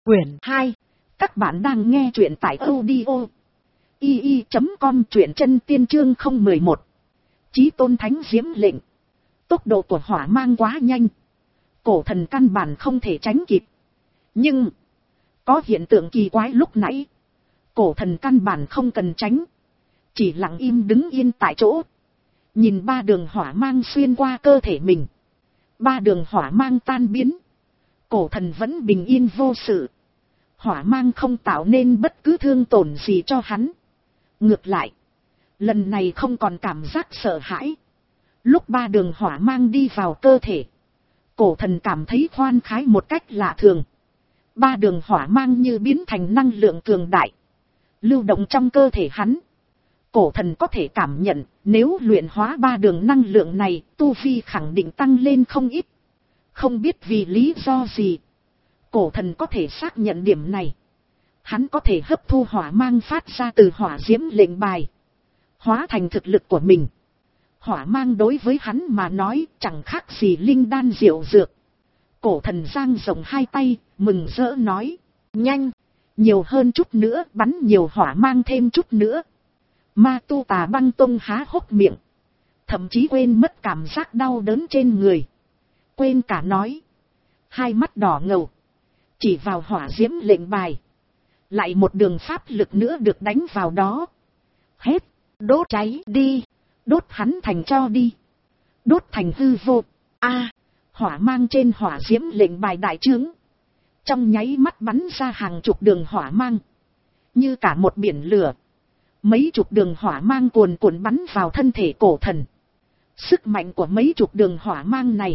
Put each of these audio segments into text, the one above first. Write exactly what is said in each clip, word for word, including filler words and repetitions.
Quyển hai. Các bạn đang nghe truyện tại audio i i chấm com, truyện chân tiên chương không một một. Chí tôn thánh diễm lệnh. Tốc độ của hỏa mang quá nhanh, cổ thần căn bản không thể tránh kịp. Nhưng có hiện tượng kỳ quái lúc nãy, cổ thần căn bản không cần tránh, chỉ lặng im đứng yên tại chỗ, nhìn ba đường hỏa mang xuyên qua cơ thể mình. Ba đường hỏa mang tan biến, cổ thần vẫn bình yên vô sự. Hỏa mang không tạo nên bất cứ thương tổn gì cho hắn. Ngược lại, lần này không còn cảm giác sợ hãi. Lúc ba đường hỏa mang đi vào cơ thể, cổ thần cảm thấy khoan khái một cách lạ thường. Ba đường hỏa mang như biến thành năng lượng cường đại, lưu động trong cơ thể hắn. Cổ thần có thể cảm nhận, nếu luyện hóa ba đường năng lượng này, tu vi khẳng định tăng lên không ít. Không biết vì lý do gì, cổ thần có thể xác nhận điểm này. Hắn có thể hấp thu hỏa mang phát ra từ hỏa diễm lệnh bài, hóa thành thực lực của mình. Hỏa mang đối với hắn mà nói chẳng khác gì linh đan diệu dược. Cổ thần giang rộng hai tay, mừng rỡ nói: nhanh, nhiều hơn chút nữa, bắn nhiều hỏa mang thêm chút nữa. Ma Tu Tà Băng Tông há hốc miệng, thậm chí quên mất cảm giác đau đớn trên người, quên cả nói. Hai mắt đỏ ngầu, chỉ vào hỏa diễm lệnh bài. Lại một đường pháp lực nữa được đánh vào đó. Hết, đốt cháy đi, đốt hắn thành tro đi, đốt thành hư vô. A, hỏa mang trên hỏa diễm lệnh bài đại trướng, trong nháy mắt bắn ra hàng chục đường hỏa mang, như cả một biển lửa. Mấy chục đường hỏa mang cuồn cuộn bắn vào thân thể cổ thần. Sức mạnh của mấy chục đường hỏa mang này,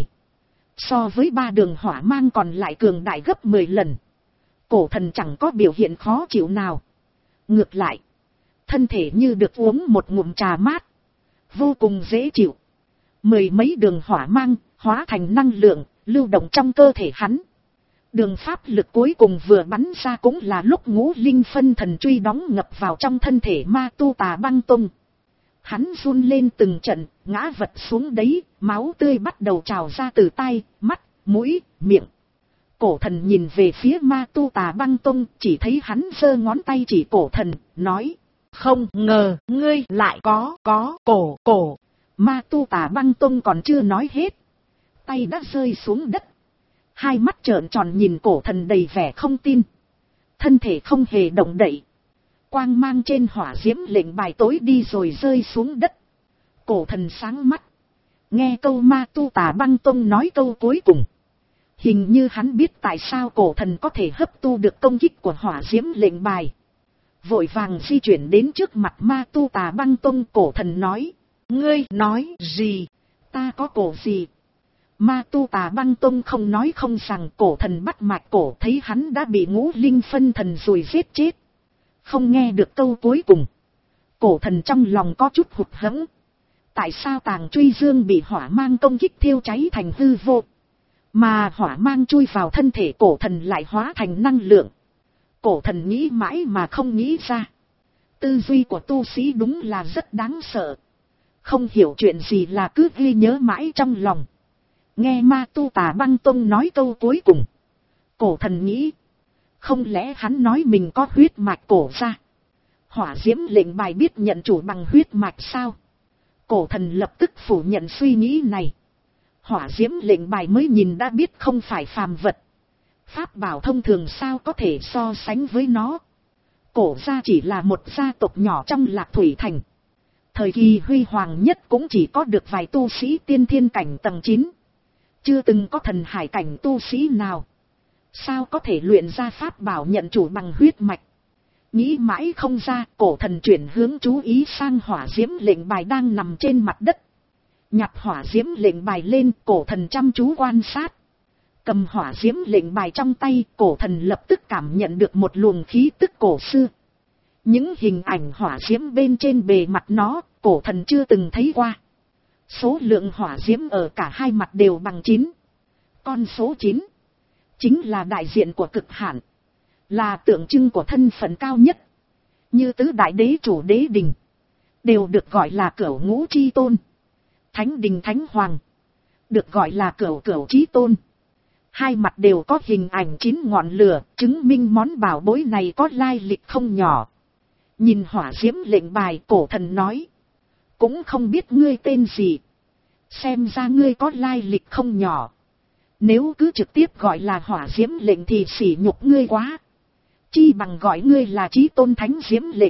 so với ba đường hỏa mang còn lại cường đại gấp mười lần. Cổ thần chẳng có biểu hiện khó chịu nào. Ngược lại, thân thể như được uống một ngụm trà mát, vô cùng dễ chịu. Mười mấy đường hỏa mang hóa thành năng lượng, lưu động trong cơ thể hắn. Đường pháp lực cuối cùng vừa bắn ra cũng là lúc ngũ linh phân thần truy đóng ngập vào trong thân thể Ma Tu Tà Băng Tông. Hắn run lên từng trận, ngã vật xuống đấy, máu tươi bắt đầu trào ra từ tai, mắt, mũi, miệng. Cổ thần nhìn về phía Ma Tu Tà Băng Tông, chỉ thấy hắn giơ ngón tay chỉ cổ thần, nói: không ngờ, ngươi lại có, có, cổ, cổ. Ma Tu Tà Băng Tông còn chưa nói hết, tay đã rơi xuống đất. Hai mắt trợn tròn nhìn cổ thần đầy vẻ không tin. Thân thể không hề động đậy. Quang mang trên hỏa diễm lệnh bài tối đi rồi rơi xuống đất. Cổ thần sáng mắt, nghe câu Ma Tu Tà Băng Tông nói câu cuối cùng. Hình như hắn biết tại sao cổ thần có thể hấp thu được công kích của hỏa diễm lệnh bài. Vội vàng di chuyển đến trước mặt Ma Tu Tà Băng Tông. Cổ thần nói: ngươi nói gì? Ta có cổ gì? Ma Tu Tà Băng Tông không nói không rằng. Cổ thần bắt mạch cổ thấy hắn đã bị ngũ linh phân thần rồi giết chết. Không nghe được câu cuối cùng, cổ thần trong lòng có chút hụt hẫng. Tại sao tàng truy dương bị hỏa mang công kích thiêu cháy thành hư vô, mà hỏa mang chui vào thân thể cổ thần lại hóa thành năng lượng? Cổ thần nghĩ mãi mà không nghĩ ra. Tư duy của tu sĩ đúng là rất đáng sợ. Không hiểu chuyện gì là cứ ghi nhớ mãi trong lòng. Nghe Ma Tu Tà Băng Tông nói câu cuối cùng, cổ thần nghĩ, không lẽ hắn nói mình có huyết mạch cổ ra? Hỏa diễm lệnh bài biết nhận chủ bằng huyết mạch sao? Cổ thần lập tức phủ nhận suy nghĩ này. Hỏa diễm lệnh bài mới nhìn đã biết không phải phàm vật. Pháp bảo thông thường sao có thể so sánh với nó? Cổ gia chỉ là một gia tộc nhỏ trong Lạc Thủy Thành. Thời kỳ huy hoàng nhất cũng chỉ có được vài tu sĩ tiên thiên cảnh tầng chín. Chưa từng có thần hải cảnh tu sĩ nào. Sao có thể luyện ra pháp bảo nhận chủ bằng huyết mạch? Nghĩ mãi không ra, cổ thần chuyển hướng chú ý sang hỏa diễm lệnh bài đang nằm trên mặt đất. Nhặt hỏa diễm lệnh bài lên, cổ thần chăm chú quan sát. Cầm hỏa diễm lệnh bài trong tay, cổ thần lập tức cảm nhận được một luồng khí tức cổ xưa. Những hình ảnh hỏa diễm bên trên bề mặt nó, cổ thần chưa từng thấy qua. Số lượng hỏa diễm ở cả hai mặt đều bằng chín. Con số chín chính là đại diện của cực hạn, là tượng trưng của thân phận cao nhất. Như tứ đại đế chủ đế đình, đều được gọi là cửu ngũ chi tôn. Thánh đình thánh hoàng, được gọi là cửu cửu chí tôn. Hai mặt đều có hình ảnh chín ngọn lửa, chứng minh món bảo bối này có lai lịch không nhỏ. Nhìn hỏa diễm lệnh bài, cổ thần nói. Cũng không biết ngươi tên gì. Xem ra ngươi có lai lịch không nhỏ. Nếu cứ trực tiếp gọi là hỏa diễm lệnh thì sỉ nhục ngươi quá. Chi bằng gọi ngươi là Chí Tôn Thánh Diễm lệnh.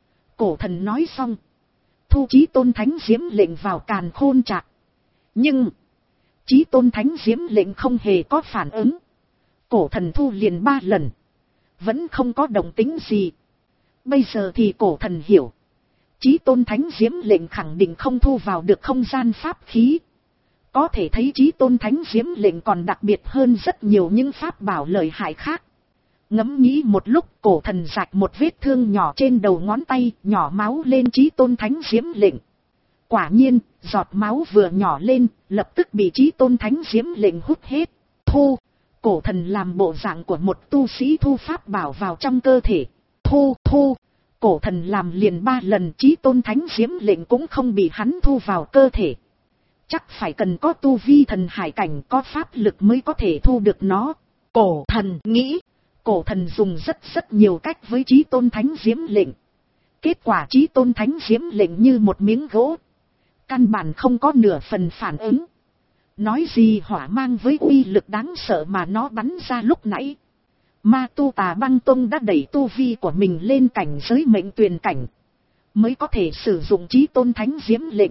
Cổ thần nói xong, thu Chí Tôn Thánh Diễm lệnh vào càn khôn trạc. Nhưng Chí Tôn Thánh Diễm lệnh không hề có phản ứng. Cổ thần thu liền ba lần, vẫn không có động tĩnh gì. Bây giờ thì cổ thần hiểu, Chí Tôn Thánh Diễm lệnh khẳng định không thu vào được không gian pháp khí. Có thể thấy Chí Tôn Thánh Diễm lệnh còn đặc biệt hơn rất nhiều những pháp bảo lợi hại khác. Ngẫm nghĩ một lúc, cổ thần rạch một vết thương nhỏ trên đầu ngón tay, nhỏ máu lên Chí Tôn Thánh Diễm lệnh. Quả nhiên, giọt máu vừa nhỏ lên, lập tức bị Chí Tôn Thánh Diễm lệnh hút hết. Thu, cổ thần làm bộ dạng của một tu sĩ thu pháp bảo vào trong cơ thể. Thu, thu, cổ thần làm liền ba lần, Chí Tôn Thánh Diễm lệnh cũng không bị hắn thu vào cơ thể. Chắc phải cần có tu vi thần hải cảnh, có pháp lực mới có thể thu được nó. Cổ thần nghĩ, cổ thần dùng rất rất nhiều cách với Chí Tôn Thánh Diễm lệnh. Kết quả Chí Tôn Thánh Diễm lệnh như một miếng gỗ, căn bản không có nửa phần phản ứng. Nói gì hỏa mang với uy lực đáng sợ mà nó bắn ra lúc nãy. Ma Tu Tà Băng Tông đã đẩy tu vi của mình lên cảnh giới mệnh tuyền cảnh, mới có thể sử dụng Chí Tôn Thánh Diễm lệnh.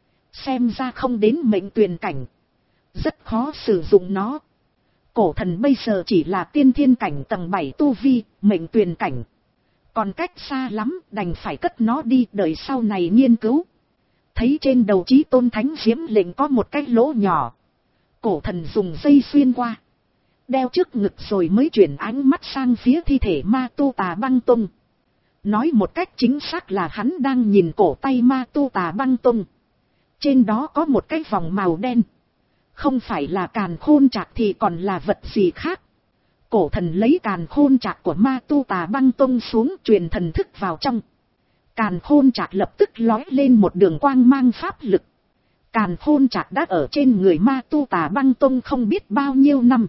Xem ra không đến mệnh tuyền cảnh, rất khó sử dụng nó. Cổ thần bây giờ chỉ là tiên thiên cảnh tầng bảy tu vi, mệnh tuyền cảnh còn cách xa lắm, đành phải cất nó đi, đợi sau này nghiên cứu. Thấy trên đầu Chí Tôn Thánh Diễm lệnh có một cái lỗ nhỏ, cổ thần dùng dây xuyên qua, đeo trước ngực rồi mới chuyển ánh mắt sang phía thi thể Ma Tu Tà Băng Tông. Nói một cách chính xác là hắn đang nhìn cổ tay Ma Tu Tà Băng Tông. Trên đó có một cái vòng màu đen. Không phải là càn khôn trạc thì còn là vật gì khác. Cổ thần lấy càn khôn trạc của Ma Tu Tà Băng Tông xuống, truyền thần thức vào trong. Càn khôn trạc lập tức lói lên một đường quang mang pháp lực. Càn khôn trạc đã ở trên người Ma Tu Tà Băng Tông không biết bao nhiêu năm,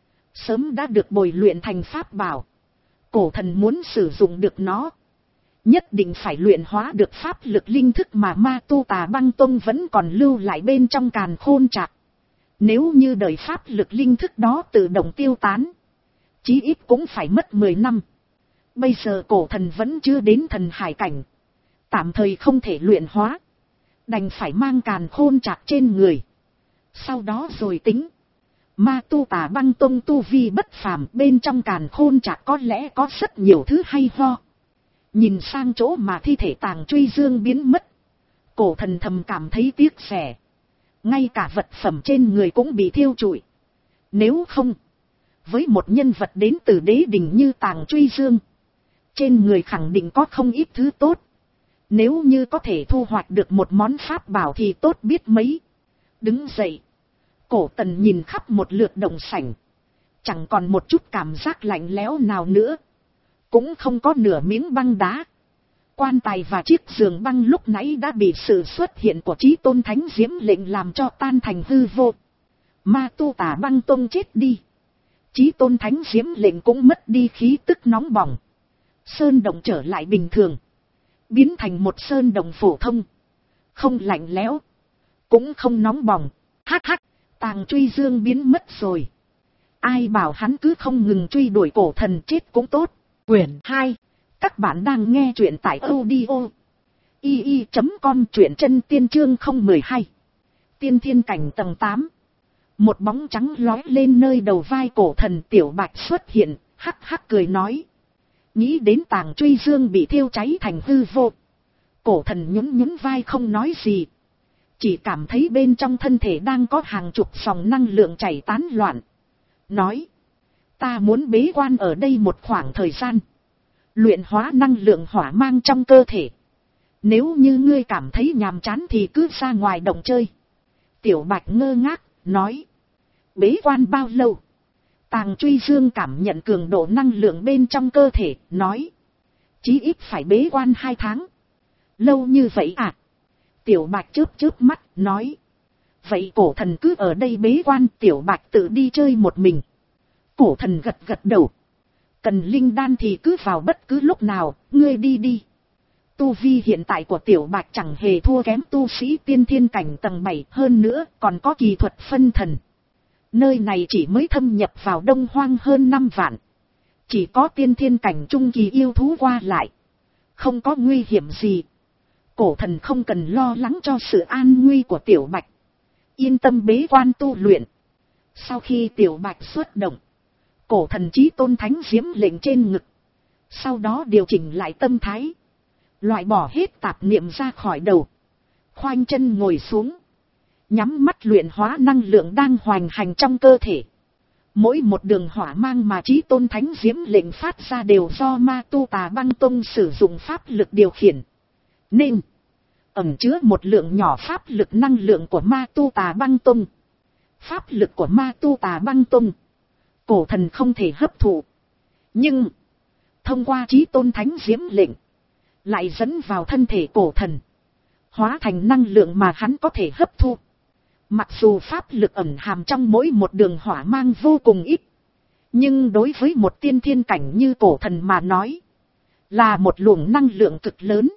sớm đã được bồi luyện thành pháp bảo. Cổ thần muốn sử dụng được nó, nhất định phải luyện hóa được pháp lực linh thức mà Ma Tu Tà Băng Tông vẫn còn lưu lại bên trong càn khôn trạc. Nếu như đợi pháp lực linh thức đó tự động tiêu tán, chí ít cũng phải mất mười năm. Bây giờ cổ thần vẫn chưa đến thần hải cảnh, tạm thời không thể luyện hóa, đành phải mang càn khôn trạc trên người, sau đó rồi tính. Ma Tu Tà Băng Tông tu vi bất phàm, bên trong càn khôn trạc có lẽ có rất nhiều thứ hay ho. Nhìn sang chỗ mà thi thể Tàng Truy Dương biến mất, cổ thần thầm cảm thấy tiếc rẻ. Ngay cả vật phẩm trên người cũng bị thiêu trụi. Nếu không, với một nhân vật đến từ đế đình như Tàng Truy Dương, trên người khẳng định có không ít thứ tốt. Nếu như có thể thu hoạch được một món pháp bảo thì tốt biết mấy. Đứng dậy, cổ tần nhìn khắp một lượt động sảnh, chẳng còn một chút cảm giác lạnh lẽo nào nữa, cũng không có nửa miếng băng đá. Quan tài và chiếc giường băng lúc nãy đã bị sự xuất hiện của Chí Tôn Thánh Diễm lệnh làm cho tan thành hư vô. Ma Tu Tà Băng Tông chết đi, Chí Tôn Thánh Diễm lệnh cũng mất đi khí tức nóng bỏng. Sơn động trở lại bình thường, biến thành một sơn động phổ thông, không lạnh lẽo, cũng không nóng bỏng. Hắc hắc, Tàng Truy Dương biến mất rồi. Ai bảo hắn cứ không ngừng truy đuổi cổ thần, chết cũng tốt. Quyển hai. Các bạn đang nghe truyện tại audio i i chấm com, truyện chân tiên chương không một hai. Tiên thiên cảnh tầng tám. Một bóng trắng lói lên nơi đầu vai cổ thần, Tiểu Bạch xuất hiện, hắc hắc cười nói. Nghĩ đến Tàng Truy Dương bị thiêu cháy thành hư vô, cổ thần nhún nhún vai không nói gì. Chỉ cảm thấy bên trong thân thể đang có hàng chục dòng năng lượng chảy tán loạn. Nói, ta muốn bế quan ở đây một khoảng thời gian, luyện hóa năng lượng hỏa mang trong cơ thể. Nếu như ngươi cảm thấy nhàm chán thì cứ ra ngoài động chơi. Tiểu Bạch ngơ ngác, nói, bế quan bao lâu? Tàng Truy Dương cảm nhận cường độ năng lượng bên trong cơ thể, nói, chí ít phải bế quan hai tháng. Lâu như vậy à? Tiểu Bạch chớp chớp mắt, nói, vậy cổ thần cứ ở đây bế quan, Tiểu Bạch tự đi chơi một mình. Cổ thần gật gật đầu. Cần linh đan thì cứ vào bất cứ lúc nào, ngươi đi đi. Tu vi hiện tại của Tiểu Bạch chẳng hề thua kém tu sĩ tiên thiên cảnh tầng bảy, hơn nữa còn có kỳ thuật phân thần. Nơi này chỉ mới thâm nhập vào Đông Hoang hơn năm vạn. Chỉ có tiên thiên cảnh trung kỳ yêu thú qua lại. Không có nguy hiểm gì. Cổ thần không cần lo lắng cho sự an nguy của Tiểu Bạch. Yên tâm bế quan tu luyện. Sau khi Tiểu Bạch xuất động, cổ thần chí tôn thánh diễm lệnh trên ngực. Sau đó điều chỉnh lại tâm thái. Loại bỏ hết tạp niệm ra khỏi đầu. Khoanh chân ngồi xuống. Nhắm mắt luyện hóa năng lượng đang hoành hành trong cơ thể. Mỗi một đường hỏa mang mà chí tôn thánh diễm lệnh phát ra đều do ma tu Tà Băng Tông sử dụng pháp lực điều khiển. Nên ẩn chứa một lượng nhỏ pháp lực năng lượng của ma tu Tà Băng Tông. Pháp lực của ma tu Tà Băng Tông, cổ thần không thể hấp thụ. Nhưng thông qua chí tôn thánh diễm lệnh, lại dẫn vào thân thể cổ thần, hóa thành năng lượng mà hắn có thể hấp thu. Mặc dù pháp lực ẩn hàm trong mỗi một đường hỏa mang vô cùng ít, nhưng đối với một tiên thiên cảnh như cổ thần mà nói, là một luồng năng lượng cực lớn.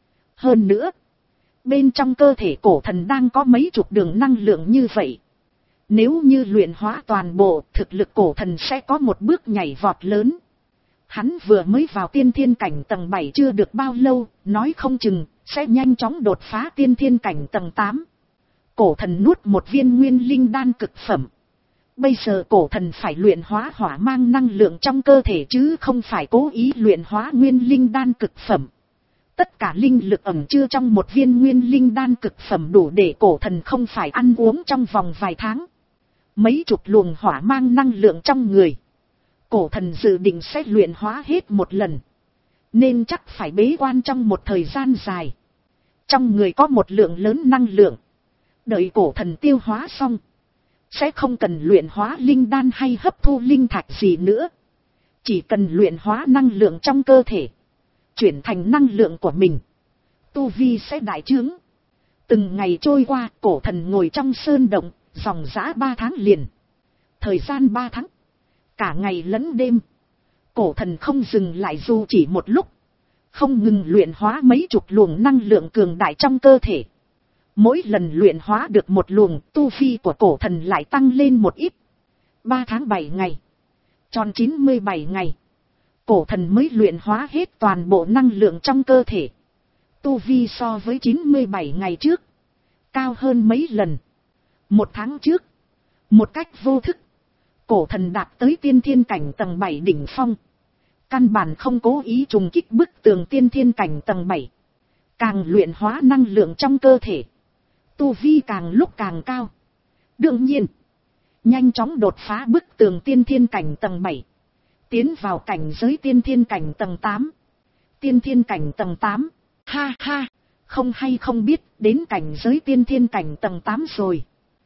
Hơn nữa, bên trong cơ thể cổ thần đang có mấy chục đường năng lượng như vậy. Nếu như luyện hóa toàn bộ, thực lực cổ thần sẽ có một bước nhảy vọt lớn. Hắn vừa mới vào tiên thiên cảnh tầng bảy chưa được bao lâu, nói không chừng sẽ nhanh chóng đột phá tiên thiên cảnh tầng tám. Cổ thần nuốt một viên nguyên linh đan cực phẩm. Bây giờ cổ thần phải luyện hóa hỏa mang năng lượng trong cơ thể chứ không phải cố ý luyện hóa nguyên linh đan cực phẩm. Tất cả linh lực ẩn chứa trong một viên nguyên linh đan cực phẩm đủ để cổ thần không phải ăn uống trong vòng vài tháng. Mấy chục luồng hỏa mang năng lượng trong người, cổ thần dự định sẽ luyện hóa hết một lần. Nên chắc phải bế quan trong một thời gian dài. Trong người có một lượng lớn năng lượng. Đợi cổ thần tiêu hóa xong, sẽ không cần luyện hóa linh đan hay hấp thu linh thạch gì nữa. Chỉ cần luyện hóa năng lượng trong cơ thể, chuyển thành năng lượng của mình, tu vi sẽ đại trướng. Từng ngày trôi qua, cổ thần ngồi trong sơn động, dòng dã ba tháng liền. Thời gian ba tháng, cả ngày lẫn đêm, cổ thần không dừng lại dù chỉ một lúc, không ngừng luyện hóa mấy chục luồng năng lượng cường đại trong cơ thể. Mỗi lần luyện hóa được một luồng, tu vi của cổ thần lại tăng lên một ít. Ba tháng bảy ngày, tròn chín mươi bảy ngày, cổ thần mới luyện hóa hết toàn bộ năng lượng trong cơ thể. Tu vi so với chín mươi bảy ngày trước, cao hơn mấy lần. Một tháng trước, một cách vô thức, cổ thần đạt tới tiên thiên cảnh tầng bảy đỉnh phong. Căn bản không cố ý trùng kích bức tường tiên thiên cảnh tầng bảy. Càng luyện hóa năng lượng trong cơ thể, tu vi càng lúc càng cao. Đương nhiên, nhanh chóng đột phá bức tường tiên thiên cảnh tầng bảy. Tiến vào cảnh giới tiên thiên cảnh tầng tám. Tiên thiên cảnh tầng tám, ha ha, không hay không biết đến cảnh giới tiên thiên cảnh tầng tám rồi.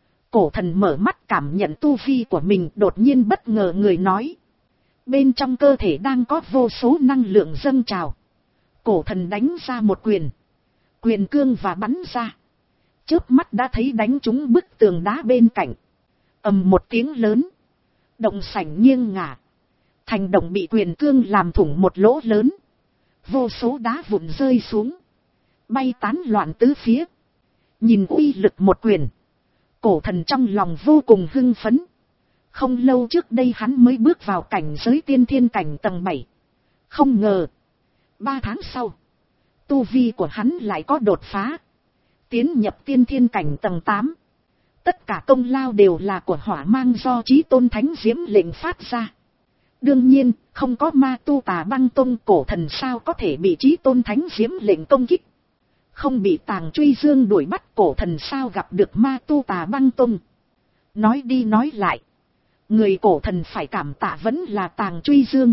Cổ thần mở mắt cảm nhận tu vi của mình, đột nhiên bất ngờ người nói. Bên trong cơ thể đang có vô số năng lượng dâng trào. Cổ thần đánh ra một quyền. Quyền cương và bắn ra. Chớp mắt đã thấy đánh trúng bức tường đá bên cạnh. Ầm một tiếng lớn. Động sảnh nghiêng ngả. Thành động bị quyền cương làm thủng một lỗ lớn. Vô số đá vụn rơi xuống. Bay tán loạn tứ phía. Nhìn uy lực một quyền, cổ thần trong lòng vô cùng hưng phấn. Không lâu trước đây hắn mới bước vào cảnh giới tiên thiên cảnh tầng bảy. Không ngờ, ba tháng sau, tu vi của hắn lại có đột phá. Tiến nhập tiên thiên cảnh tầng tám. Tất cả công lao đều là của hỏa mang do chí tôn thánh diễm lệnh phát ra. Đương nhiên, không có ma tu Tà Băng Tông, cổ thần sao có thể bị chí tôn thánh diễm lệnh công kích. Không bị Tàng Truy Dương đuổi bắt, cổ thần sao gặp được ma tu Tà Băng Tông. Nói đi nói lại, người cổ thần phải cảm tạ vẫn là Tàng Truy Dương.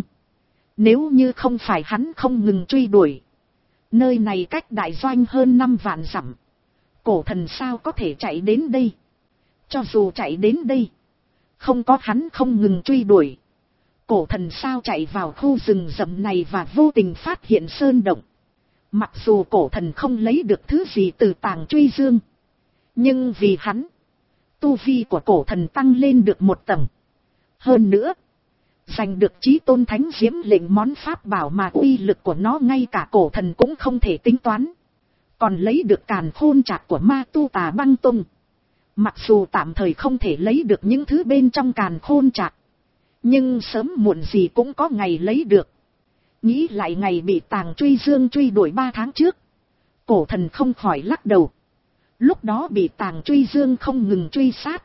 Nếu như không phải hắn không ngừng truy đuổi, nơi này cách đại doanh hơn năm vạn dặm, cổ thần sao có thể chạy đến đây. Cho dù chạy đến đây, không có hắn không ngừng truy đuổi, cổ thần sao chạy vào khu rừng rậm này và vô tình phát hiện sơn động. Mặc dù cổ thần không lấy được thứ gì từ Tàng Truy Dương, nhưng vì hắn, tu vi của cổ thần tăng lên được một tầng. Hơn nữa, Giành được chí tôn thánh diễm lệnh món pháp bảo mà uy lực của nó ngay cả cổ thần cũng không thể tính toán. Còn lấy được càn khôn trạc của ma tu Tà Băng Tông. Mặc dù tạm thời không thể lấy được những thứ bên trong càn khôn trạc, nhưng sớm muộn gì cũng có ngày lấy được. Nghĩ lại ngày bị Tàng Truy Dương truy đuổi ba tháng trước, cổ thần không khỏi lắc đầu. Lúc đó bị Tàng Truy Dương không ngừng truy sát,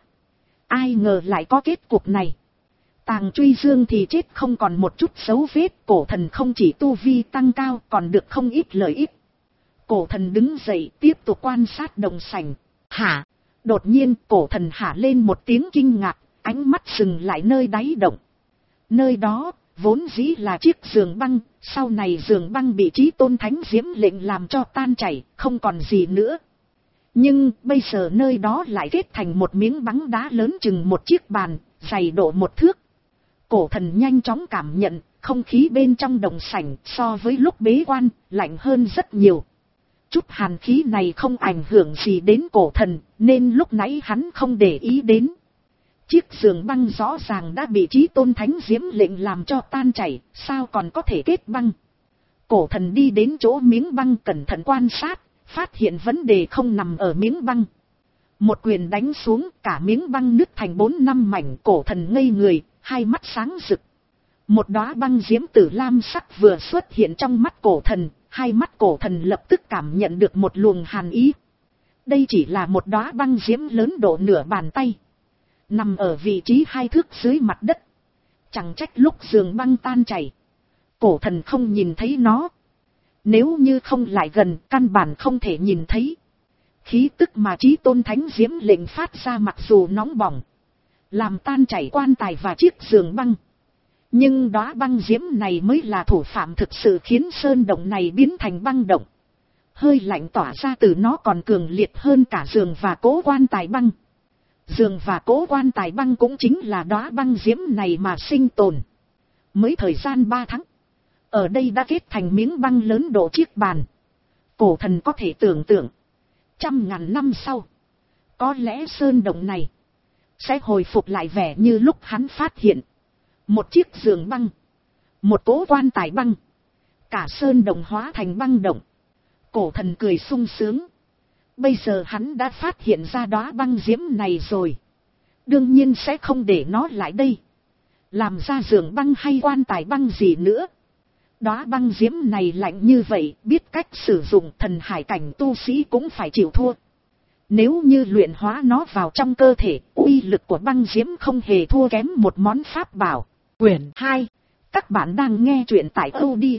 ai ngờ lại có kết cục này. Tàng Truy Dương thì chết không còn một chút dấu vết, cổ thần không chỉ tu vi tăng cao còn được không ít lợi ích. Cổ thần đứng dậy tiếp tục quan sát đồng sảnh. Hả? Đột nhiên cổ thần hả lên một tiếng kinh ngạc, ánh mắt dừng lại nơi đáy động. Nơi đó vốn dĩ là chiếc giường băng, sau này giường băng bị chí tôn thánh diễm lệnh làm cho tan chảy, không còn gì nữa. Nhưng bây giờ nơi đó lại kết thành một miếng băng đá lớn chừng một chiếc bàn, dày độ một thước. Cổ thần nhanh chóng cảm nhận, không khí bên trong đồng sảnh so với lúc bế quan, lạnh hơn rất nhiều. Chút hàn khí này không ảnh hưởng gì đến cổ thần, nên lúc nãy hắn không để ý đến. Chiếc giường băng rõ ràng đã bị chí tôn thánh diễm lệnh làm cho tan chảy, sao còn có thể kết băng. Cổ thần đi đến chỗ miếng băng cẩn thận quan sát, phát hiện vấn đề không nằm ở miếng băng. Một quyền đánh xuống, cả miếng băng nứt thành bốn năm mảnh, cổ thần ngây người, hai mắt sáng rực. Một đóa băng diễm tử lam sắc vừa xuất hiện trong mắt cổ thần, hai mắt cổ thần lập tức cảm nhận được một luồng hàn ý. Đây chỉ là một đóa băng diễm lớn độ nửa bàn tay, nằm ở vị trí hai thước dưới mặt đất. Chẳng trách lúc giường băng tan chảy, cổ thần không nhìn thấy nó. Nếu như không lại gần, căn bản không thể nhìn thấy. Khí tức mà chí tôn thánh diễm lệnh phát ra mặc dù nóng bỏng, làm tan chảy quan tài và chiếc giường băng, nhưng đóa băng diễm này mới là thủ phạm thực sự khiến sơn động này biến thành băng động. Hơi lạnh tỏa ra từ nó còn cường liệt hơn cả giường và cố quan tài băng. Giường và cố quan tài băng cũng chính là đóa băng diễm này mà sinh tồn. Mới thời gian ba tháng, ở đây đã kết thành miếng băng lớn độ chiếc bàn. Cổ thần có thể tưởng tượng, trăm ngàn năm sau, có lẽ sơn động này sẽ hồi phục lại vẻ như lúc hắn phát hiện. Một chiếc giường băng, một cố quan tài băng, cả sơn động hóa thành băng động. Cổ thần cười sung sướng. Bây giờ hắn đã phát hiện ra đóa băng diễm này rồi, đương nhiên sẽ không để nó lại đây làm ra giường băng hay quan tài băng gì nữa. Đóa băng diễm này lạnh như vậy, biết cách sử dụng, thần hải cảnh tu sĩ cũng phải chịu thua. Nếu như luyện hóa nó vào trong cơ thể, uy lực của băng diễm không hề thua kém một món pháp bảo. Quyển hai. Các bạn đang nghe truyện tại audio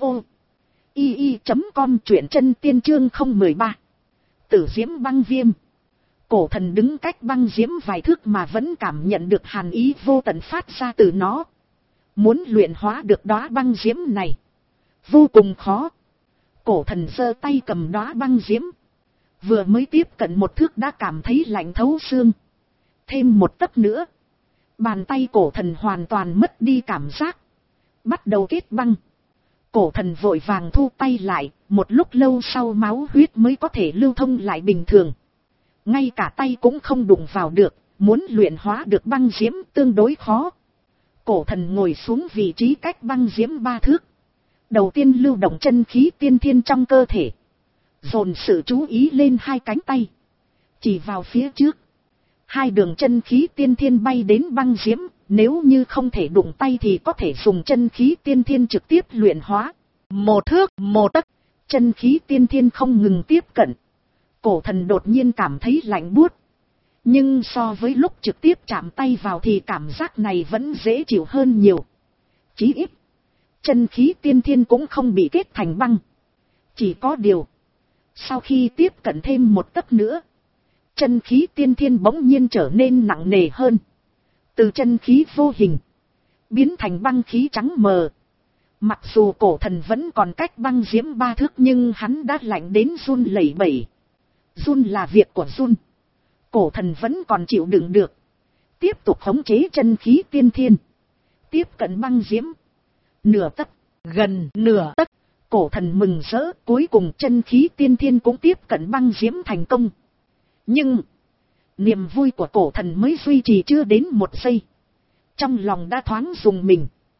i i chấm com, truyện chân tiên chương không một ba. Tử diễm băng viêm. Cổ thần đứng cách băng diễm vài thước mà vẫn cảm nhận được hàn ý vô tận phát ra từ nó. Muốn luyện hóa được đóa băng diễm này vô cùng khó. Cổ thần giơ tay cầm đóa băng diễm, vừa mới tiếp cận một thước đã cảm thấy lạnh thấu xương. Thêm một tấc nữa, bàn tay cổ thần hoàn toàn mất đi cảm giác, bắt đầu kết băng. Cổ thần vội vàng thu tay lại, một lúc lâu sau máu huyết mới có thể lưu thông lại bình thường. Ngay cả tay cũng không đụng vào được, muốn luyện hóa được băng diễm tương đối khó. Cổ thần ngồi xuống vị trí cách băng diễm ba thước. Đầu tiên lưu động chân khí tiên thiên trong cơ thể, dồn sự chú ý lên hai cánh tay, chỉ vào phía trước. Hai đường chân khí tiên thiên bay đến băng diễm, nếu như không thể đụng tay thì có thể dùng chân khí tiên thiên trực tiếp luyện hóa. Một thước một tấc, chân khí tiên thiên không ngừng tiếp cận. Cổ thần đột nhiên cảm thấy lạnh buốt, nhưng so với lúc trực tiếp chạm tay vào thì cảm giác này vẫn dễ chịu hơn nhiều. Chí ít, chân khí tiên thiên cũng không bị kết thành băng. Chỉ có điều, sau khi tiếp cận thêm một tấc nữa, chân khí tiên thiên bỗng nhiên trở nên nặng nề hơn. Từ chân khí vô hình, biến thành băng khí trắng mờ. Mặc dù cổ thần vẫn còn cách băng diễm ba thước nhưng hắn đã lạnh đến run lẩy bẩy. Run là việc của run. Cổ thần vẫn còn chịu đựng được. Tiếp tục khống chế chân khí tiên thiên. Tiếp cận băng diễm. Nửa tấc, gần nửa tấc. Cổ thần mừng rỡ, cuối cùng chân khí tiên thiên cũng tiếp cận băng diễm thành công. Nhưng, niềm vui của cổ thần mới duy trì chưa đến một giây. Trong lòng đã thoáng rùng mình.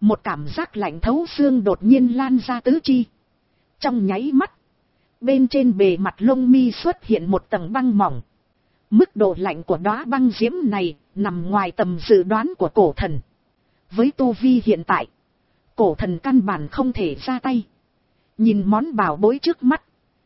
Một cảm giác lạnh thấu xương đột nhiên lan ra tứ chi. Trong nháy mắt, bên trên bề mặt lông mi xuất hiện một tầng băng mỏng. Mức độ lạnh của đóa băng diễm này nằm ngoài tầm dự đoán của cổ thần. Với tu vi hiện tại, cổ thần căn bản không thể ra tay. Nhìn món bảo bối trước mắt,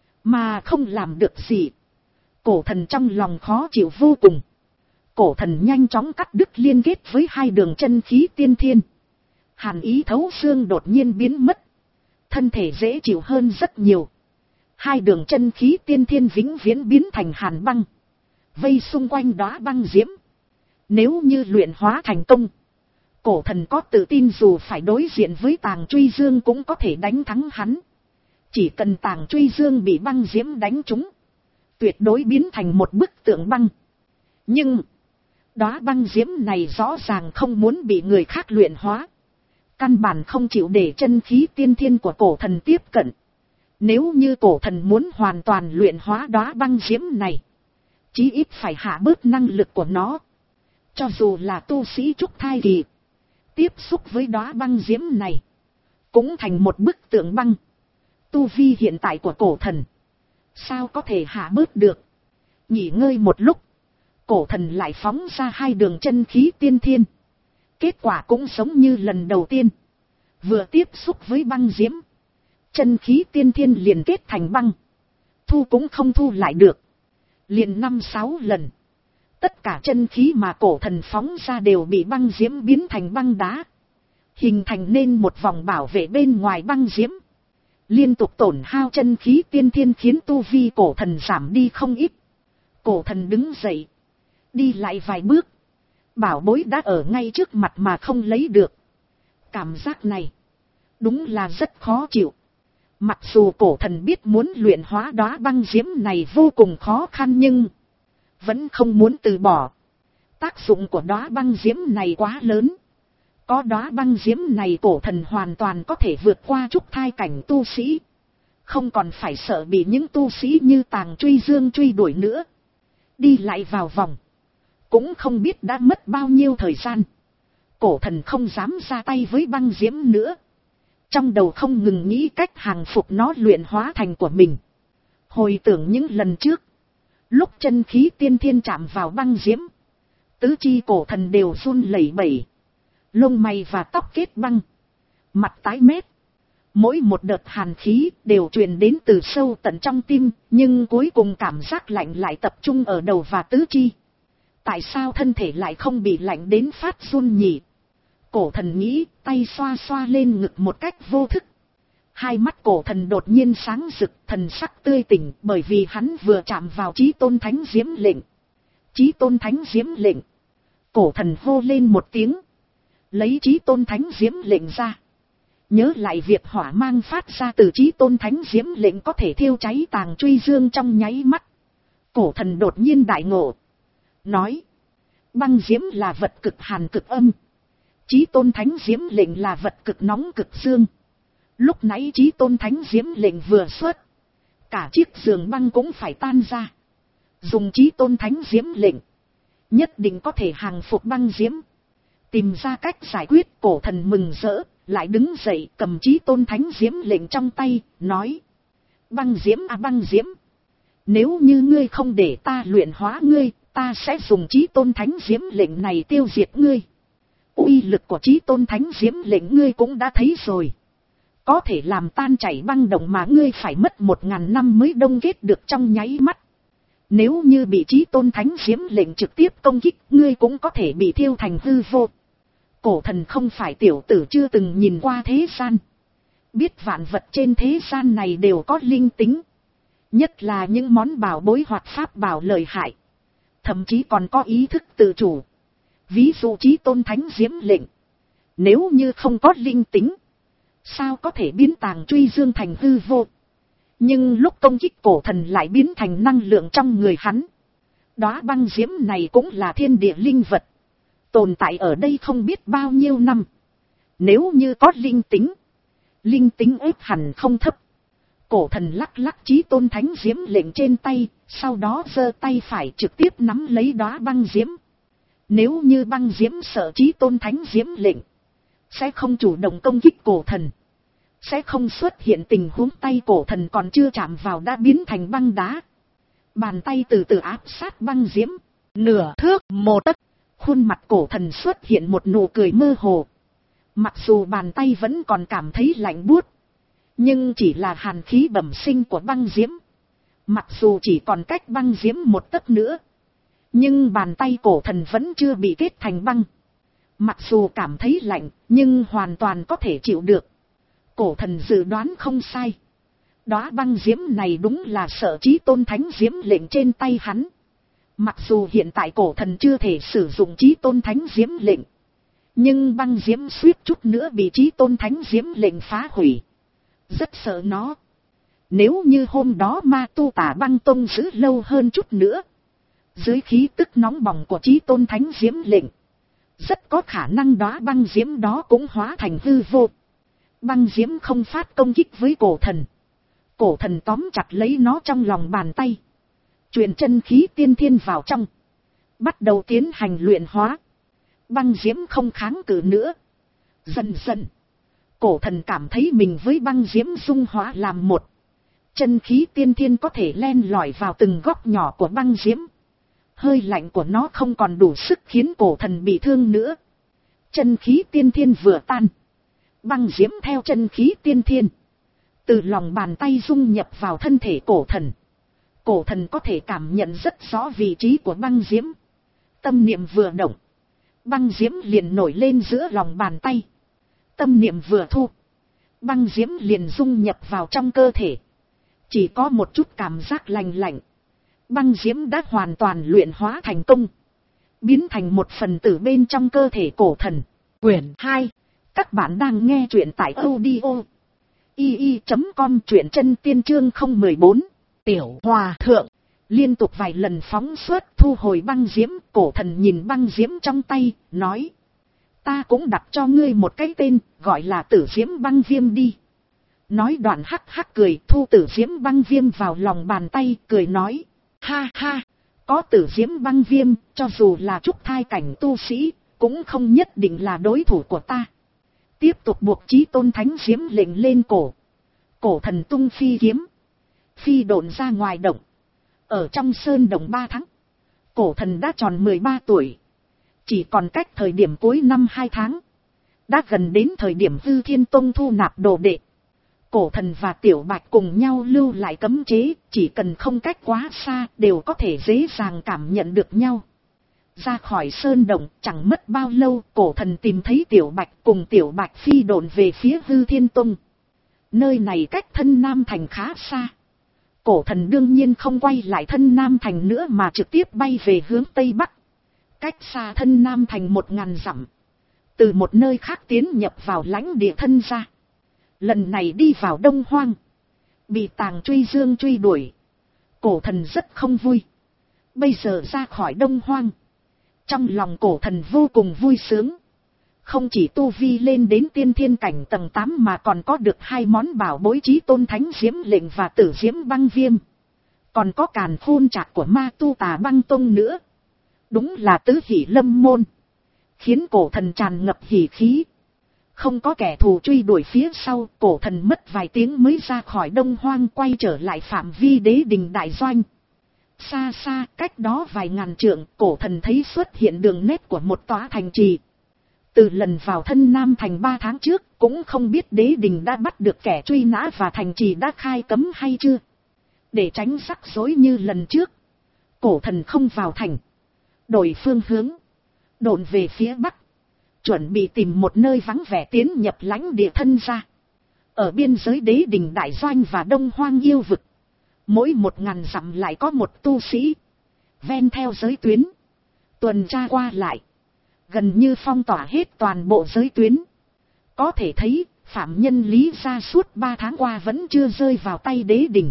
mà không làm được gì. Cổ thần trong lòng khó chịu vô cùng. Cổ thần nhanh chóng cắt đứt liên kết với hai đường chân khí tiên thiên. Hàn ý thấu xương đột nhiên biến mất. Thân thể dễ chịu hơn rất nhiều. Hai đường chân khí tiên thiên vĩnh viễn biến thành hàn băng. Vây xung quanh đóa băng diễm. Nếu như luyện hóa thành công, cổ thần có tự tin dù phải đối diện với Tàng Truy Dương cũng có thể đánh thắng hắn. Chỉ cần Tàng Truy Dương bị băng diễm đánh trúng, tuyệt đối biến thành một bức tượng băng. Nhưng đóa băng diễm này rõ ràng không muốn bị người khác luyện hóa. Căn bản không chịu để chân khí tiên thiên của cổ thần tiếp cận. Nếu như cổ thần muốn hoàn toàn luyện hóa đóa băng diễm này, chí ít phải hạ bớt năng lực của nó. Cho dù là tu sĩ trúc thai kỳ, tiếp xúc với đóa băng diễm này, cũng thành một bức tượng băng. Tu vi hiện tại của cổ thần, sao có thể hạ bớt được. Nghỉ ngơi một lúc, cổ thần lại phóng ra hai đường chân khí tiên thiên. Kết quả cũng giống như lần đầu tiên. Vừa tiếp xúc với băng diễm, chân khí tiên thiên liền kết thành băng. Thu cũng không thu lại được. Liền năm sáu lần. Tất cả chân khí mà cổ thần phóng ra đều bị băng diễm biến thành băng đá. Hình thành nên một vòng bảo vệ bên ngoài băng diễm. Liên tục tổn hao chân khí tiên thiên khiến tu vi cổ thần giảm đi không ít. Cổ thần đứng dậy, đi lại vài bước. Bảo bối đã ở ngay trước mặt mà không lấy được. Cảm giác này đúng là rất khó chịu. Mặc dù cổ thần biết muốn luyện hóa đóa băng diễm này vô cùng khó khăn nhưng vẫn không muốn từ bỏ. Tác dụng của đóa băng diễm này quá lớn. Có đóa băng diễm này cổ thần hoàn toàn có thể vượt qua trúc thai cảnh tu sĩ. Không còn phải sợ bị những tu sĩ như Tàng Truy Dương truy đuổi nữa. Đi lại vào vòng, cũng không biết đã mất bao nhiêu thời gian. Cổ thần không dám ra tay với băng diễm nữa. Trong đầu không ngừng nghĩ cách hàng phục nó luyện hóa thành của mình. Hồi tưởng những lần trước, lúc chân khí tiên thiên chạm vào băng diễm, tứ chi cổ thần đều run lẩy bẩy. Lông mày và tóc kết băng, mặt tái mét. Mỗi một đợt hàn khí đều truyền đến từ sâu tận trong tim, nhưng cuối cùng cảm giác lạnh lại tập trung ở đầu và tứ chi. Tại sao thân thể lại không bị lạnh đến phát run nhỉ? Cổ thần nghĩ, tay xoa xoa lên ngực một cách vô thức. Hai mắt cổ thần đột nhiên sáng rực, thần sắc tươi tỉnh, bởi vì hắn vừa chạm vào Chí Tôn Thánh Diễm lệnh. Chí Tôn Thánh Diễm lệnh. Cổ thần hô lên một tiếng, lấy Chí Tôn Thánh Diễm lệnh ra. Nhớ lại việc hỏa mang phát ra từ Chí Tôn Thánh Diễm lệnh có thể thiêu cháy Tàng Truy Dương trong nháy mắt. Cổ thần đột nhiên đại ngộ, nói, băng diễm là vật cực hàn cực âm. Chí Tôn Thánh Diễm lệnh là vật cực nóng cực dương. Lúc nãy Chí Tôn Thánh Diễm lệnh vừa xuất, cả chiếc giường băng cũng phải tan ra. Dùng Chí Tôn Thánh Diễm lệnh, nhất định có thể hàng phục băng diễm. Tìm ra cách giải quyết, cổ thần mừng rỡ, lại đứng dậy cầm Chí Tôn Thánh Diễm lệnh trong tay, nói, băng diễm à băng diễm, nếu như ngươi không để ta luyện hóa ngươi, ta sẽ dùng Chí Tôn Thánh Diễm lệnh này tiêu diệt ngươi. Uy lực của Chí Tôn Thánh Diễm lệnh ngươi cũng đã thấy rồi. Có thể làm tan chảy băng động mà ngươi phải mất một ngàn năm mới đông kết được trong nháy mắt. Nếu như bị Chí Tôn Thánh Diễm lệnh trực tiếp công kích, ngươi cũng có thể bị thiêu thành hư vô. Cổ thần không phải tiểu tử chưa từng nhìn qua thế gian. Biết vạn vật trên thế gian này đều có linh tính. Nhất là những món bảo bối hoặc pháp bảo lợi hại. Thậm chí còn có ý thức tự chủ. Ví dụ Chí Tôn Thánh Diễm lệnh. Nếu như không có linh tính, sao có thể biến Tàng Truy Dương thành hư vô. Nhưng lúc công kích cổ thần lại biến thành năng lượng trong người hắn. Đóa băng diễm này cũng là thiên địa linh vật. Tồn tại ở đây không biết bao nhiêu năm. Nếu như có linh tính, linh tính ếp hẳn không thấp. Cổ thần lắc lắc Chí Tôn Thánh Diễm lệnh trên tay, sau đó giơ tay phải trực tiếp nắm lấy đóa băng diễm. Nếu như băng diễm sợ Chí Tôn Thánh Diễm lệnh, sẽ không chủ động công kích cổ thần, sẽ không xuất hiện tình huống tay cổ thần còn chưa chạm vào đã biến thành băng đá. Bàn tay từ từ áp sát băng diễm, nửa thước một tấc, khuôn mặt cổ thần xuất hiện một nụ cười mơ hồ. Mặc dù bàn tay vẫn còn cảm thấy lạnh buốt, nhưng chỉ là hàn khí bẩm sinh của băng diễm. Mặc dù chỉ còn cách băng diễm một tấc nữa, nhưng bàn tay cổ thần vẫn chưa bị kết thành băng. Mặc dù cảm thấy lạnh, nhưng hoàn toàn có thể chịu được. Cổ thần dự đoán không sai. Đóa băng diễm này đúng là Sở Chí Tôn thánh diễm lệnh trên tay hắn. Mặc dù hiện tại cổ thần chưa thể sử dụng Chí Tôn thánh diễm lệnh, nhưng băng diễm suýt chút nữa bị Chí Tôn thánh diễm lệnh phá hủy. Rất sợ nó. Nếu như hôm đó Ma Tu Tả Băng Tông giữ lâu hơn chút nữa, dưới khí tức nóng bỏng của Chí Tôn thánh diễm lệnh, rất có khả năng đóa băng diễm đó cũng hóa thành hư vô. Băng diễm không phát công kích với cổ thần. Cổ thần tóm chặt lấy nó trong lòng bàn tay, truyền chân khí tiên thiên vào trong, bắt đầu tiến hành luyện hóa. Băng diễm không kháng cự nữa. Dần dần, cổ thần cảm thấy mình với băng diễm dung hóa làm một. Chân khí tiên thiên có thể len lỏi vào từng góc nhỏ của băng diễm. Hơi lạnh của nó không còn đủ sức khiến cổ thần bị thương nữa. Chân khí tiên thiên vừa tan, băng diễm theo chân khí tiên thiên từ lòng bàn tay dung nhập vào thân thể cổ thần. Cổ thần có thể cảm nhận rất rõ vị trí của băng diễm. Tâm niệm vừa động, băng diễm liền nổi lên giữa lòng bàn tay. Tâm niệm vừa thu, băng diễm liền dung nhập vào trong cơ thể. Chỉ có một chút cảm giác lành lạnh. Băng diễm đã hoàn toàn luyện hóa thành công, biến thành một phần tử bên trong cơ thể cổ thần. Quyển hai. Các bạn đang nghe truyện tại audio i i chấm com, truyện chân tiên chương không một bốn. Tiểu Hòa Thượng liên tục vài lần phóng xuất thu hồi băng diễm. Cổ thần nhìn băng diễm trong tay, nói: ta cũng đặt cho ngươi một cái tên, gọi là Tử Diễm Băng Viêm đi. Nói đoạn hắc hắc cười, thu Tử Diễm Băng Viêm vào lòng bàn tay, cười nói: ha ha, có Tử Diễm Băng Viêm, cho dù là trúc thai cảnh tu sĩ, cũng không nhất định là đối thủ của ta. Tiếp tục buộc Chí Tôn thánh diễm lệnh lên cổ. Cổ thần tung phi kiếm, phi độn ra ngoài động. Ở trong sơn động ba tháng, cổ thần đã tròn mười ba tuổi. Chỉ còn cách thời điểm cuối năm hai tháng, đã gần đến thời điểm Hư Thiên Tông thu nạp đồ đệ. Cổ thần và Tiểu Bạch cùng nhau lưu lại cấm chế, chỉ cần không cách quá xa đều có thể dễ dàng cảm nhận được nhau. Ra khỏi sơn động, chẳng mất bao lâu, cổ thần tìm thấy Tiểu Bạch, cùng Tiểu Bạch phi độn về phía Hư Thiên Tông. Nơi này cách Thân Nam Thành khá xa. Cổ thần đương nhiên không quay lại Thân Nam Thành nữa mà trực tiếp bay về hướng Tây Bắc. Cách xa Thân Nam Thành một ngàn dặm. Từ một nơi khác tiến nhập vào lãnh địa Thân gia. Lần này đi vào Đông Hoang, bị Tàng Truy Dương truy đuổi. Cổ thần rất không vui. Bây giờ ra khỏi Đông Hoang, trong lòng cổ thần vô cùng vui sướng. Không chỉ tu vi lên đến tiên thiên cảnh tầng tám mà còn có được hai món bảo bối Chí Tôn thánh diễm lệnh và Tử Diễm Băng Viêm. Còn có Càn Khôn Trạc của Ma Tu Tả Băng Tông nữa. Đúng là tứ hỷ lâm môn, khiến cổ thần tràn ngập hỉ khí. Không có kẻ thù truy đuổi phía sau, cổ thần mất vài tiếng mới ra khỏi Đông Hoang, quay trở lại phạm vi Đế Đình đại doanh. Xa xa, cách đó vài ngàn trượng, cổ thần thấy xuất hiện đường nét của một tòa thành trì. Từ lần vào Thân Nam Thành ba tháng trước, cũng không biết Đế Đình đã bắt được kẻ truy nã và thành trì đã khai cấm hay chưa. Để tránh rắc rối như lần trước, cổ thần không vào thành, đổi phương hướng, độn về phía bắc, chuẩn bị tìm một nơi vắng vẻ tiến nhập lãnh địa Thân gia. Ở biên giới Đế Đình đại doanh và Đông Hoang yêu vực, mỗi một ngàn dặm lại có một tu sĩ, ven theo giới tuyến, tuần tra qua lại, gần như phong tỏa hết toàn bộ giới tuyến. Có thể thấy, phạm nhân Lý Gia suốt ba tháng qua vẫn chưa rơi vào tay Đế Đình.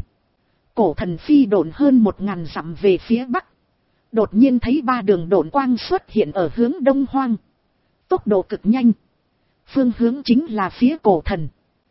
Cổ thần phi độn hơn một ngàn dặm về phía bắc, đột nhiên thấy ba đường độn quang xuất hiện ở hướng Đông Hoang. Tốc độ cực nhanh, phương hướng chính là phía cổ thần.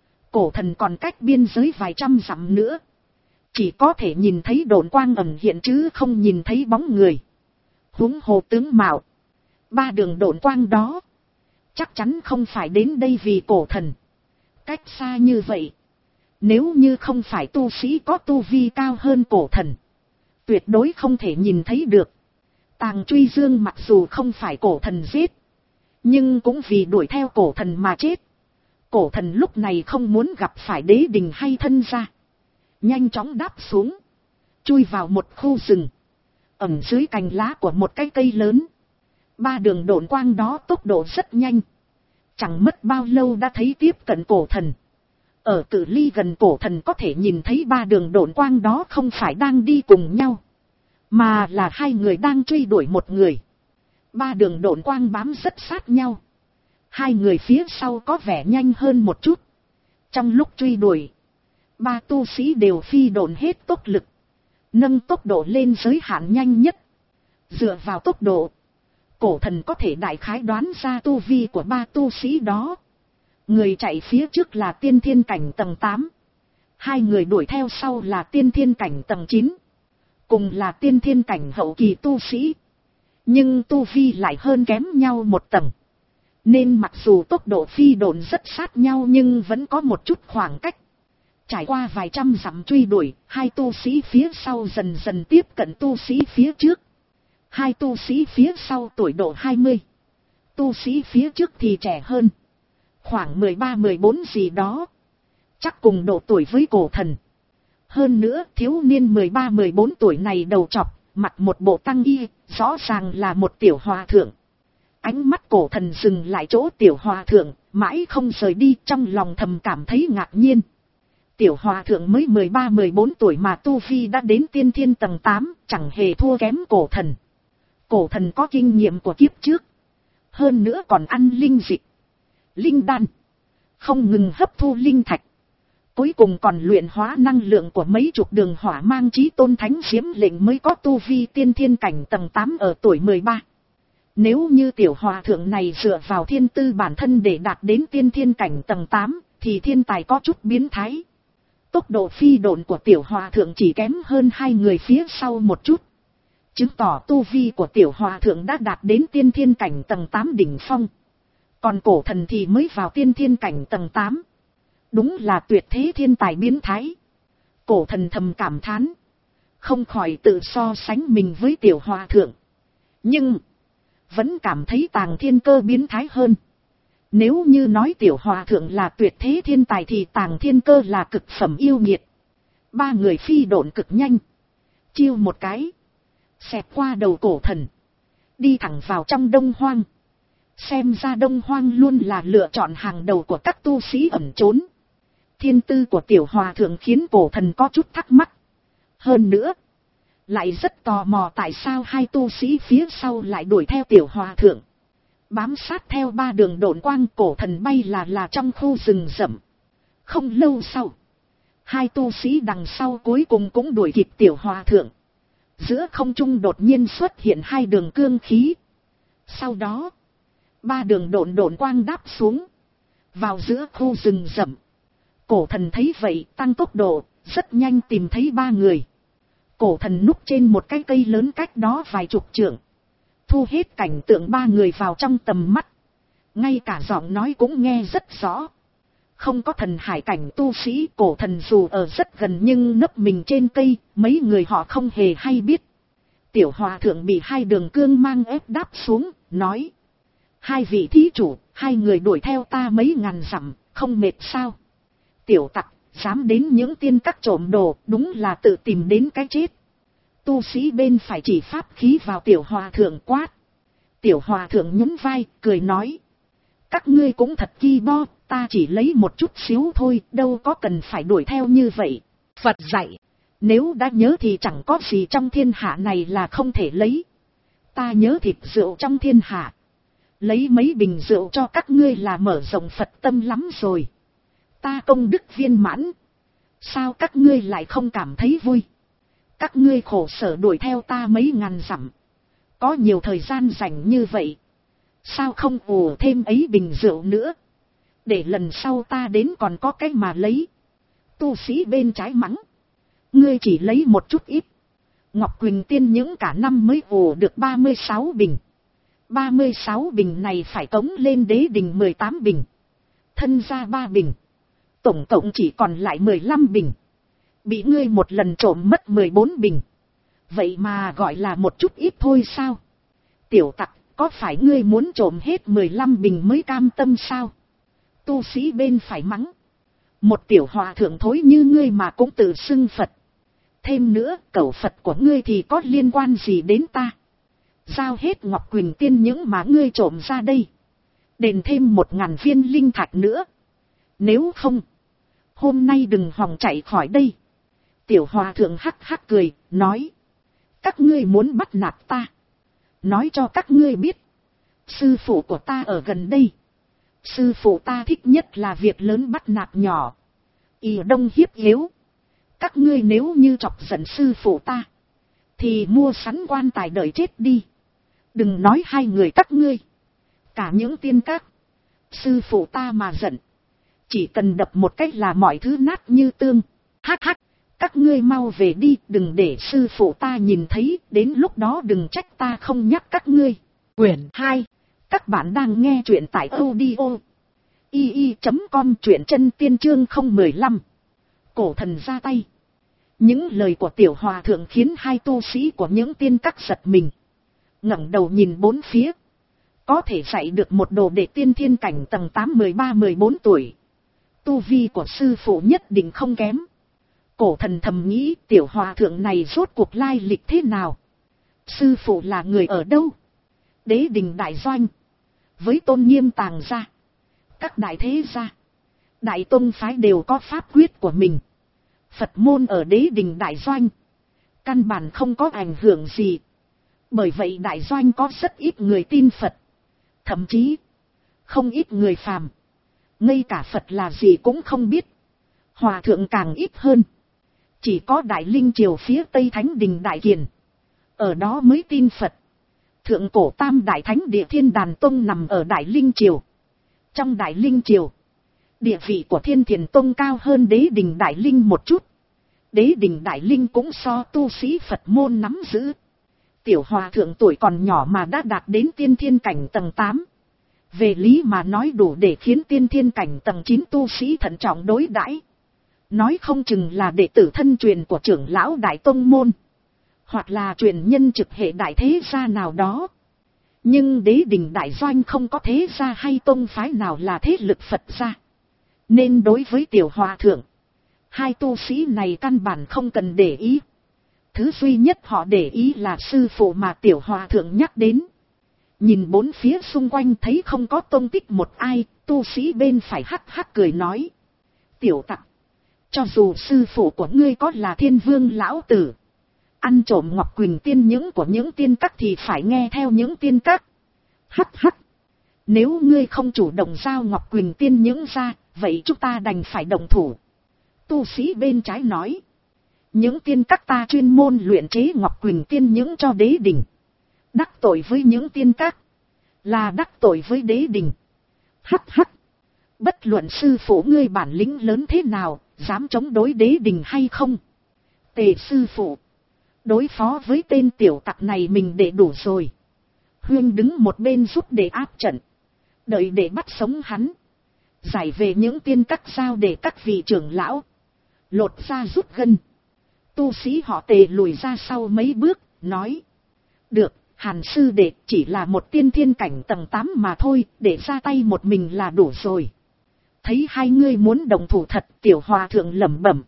Cổ thần còn cách biên giới vài trăm dặm nữa, chỉ có thể nhìn thấy độn quang ẩn hiện chứ không nhìn thấy bóng người. Huống hồ tướng mạo, ba đường độn quang đó chắc chắn không phải đến đây vì cổ thần. Cách xa như vậy, nếu như không phải tu sĩ có tu vi cao hơn cổ thần, tuyệt đối không thể nhìn thấy được. Tàng Truy Dương mặc dù không phải cổ thần giết, nhưng cũng vì đuổi theo cổ thần mà chết. Cổ thần lúc này không muốn gặp phải đế đình hay thân gia, nhanh chóng đáp xuống, chui vào một khu rừng, ẩn dưới cành lá của một cái cây lớn. Ba đường độn quang đó tốc độ rất nhanh, chẳng mất bao lâu đã thấy tiếp cận cổ thần. Ở cự ly gần cổ thần có thể nhìn thấy ba đường độn quang đó không phải đang đi cùng nhau, mà là hai người đang truy đuổi một người. Ba đường độn quang bám rất sát nhau, hai người phía sau có vẻ nhanh hơn một chút. Trong lúc truy đuổi, ba tu sĩ đều phi độn hết tốc lực, nâng tốc độ lên giới hạn nhanh nhất. Dựa vào tốc độ, cổ thần có thể đại khái đoán ra tu vi của ba tu sĩ đó. Người chạy phía trước là tiên thiên cảnh tầng tám, hai người đuổi theo sau là tiên thiên cảnh tầng chín, cùng là tiên thiên cảnh hậu kỳ tu sĩ, nhưng tu vi lại hơn kém nhau một tầng, nên mặc dù tốc độ phi độn rất sát nhau nhưng vẫn có một chút khoảng cách. Trải qua vài trăm dặm truy đuổi, hai tu sĩ phía sau dần dần tiếp cận tu sĩ phía trước. Hai tu sĩ phía sau tuổi độ hai mươi, tu sĩ phía trước thì trẻ hơn, khoảng mười ba mười bốn gì đó, chắc cùng độ tuổi với cổ thần. Hơn nữa thiếu niên mười ba mười bốn tuổi này đầu trọc, mặc một bộ tăng y, rõ ràng là một tiểu hòa thượng. Ánh mắt cổ thần dừng lại chỗ tiểu hòa thượng, mãi không rời đi, trong lòng thầm cảm thấy ngạc nhiên. Tiểu hòa thượng mới mười ba mười bốn tuổi mà tu vi đã đến tiên thiên tầng tám, chẳng hề thua kém cổ thần. Cổ thần có kinh nghiệm của kiếp trước, hơn nữa còn ăn linh dịch, linh đan, không ngừng hấp thu linh thạch, cuối cùng còn luyện hóa năng lượng của mấy chục đường hỏa mang chí tôn thánh diễm lệnh mới có tu vi tiên thiên cảnh tầng tám ở tuổi mười ba. Nếu như tiểu hòa thượng này dựa vào thiên tư bản thân để đạt đến tiên thiên cảnh tầng tám, thì thiên tài có chút biến thái. Tốc độ phi độn của tiểu hòa thượng chỉ kém hơn hai người phía sau một chút, chứng tỏ tu vi của tiểu hòa thượng đã đạt đến tiên thiên cảnh tầng tám đỉnh phong. Còn cổ thần thì mới vào tiên thiên cảnh tầng tám. Đúng là tuyệt thế thiên tài biến thái. Cổ thần thầm cảm thán, không khỏi tự so sánh mình với tiểu hòa thượng. Nhưng vẫn cảm thấy Tàng Thiên Cơ biến thái hơn. Nếu như nói tiểu hòa thượng là tuyệt thế thiên tài thì Tàng Thiên Cơ là cực phẩm yêu nghiệt. Ba người phi độn cực nhanh, chiêu một cái, xẹt qua đầu cổ thần, đi thẳng vào trong Đông Hoang. Xem ra Đông Hoang luôn là lựa chọn hàng đầu của các tu sĩ ẩn trốn. Thiên tư của tiểu hòa thượng khiến cổ thần có chút thắc mắc. Hơn nữa, lại rất tò mò tại sao hai tu sĩ phía sau lại đuổi theo tiểu hòa thượng. Bám sát theo ba đường độn quang, cổ thần bay là là trong khu rừng rậm. Không lâu sau, hai tu sĩ đằng sau cuối cùng cũng đuổi kịp tiểu hòa thượng. Giữa không trung đột nhiên xuất hiện hai đường cương khí. Sau đó, ba đường độn độn quang đáp xuống, vào giữa khu rừng rậm. Cổ thần thấy vậy tăng tốc độ, rất nhanh tìm thấy ba người. Cổ thần núp trên một cái cây lớn cách đó vài chục trượng, thu hết cảnh tượng ba người vào trong tầm mắt. Ngay cả giọng nói cũng nghe rất rõ. Không có thần hải cảnh tu sĩ, cổ thần dù ở rất gần nhưng nấp mình trên cây, mấy người họ không hề hay biết. Tiểu hòa thượng bị hai đường cương mang ép đáp xuống, nói: hai vị thí chủ, hai người đuổi theo ta mấy ngàn dặm, không mệt sao? Tiểu tặc, dám đến những tiên các trộm đồ, đúng là tự tìm đến cái chết. Tu sĩ bên phải chỉ pháp khí vào tiểu hòa thượng quát. Tiểu hòa thượng nhún vai, cười nói: các ngươi cũng thật ki bo, ta chỉ lấy một chút xíu thôi, đâu có cần phải đuổi theo như vậy. Phật dạy, nếu đã nhớ thì chẳng có gì trong thiên hạ này là không thể lấy. Ta nhớ thịt rượu trong thiên hạ, lấy mấy bình rượu cho các ngươi là mở rộng Phật tâm lắm rồi. Ta công đức viên mãn, sao các ngươi lại không cảm thấy vui? Các ngươi khổ sở đuổi theo ta mấy ngàn dặm, có nhiều thời gian rảnh như vậy, sao không ủ thêm ấy bình rượu nữa, để lần sau ta đến còn có cái mà lấy. Tu sĩ bên trái mắng: ngươi chỉ lấy một chút ít. Ngọc Quỳnh Tiên những cả năm mới ủ được ba mươi sáu bình, ba mươi sáu bình này phải cống lên đế đình mười tám bình. Thân ra ba bình. Tổng cộng chỉ còn lại mười lăm bình. Bị ngươi một lần trộm mất mười bốn bình. Vậy mà gọi là một chút ít thôi sao? Tiểu tặc, có phải ngươi muốn trộm hết mười lăm bình mới cam tâm sao? Tu sĩ bên phải mắng. Một tiểu hòa thượng thối như ngươi mà cũng tự xưng Phật. Thêm nữa, cẩu Phật của ngươi thì có liên quan gì đến ta? Giao hết Ngọc Quỳnh Tiên những mà ngươi trộm ra đây. Đền thêm một ngàn viên linh thạch nữa. Nếu không, hôm nay đừng hòng chạy khỏi đây. Tiểu hòa thượng hắc hắc cười, nói. Các ngươi muốn bắt nạt ta. Nói cho các ngươi biết. Sư phụ của ta ở gần đây. Sư phụ ta thích nhất là việc lớn bắt nạt nhỏ. Ỷ đông hiếp yếu. Các ngươi nếu như chọc giận sư phụ ta. Thì mua sắm quan tài đợi chết đi. Đừng nói hai người các ngươi. Cả những tiên các. Sư phụ ta mà giận. Chỉ cần đập một cách là mọi thứ nát như tương. Hắc hắc. Các ngươi mau về đi. Đừng để sư phụ ta nhìn thấy. Đến lúc đó đừng trách ta không nhắc các ngươi. Quyển hai. Các bạn đang nghe truyện tại audio i i chấm com, truyện chân tiên chương không một lăm. Cổ thần ra tay. Những lời của tiểu hòa thượng khiến hai tu sĩ của những tiên các giật mình. Ngẩng đầu nhìn bốn phía. Có thể dạy được một đồ đệ tiên thiên cảnh tầng tám, mười ba, mười bốn tuổi. Tu vi của sư phụ nhất định không kém. Cổ thần thầm nghĩ tiểu hòa thượng này rốt cuộc lai lịch thế nào? Sư phụ là người ở đâu? Đế đình đại doanh. Với Tôn Nghiêm Tàng gia, các đại thế gia, đại tôn phái đều có pháp quyết của mình. Phật môn ở đế đình đại doanh, căn bản không có ảnh hưởng gì. Bởi vậy đại doanh có rất ít người tin Phật. Thậm chí, không ít người phàm. Ngay cả Phật là gì cũng không biết. Hòa thượng càng ít hơn. Chỉ có Đại Linh Triều phía Tây Thánh Đình Đại Kiền. Ở đó mới tin Phật. Thượng cổ Tam Đại Thánh Địa Thiên Đàn Tông nằm ở Đại Linh Triều. Trong Đại Linh Triều, địa vị của Thiên Thiền Tông cao hơn Đế Đình Đại Linh một chút. Đế Đình Đại Linh cũng so tu sĩ Phật môn nắm giữ. Tiểu hòa thượng tuổi còn nhỏ mà đã đạt đến tiên thiên cảnh tầng tám. Về lý mà nói đủ để khiến tiên thiên cảnh tầng chín tu sĩ thận trọng đối đãi. Nói không chừng là đệ tử thân truyền của trưởng lão Đại Tông Môn. Hoặc là truyền nhân trực hệ đại thế gia nào đó. Nhưng đế đình đại doanh không có thế gia hay tông phái nào là thế lực Phật gia. Nên đối với tiểu hòa thượng, hai tu sĩ này căn bản không cần để ý. Thứ duy nhất họ để ý là sư phụ mà tiểu hòa thượng nhắc đến. Nhìn bốn phía xung quanh thấy không có tông tích một ai, tu sĩ bên phải hắc hắc cười nói. Tiểu tặc, cho dù sư phụ của ngươi có là Thiên Vương lão tử, ăn trộm Ngọc Quỳnh Tiên những của những tiên các thì phải nghe theo những tiên các. Hắc hắc. Nếu ngươi không chủ động giao Ngọc Quỳnh Tiên những ra, vậy chúng ta đành phải động thủ. Tu sĩ bên trái nói. Những tiên các ta chuyên môn luyện chế Ngọc Quỳnh Tiên những cho đế đình. Đắc tội với những tiên các, là đắc tội với đế đình. Hắc hắc. Bất luận sư phụ ngươi bản lĩnh lớn thế nào, dám chống đối đế đình hay không? Tề sư phụ, đối phó với tên tiểu tặc này mình để đủ rồi. Huyên đứng một bên giúp để áp trận. Đợi để bắt sống hắn. Giải về những tiên các giao để các vị trưởng lão. Lột ra rút gân. Tu sĩ họ Tề lùi ra sau mấy bước, nói. Được, Hàn sư đệ chỉ là một tiên thiên cảnh tầng tám mà thôi, để ra tay một mình là đủ rồi. Thấy hai ngươi muốn đồng thủ thật, tiểu hòa thượng lẩm bẩm.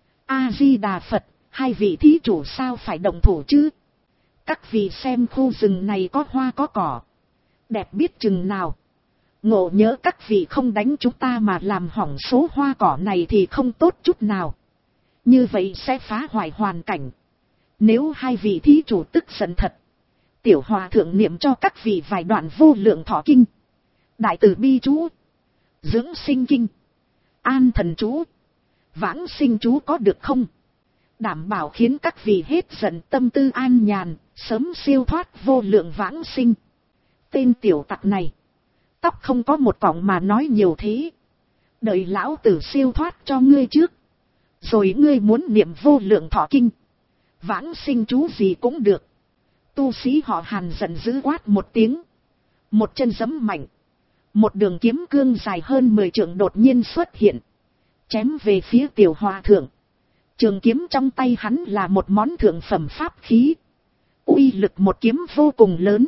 A-di-đà Phật, hai vị thí chủ sao phải đồng thủ chứ? Các vị xem khu rừng này có hoa có cỏ. Đẹp biết chừng nào. Ngộ nhớ các vị không đánh chúng ta mà làm hỏng số hoa cỏ này thì không tốt chút nào. Như vậy sẽ phá hoại hoàn cảnh. Nếu hai vị thí chủ tức giận thật, tiểu hòa thượng niệm cho các vị vài đoạn vô lượng thọ kinh, đại từ bi chú, dưỡng sinh kinh, an thần chú, vãng sinh chú có được không? Đảm bảo khiến các vị hết giận tâm tư an nhàn, sớm siêu thoát vô lượng vãng sinh. Tên tiểu tặc này, tóc không có một cọng mà nói nhiều thế. Đợi lão tử siêu thoát cho ngươi trước, rồi ngươi muốn niệm vô lượng thọ kinh, vãng sinh chú gì cũng được. Tu sĩ họ Hàn giận dữ quát một tiếng. Một chân giẫm mạnh. Một đường kiếm cương dài hơn mười trượng đột nhiên xuất hiện. Chém về phía tiểu hòa thượng. Trường kiếm trong tay hắn là một món thượng phẩm pháp khí. Uy lực một kiếm vô cùng lớn.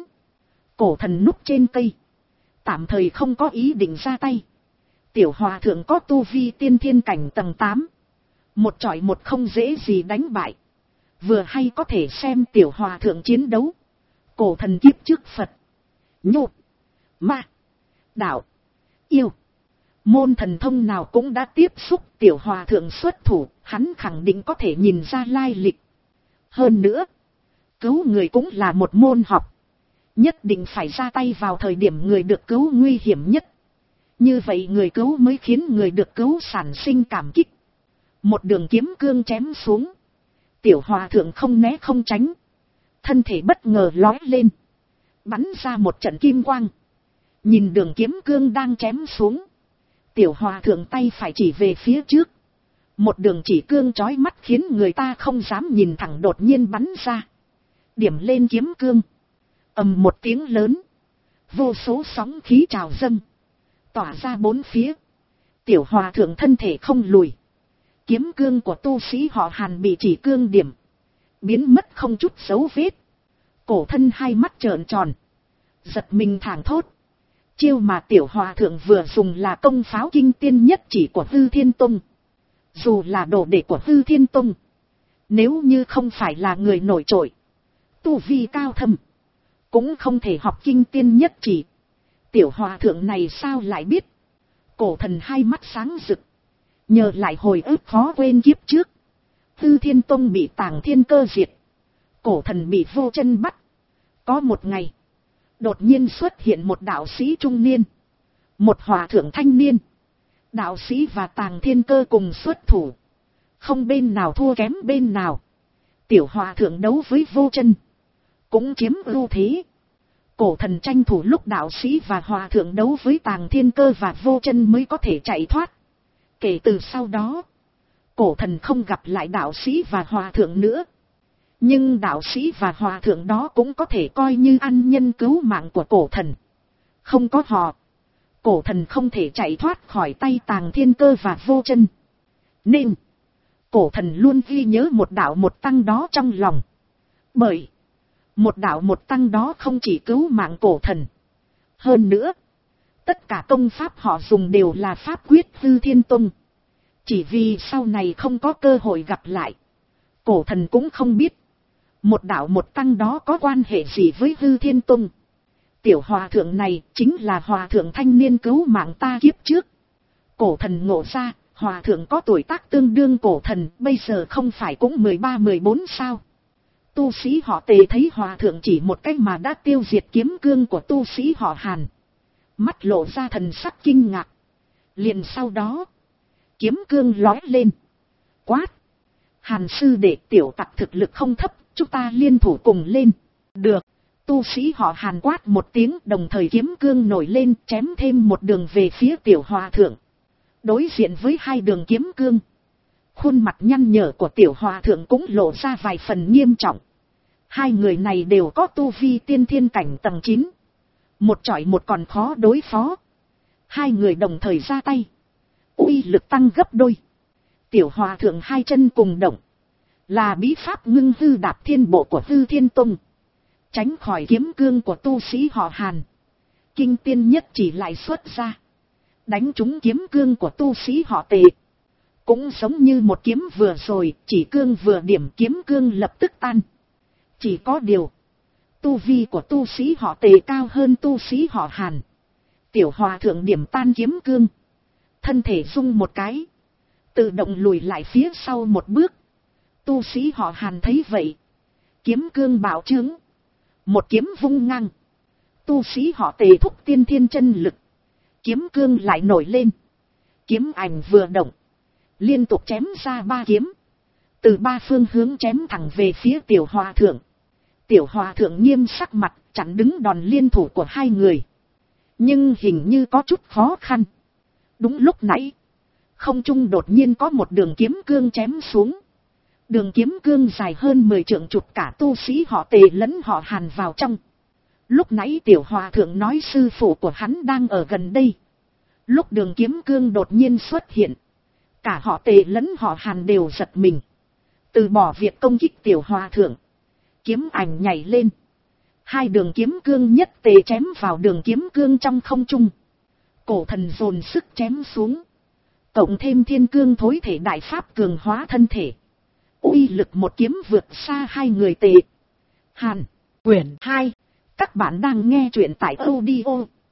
Cổ thần núp trên cây. Tạm thời không có ý định ra tay. Tiểu hòa thượng có tu vi tiên thiên cảnh tầng tám. Một chọi một không dễ gì đánh bại. Vừa hay có thể xem tiểu hòa thượng chiến đấu. Cổ thần kiếp trước Phật, Nhu, Ma, Đạo, Yêu. Môn thần thông nào cũng đã tiếp xúc tiểu hòa thượng xuất thủ. Hắn khẳng định có thể nhìn ra lai lịch. Hơn nữa, cứu người cũng là một môn học. Nhất định phải ra tay vào thời điểm người được cứu nguy hiểm nhất. Như vậy người cứu mới khiến người được cứu sản sinh cảm kích. Một đường kiếm cương chém xuống. Tiểu hòa thượng không né không tránh. Thân thể bất ngờ lói lên. Bắn ra một trận kim quang. Nhìn đường kiếm cương đang chém xuống. Tiểu hòa thượng tay phải chỉ về phía trước. Một đường chỉ cương chói mắt khiến người ta không dám nhìn thẳng đột nhiên bắn ra. Điểm lên kiếm cương. Ầm một tiếng lớn. Vô số sóng khí trào dâng. Tỏa ra bốn phía. Tiểu hòa thượng thân thể không lùi. Kiếm cương của tu sĩ họ Hàn bị chỉ cương điểm. Biến mất không chút dấu vết. Cổ thân hai mắt trợn tròn. Giật mình thảng thốt. Chiêu mà tiểu hòa thượng vừa dùng là công pháo kinh tiên nhất chỉ của Hư Thiên Tông. Dù là đồ đệ của Hư Thiên Tông. Nếu như không phải là người nổi trội. Tu vi cao thâm. Cũng không thể học kinh tiên nhất chỉ. Tiểu hòa thượng này sao lại biết. Cổ thần hai mắt sáng rực. Nhờ lại hồi ức khó quên kiếp trước. Hư Thiên Tông bị Tàng Thiên Cơ diệt. Cổ thần bị Vô Chân bắt. Có một ngày. Đột nhiên xuất hiện một đạo sĩ trung niên. Một hòa thượng thanh niên. Đạo sĩ và Tàng Thiên Cơ cùng xuất thủ. Không bên nào thua kém bên nào. Tiểu hòa thượng đấu với Vô Chân. Cũng chiếm ưu thế. Cổ thần tranh thủ lúc đạo sĩ và hòa thượng đấu với Tàng Thiên Cơ và Vô Chân mới có thể chạy thoát. Kể từ sau đó, cổ thần không gặp lại đạo sĩ và hòa thượng nữa. Nhưng đạo sĩ và hòa thượng đó cũng có thể coi như ăn nhân cứu mạng của cổ thần. Không có họ, cổ thần không thể chạy thoát khỏi tay Tàng Thiên Cơ và Vô Chân. Nên, cổ thần luôn ghi nhớ một đạo một tăng đó trong lòng. Bởi, một đạo một tăng đó không chỉ cứu mạng cổ thần. Hơn nữa, tất cả công pháp họ dùng đều là pháp quyết Hư Thiên Tông. Chỉ vì sau này không có cơ hội gặp lại. Cổ thần cũng không biết. Một đạo một tăng đó có quan hệ gì với Hư Thiên Tông. Tiểu hòa thượng này chính là hòa thượng thanh niên cứu mạng ta kiếp trước. Cổ thần ngộ ra, hòa thượng có tuổi tác tương đương cổ thần, bây giờ không phải cũng mười ba mười bốn sao. Tu sĩ họ Tề thấy hòa thượng chỉ một cách mà đã tiêu diệt kiếm cương của tu sĩ họ Hàn. Mắt lộ ra thần sắc kinh ngạc. Liền sau đó, kiếm cương lói lên. Quát. Hàn sư đệ, tiểu tặc thực lực không thấp, chúng ta liên thủ cùng lên. Được. Tu sĩ họ Hàn quát một tiếng, đồng thời kiếm cương nổi lên, chém thêm một đường về phía tiểu hòa thượng. Đối diện với hai đường kiếm cương, khuôn mặt nhăn nhở của tiểu hòa thượng cũng lộ ra vài phần nghiêm trọng. Hai người này đều có tu vi tiên thiên cảnh tầng chín. Một chọi một còn khó đối phó. Hai người đồng thời ra tay. Uy lực tăng gấp đôi. Tiểu hòa thượng hai chân cùng động. Là bí pháp ngưng hư đạp thiên bộ của Hư Thiên Tông. Tránh khỏi kiếm cương của tu sĩ họ Hàn. Kinh tiên nhất chỉ lại xuất ra. Đánh trúng kiếm cương của tu sĩ họ Tề. Cũng giống như một kiếm vừa rồi, chỉ cương vừa điểm kiếm cương lập tức tan. Chỉ có điều, tu vi của tu sĩ họ Tề cao hơn tu sĩ họ Hàn. Tiểu hòa thượng điểm tan kiếm cương. Thân thể rung một cái. Tự động lùi lại phía sau một bước. Tu sĩ họ Hàn thấy vậy. Kiếm cương bạo trướng. Một kiếm vung ngang. Tu sĩ họ Tề thúc tiên thiên chân lực. Kiếm cương lại nổi lên. Kiếm ảnh vừa động. Liên tục chém ra ba kiếm. Từ ba phương hướng chém thẳng về phía tiểu hòa thượng. Tiểu hòa thượng nghiêm sắc mặt, chặn đứng đòn liên thủ của hai người. Nhưng hình như có chút khó khăn. Đúng lúc nãy, không trung đột nhiên có một đường kiếm cương chém xuống. Đường kiếm cương dài hơn mười trượng chụp cả tu sĩ họ Tề lẫn họ Hàn vào trong. Lúc nãy tiểu hòa thượng nói sư phụ của hắn đang ở gần đây. Lúc Đường Kiếm Cương đột nhiên xuất hiện, cả họ Tề lẫn họ Hàn đều giật mình. Từ bỏ việc công kích tiểu hòa thượng, kiếm ảnh nhảy lên. Hai đường kiếm cương nhất tề chém vào đường kiếm cương trong không trung. Cổ thần dồn sức chém xuống. Cộng thêm thiên cương thối thể đại pháp cường hóa thân thể. Uy lực một kiếm vượt xa hai người Tề Hàn. Quyển hai. Các bạn đang nghe truyện tại audio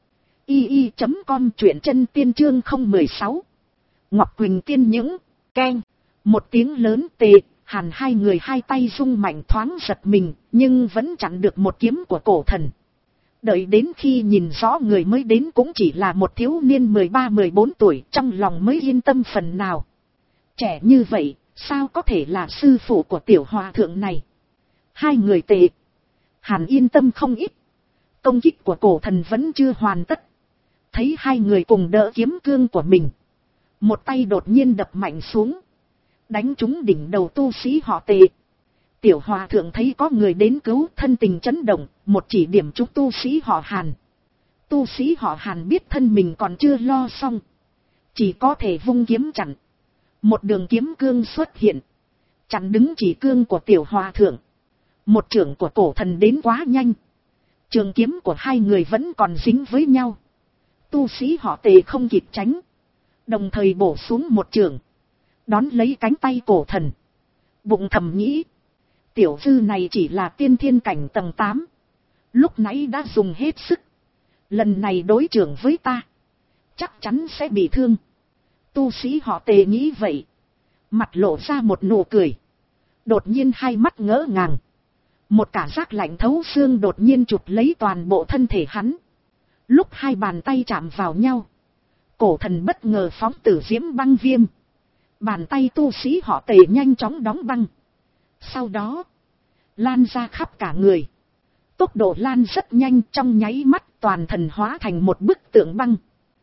i i chấm com, truyện chân tiên chương không một sáu. Ngọc Quỳnh tiên những, keng. Một tiếng lớn Tề Hàn hai người hai tay rung mạnh thoáng giật mình, nhưng vẫn chặn được một kiếm của cổ thần. Đợi đến khi nhìn rõ người mới đến cũng chỉ là một thiếu niên mười ba mười bốn tuổi, trong lòng mới yên tâm phần nào. Trẻ như vậy, sao có thể là sư phụ của tiểu hòa thượng này? Hai người Tề Hàn yên tâm không ít. Công kích của cổ thần vẫn chưa hoàn tất. Thấy hai người cùng đỡ kiếm cương của mình, một tay đột nhiên đập mạnh xuống, đánh trúng đỉnh đầu tu sĩ họ Tề. Tiểu hòa thượng thấy có người đến cứu, thân tình chấn động, một chỉ điểm trúng tu sĩ họ Hàn. Tu sĩ họ Hàn biết thân mình còn chưa lo xong, chỉ có thể vung kiếm chặn. Một đường kiếm cương xuất hiện, chặn đứng chỉ cương của tiểu hòa thượng. Một chưởng của cổ thần đến quá nhanh, trường kiếm của hai người vẫn còn dính với nhau. Tu sĩ họ Tề không kịp tránh, đồng thời bổ xuống một chưởng, đón lấy cánh tay cổ thần. Bụng thầm nghĩ, tiểu sư này chỉ là tiên thiên cảnh tầng tám, lúc nãy đã dùng hết sức, lần này đối chưởng với ta chắc chắn sẽ bị thương. Tu sĩ họ Tề nghĩ vậy, mặt lộ ra một nụ cười. Đột nhiên hai mắt ngỡ ngàng, một cảm giác lạnh thấu xương đột nhiên chụp lấy toàn bộ thân thể hắn. Lúc hai bàn tay chạm vào nhau, cổ thần bất ngờ phóng tử diễm băng viêm. Bàn tay tu sĩ họ Tề nhanh chóng đóng băng, sau đó lan ra khắp cả người. Tốc độ lan rất nhanh, trong nháy mắt toàn thần hóa thành một bức tượng băng.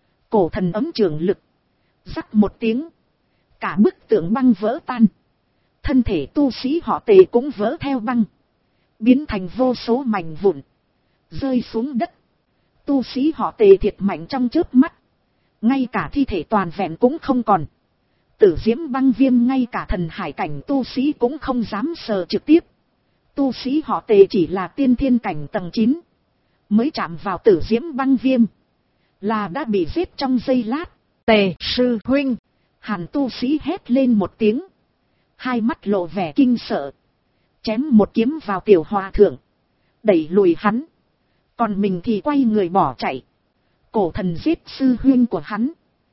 Cổ thần ấm trường lực, rắc một tiếng, cả bức tượng băng vỡ tan. Thân thể tu sĩ họ Tề cũng vỡ theo băng, biến thành vô số mảnh vụn, rơi xuống đất. Tu sĩ họ Tề thiệt mạnh trong chớp mắt, ngay cả thi thể toàn vẹn cũng không còn. Tử diễm băng viêm ngay cả thần hải cảnh tu sĩ cũng không dám sờ trực tiếp. Tu sĩ họ Tề chỉ là tiên thiên cảnh tầng chín, mới chạm vào tử diễm băng viêm là đã bị giết trong giây lát. Tề sư huynh! Hàn tu sĩ hét lên một tiếng, hai mắt lộ vẻ kinh sợ, chém một kiếm vào tiểu hòa thượng, đẩy lùi hắn, còn mình thì quay người bỏ chạy. Cổ thần giết sư huynh của hắn,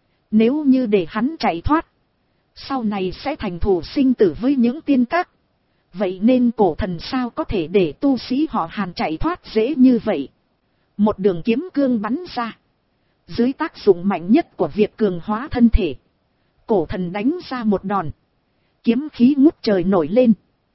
nếu như để hắn chạy thoát, sau này sẽ thành thù sinh tử với những tiên các. Vậy nên cổ thần sao có thể để tu sĩ họ Hàn chạy thoát dễ như vậy. Một đường kiếm cương bắn ra, dưới tác dụng mạnh nhất của việc cường hóa thân thể, cổ thần đánh ra một đòn, kiếm khí ngút trời nổi lên,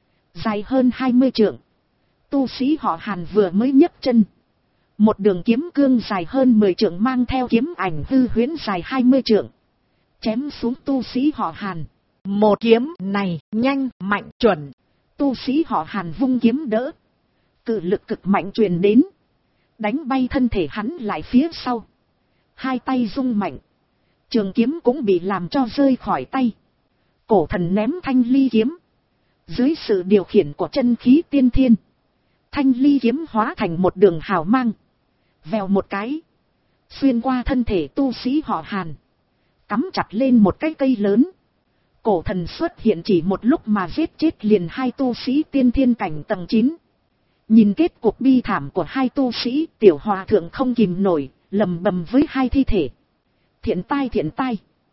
dài hơn hai mươi trượng. Tu sĩ họ Hàn vừa mới nhấc chân, một đường kiếm cương dài hơn mười trượng mang theo kiếm ảnh hư huyễn dài hai mươi trượng, chém xuống tu sĩ họ Hàn. Một kiếm này nhanh, mạnh, chuẩn. Tu sĩ họ Hàn vung kiếm đỡ, cự lực cực mạnh truyền đến, đánh bay thân thể hắn lại phía sau. Hai tay rung mạnh, trường kiếm cũng bị làm cho rơi khỏi tay. Cổ thần ném thanh ly kiếm, dưới sự điều khiển của chân khí tiên thiên, thanh ly kiếm hóa thành một đường hào mang, vèo một cái, xuyên qua thân thể tu sĩ họ Hàn, cắm chặt lên một cái cây lớn. Cổ thần xuất hiện chỉ một lúc mà giết chết liền hai tu sĩ tiên thiên cảnh tầng chín. Nhìn kết cục bi thảm của hai tu sĩ, tiểu hòa thượng không kìm nổi, lầm bầm với hai thi thể. Thiện tai thiện tai.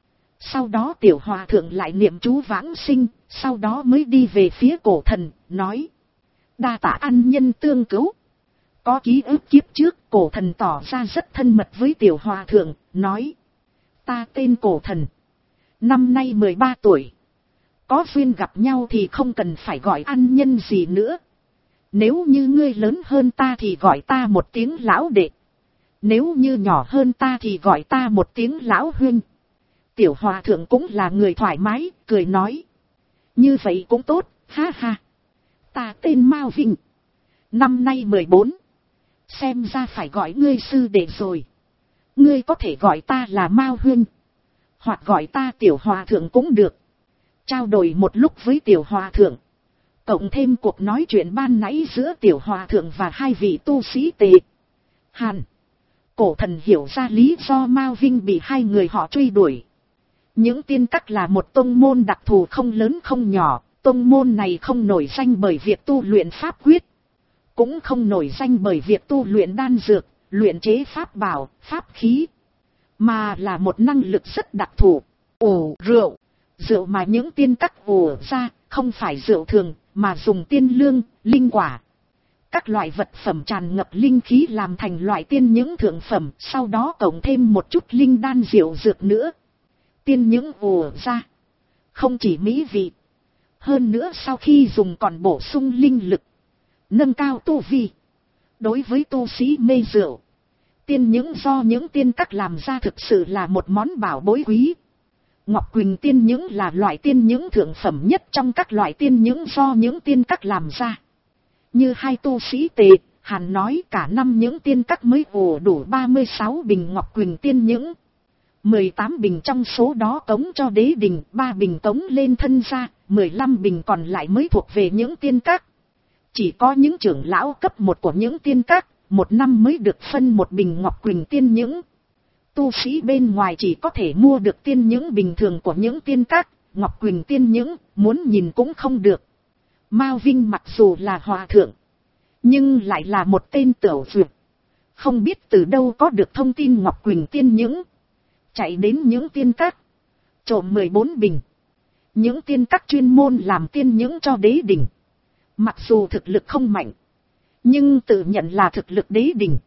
Sau đó tiểu hòa thượng lại niệm chú vãng sinh, sau đó mới đi về phía cổ thần, nói: đa tạ ăn nhân tương cứu. Có ký ức kiếp trước, cổ thần tỏ ra rất thân mật với tiểu hòa thượng, nói: ta tên cổ thần, năm nay mười ba tuổi. Có duyên gặp nhau thì không cần phải gọi ăn nhân gì nữa. Nếu như ngươi lớn hơn ta thì gọi ta một tiếng lão đệ. Nếu như nhỏ hơn ta thì gọi ta một tiếng lão huynh. Tiểu hòa thượng cũng là người thoải mái, cười nói: như vậy cũng tốt, ha ha. Ta tên Mao Vinh, năm nay mười bốn. Xem ra phải gọi ngươi sư đệ rồi. Ngươi có thể gọi ta là Mao Huynh, hoặc gọi ta Tiểu Hòa Thượng cũng được. Trao đổi một lúc với Tiểu Hòa Thượng, cộng thêm cuộc nói chuyện ban nãy giữa Tiểu Hòa Thượng và hai vị tu sĩ Tề, Hàn, Cổ Thần hiểu ra lý do Mao Vinh bị hai người họ truy đuổi. Những tiên các là một tông môn đặc thù không lớn không nhỏ. Tông môn này không nổi danh bởi việc tu luyện pháp quyết, cũng không nổi danh bởi việc tu luyện đan dược, luyện chế pháp bảo, pháp khí, mà là một năng lực rất đặc thù. Ủ rượu, rượu mà những tiên các ủ ra không phải rượu thường, mà dùng tiên lương, linh quả, các loại vật phẩm tràn ngập linh khí làm thành loại tiên những thượng phẩm, sau đó cộng thêm một chút linh đan diệu dược nữa. Tiên những ủ ra không chỉ mỹ vị, hơn nữa sau khi dùng còn bổ sung linh lực, nâng cao tu vi. Đối với tu sĩ mê rượu, tiên những do những tiên các làm ra thực sự là một món bảo bối quý. Ngọc Quỳnh tiên những là loại tiên những thượng phẩm nhất trong các loại tiên những do những tiên các làm ra. Như hai tu sĩ Tề, Hàn nói cả năm những tiên các mới ủ đủ ba mươi sáu bình Ngọc Quỳnh tiên những. mười tám bình trong số đó cống cho đế đình, ba bình cống lên thân gia, mười lăm bình còn lại mới thuộc về những tiên các. Chỉ có những trưởng lão cấp một của những tiên các, một năm mới được phân một bình Ngọc Quỳnh tiên những. Tu sĩ bên ngoài chỉ có thể mua được tiên những bình thường của những tiên các, Ngọc Quỳnh tiên những, muốn nhìn cũng không được. Mao Vinh mặc dù là hòa thượng, nhưng lại là một tên tiểu dược, không biết từ đâu có được thông tin Ngọc Quỳnh tiên những. Chạy đến những tiên các, trộm mười bốn bình. Những tiên các chuyên môn làm tiên những cho đế đình. Mặc dù thực lực không mạnh, nhưng tự nhận là thực lực đế đình,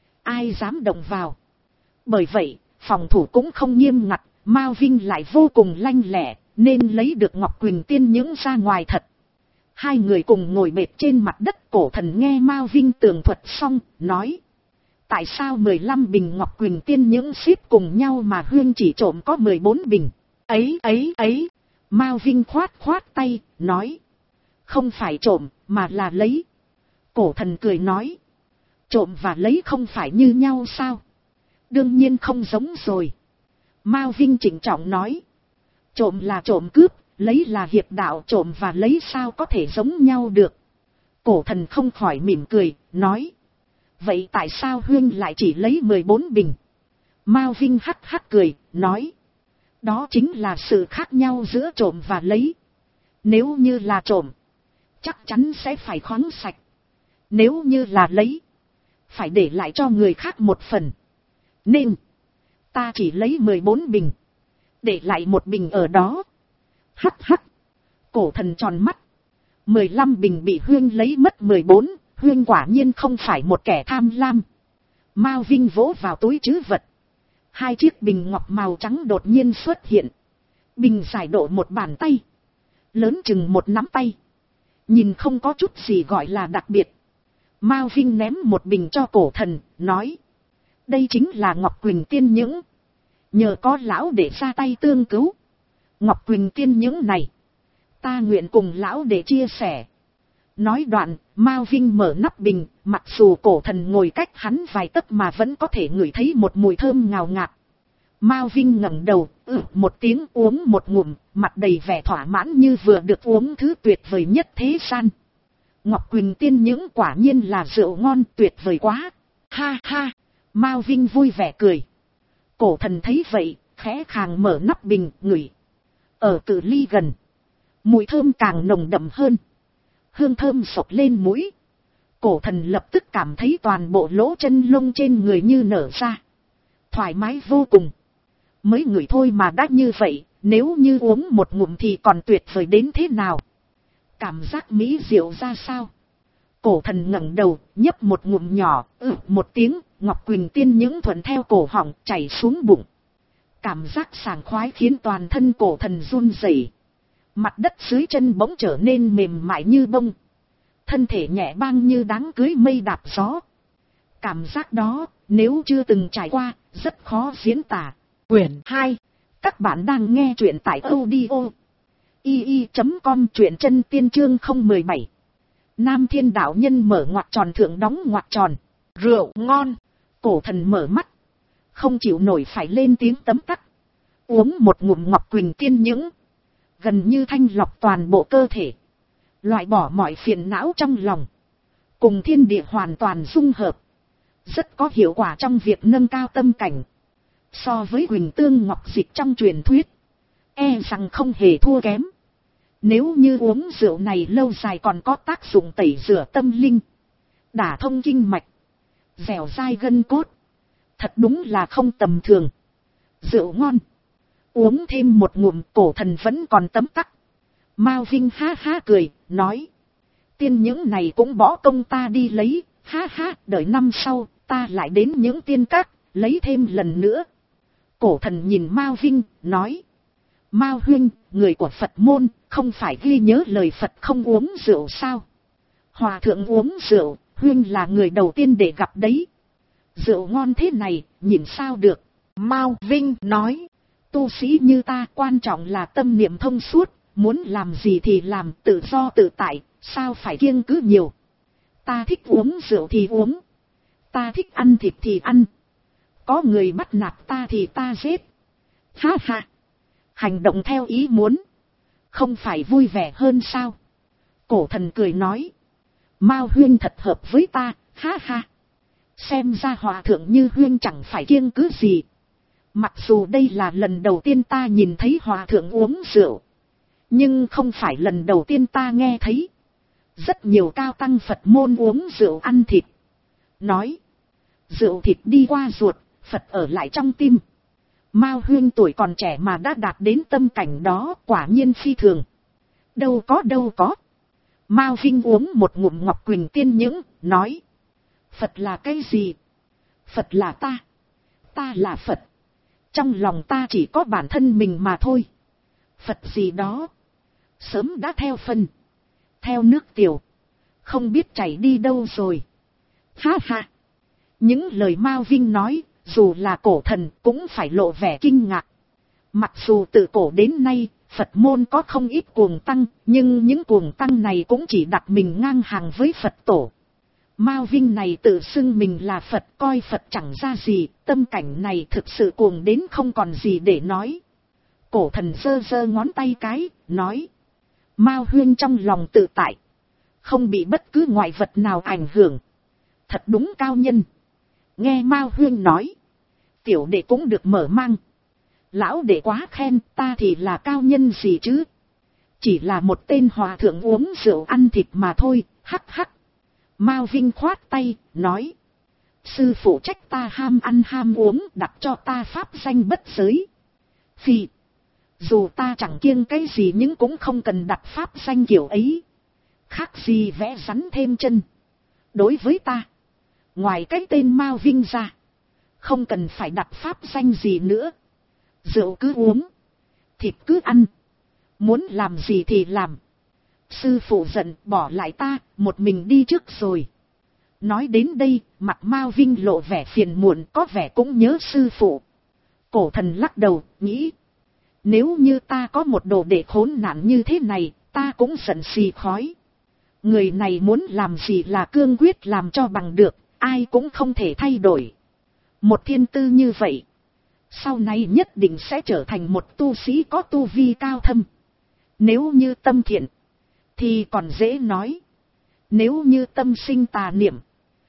ai dám động vào. Bởi vậy, phòng thủ cũng không nghiêm ngặt, Mao Vinh lại vô cùng lanh lẹ, nên lấy được Ngọc Quỳnh tiên những ra ngoài thật. Hai người cùng ngồi bệt trên mặt đất. Cổ Thần nghe Mao Vinh tường thuật xong, nói: tại sao mười lăm bình Ngọc Quỳnh tiên những xếp cùng nhau mà Huynh chỉ trộm có mười bốn bình? Ấy ấy ấy, Mao Vinh khoát khoát tay, nói: không phải trộm, mà là lấy. Cổ Thần cười nói: trộm và lấy không phải như nhau sao? Đương nhiên không giống rồi. Mao Vinh trịnh trọng nói: trộm là trộm cướp, lấy là hiệp đạo, trộm và lấy sao có thể giống nhau được? Cổ Thần không khỏi mỉm cười, nói: vậy tại sao Huynh lại chỉ lấy mười bốn bình? Mao Vinh hắc hắc cười, nói: đó chính là sự khác nhau giữa trộm và lấy. Nếu như là trộm, chắc chắn sẽ phải khoáng sạch. Nếu như là lấy, phải để lại cho người khác một phần. Nên, ta chỉ lấy mười bốn bình, để lại một bình ở đó. Hắc hắc. Cổ Thần tròn mắt. mười lăm bình bị Huynh lấy mất mười bốn, Huynh quả nhiên không phải một kẻ tham lam. Mao Vinh vỗ vào túi trữ vật. Hai chiếc bình ngọc màu trắng đột nhiên xuất hiện. Bình dài độ một bàn tay, lớn chừng một nắm tay, nhìn không có chút gì gọi là đặc biệt. Mao Vinh ném một bình cho Cổ Thần, nói: đây chính là Ngọc Quỳnh tiên những. Nhờ có lão để ra tay tương cứu, Ngọc Quỳnh tiên những này, ta nguyện cùng lão để chia sẻ. Nói đoạn, Mao Vinh mở nắp bình, mặc dù Cổ Thần ngồi cách hắn vài tấc mà vẫn có thể ngửi thấy một mùi thơm ngào ngạt. Mao Vinh ngẩng đầu, ừ một tiếng uống một ngụm, mặt đầy vẻ thỏa mãn như vừa được uống thứ tuyệt vời nhất thế gian. Ngọc Quỳnh tiên những quả nhiên là rượu ngon, tuyệt vời quá. Ha ha, Mao Vinh vui vẻ cười. Cổ Thần thấy vậy, khẽ khàng mở nắp bình, ngửi. Ở cự ly gần, mùi thơm càng nồng đậm hơn. Hương thơm sộc lên mũi. Cổ Thần lập tức cảm thấy toàn bộ lỗ chân lông trên người như nở ra, thoải mái vô cùng. Mới ngửi thôi mà đã như vậy, nếu như uống một ngụm thì còn tuyệt vời đến thế nào? Cảm giác mỹ diệu ra sao? Cổ Thần ngẩng đầu, nhấp một ngụm nhỏ, ừ một tiếng, Ngọc Quỳnh tiên những thuận theo cổ họng chảy xuống bụng. Cảm giác sảng khoái khiến toàn thân Cổ Thần run rẩy. Mặt đất dưới chân bỗng trở nên mềm mại như bông, thân thể nhẹ băng như đám cưới mây đạp gió. Cảm giác đó, nếu chưa từng trải qua, rất khó diễn tả. Quyển hai, các bạn đang nghe truyện tại audio i i chấm com. Truyện chân tiên chương không một bảy. Nam Thiên đạo nhân mở ngoặc tròn thượng đóng ngoặc tròn. rượu ngon. Cổ thần mở mắt, không chịu nổi phải lên tiếng tấm tắc. Uống một ngụm Ngọc Quỳnh Tiên Những, gần như thanh lọc toàn bộ cơ thể, loại bỏ mọi phiền não trong lòng, cùng thiên địa hoàn toàn dung hợp, rất có hiệu quả trong việc nâng cao tâm cảnh. So với Quỳnh Tương Ngọc Dịch trong truyền thuyết, e rằng không hề thua kém. Nếu như uống rượu này lâu dài còn có tác dụng tẩy rửa tâm linh, đả thông kinh mạch, dẻo dai gân cốt, thật đúng là không tầm thường. Rượu ngon. Uống thêm một ngụm, cổ thần vẫn còn tấm tắc. Mao Vinh ha ha cười, nói. Tiên những này cũng bỏ công ta đi lấy, ha ha, đợi năm sau, ta lại đến những tiên các, lấy thêm lần nữa. Cổ thần nhìn Mao Vinh, nói. Mao huynh, người của Phật môn, không phải ghi nhớ lời Phật không uống rượu sao? Hòa thượng uống rượu, huynh là người đầu tiên để gặp đấy. Rượu ngon thế này, nhìn sao được? Mao Vinh nói. Tu sĩ như ta quan trọng là tâm niệm thông suốt, muốn làm gì thì làm, tự do tự tại, sao phải kiêng cứ nhiều. Ta thích uống rượu thì uống, ta thích ăn thịt thì ăn, có người bắt nạt ta thì ta giết. Ha ha, hành động theo ý muốn, không phải vui vẻ hơn sao? Cổ thần cười nói. Mao huynh thật hợp với ta, ha ha. Xem ra hòa thượng như huynh chẳng phải kiêng cứ gì. Mặc dù đây là lần đầu tiên ta nhìn thấy hòa thượng uống rượu, nhưng không phải lần đầu tiên ta nghe thấy. Rất nhiều cao tăng Phật môn uống rượu ăn thịt. Nói, rượu thịt đi qua ruột, Phật ở lại trong tim. Mao huynh tuổi còn trẻ mà đã đạt đến tâm cảnh đó, quả nhiên phi thường. Đâu có đâu có. Mao Vinh uống một ngụm Ngọc Quỳnh Tiên Những, nói. Phật là cái gì? Phật là ta. Ta là Phật. Trong lòng ta chỉ có bản thân mình mà thôi. Phật gì đó, sớm đã theo phân, theo nước tiểu, không biết chảy đi đâu rồi. Ha ha. Những lời Mao Vinh nói, dù là cổ thần cũng phải lộ vẻ kinh ngạc. Mặc dù từ cổ đến nay, Phật môn có không ít cuồng tăng, nhưng những cuồng tăng này cũng chỉ đặt mình ngang hàng với Phật tổ. Mao Vinh này tự xưng mình là Phật, coi Phật chẳng ra gì, tâm cảnh này thực sự cuồng đến không còn gì để nói. Cổ thần giơ giơ ngón tay cái, nói. Mao huynh trong lòng tự tại, không bị bất cứ ngoại vật nào ảnh hưởng. Thật đúng cao nhân. Nghe Mao huynh nói, tiểu đệ cũng được mở mang. Lão đệ quá khen, ta thì là cao nhân gì chứ? Chỉ là một tên hòa thượng uống rượu ăn thịt mà thôi, hắc hắc. Mao Vinh khoát tay, nói. Sư phụ trách ta ham ăn ham uống, đặt cho ta pháp danh bất giới. Phi, dù ta chẳng kiêng cái gì nhưng cũng không cần đặt pháp danh kiểu ấy. Khác gì vẽ rắn thêm chân. Đối với ta, ngoài cái tên Mao Vinh ra, không cần phải đặt pháp danh gì nữa. Rượu cứ uống, thịt cứ ăn, muốn làm gì thì làm. Sư phụ giận, bỏ lại ta, một mình đi trước rồi. Nói đến đây, mặt Mao Vinh lộ vẻ phiền muộn, có vẻ cũng nhớ sư phụ. Cổ thần lắc đầu, nghĩ. Nếu như ta có một đồ đệ khốn nạn như thế này, ta cũng giận xì khói. Người này muốn làm gì là cương quyết làm cho bằng được, ai cũng không thể thay đổi. Một thiên tư như vậy, sau này nhất định sẽ trở thành một tu sĩ có tu vi cao thâm. Nếu như tâm thiện, thì còn dễ nói. Nếu như tâm sinh tà niệm,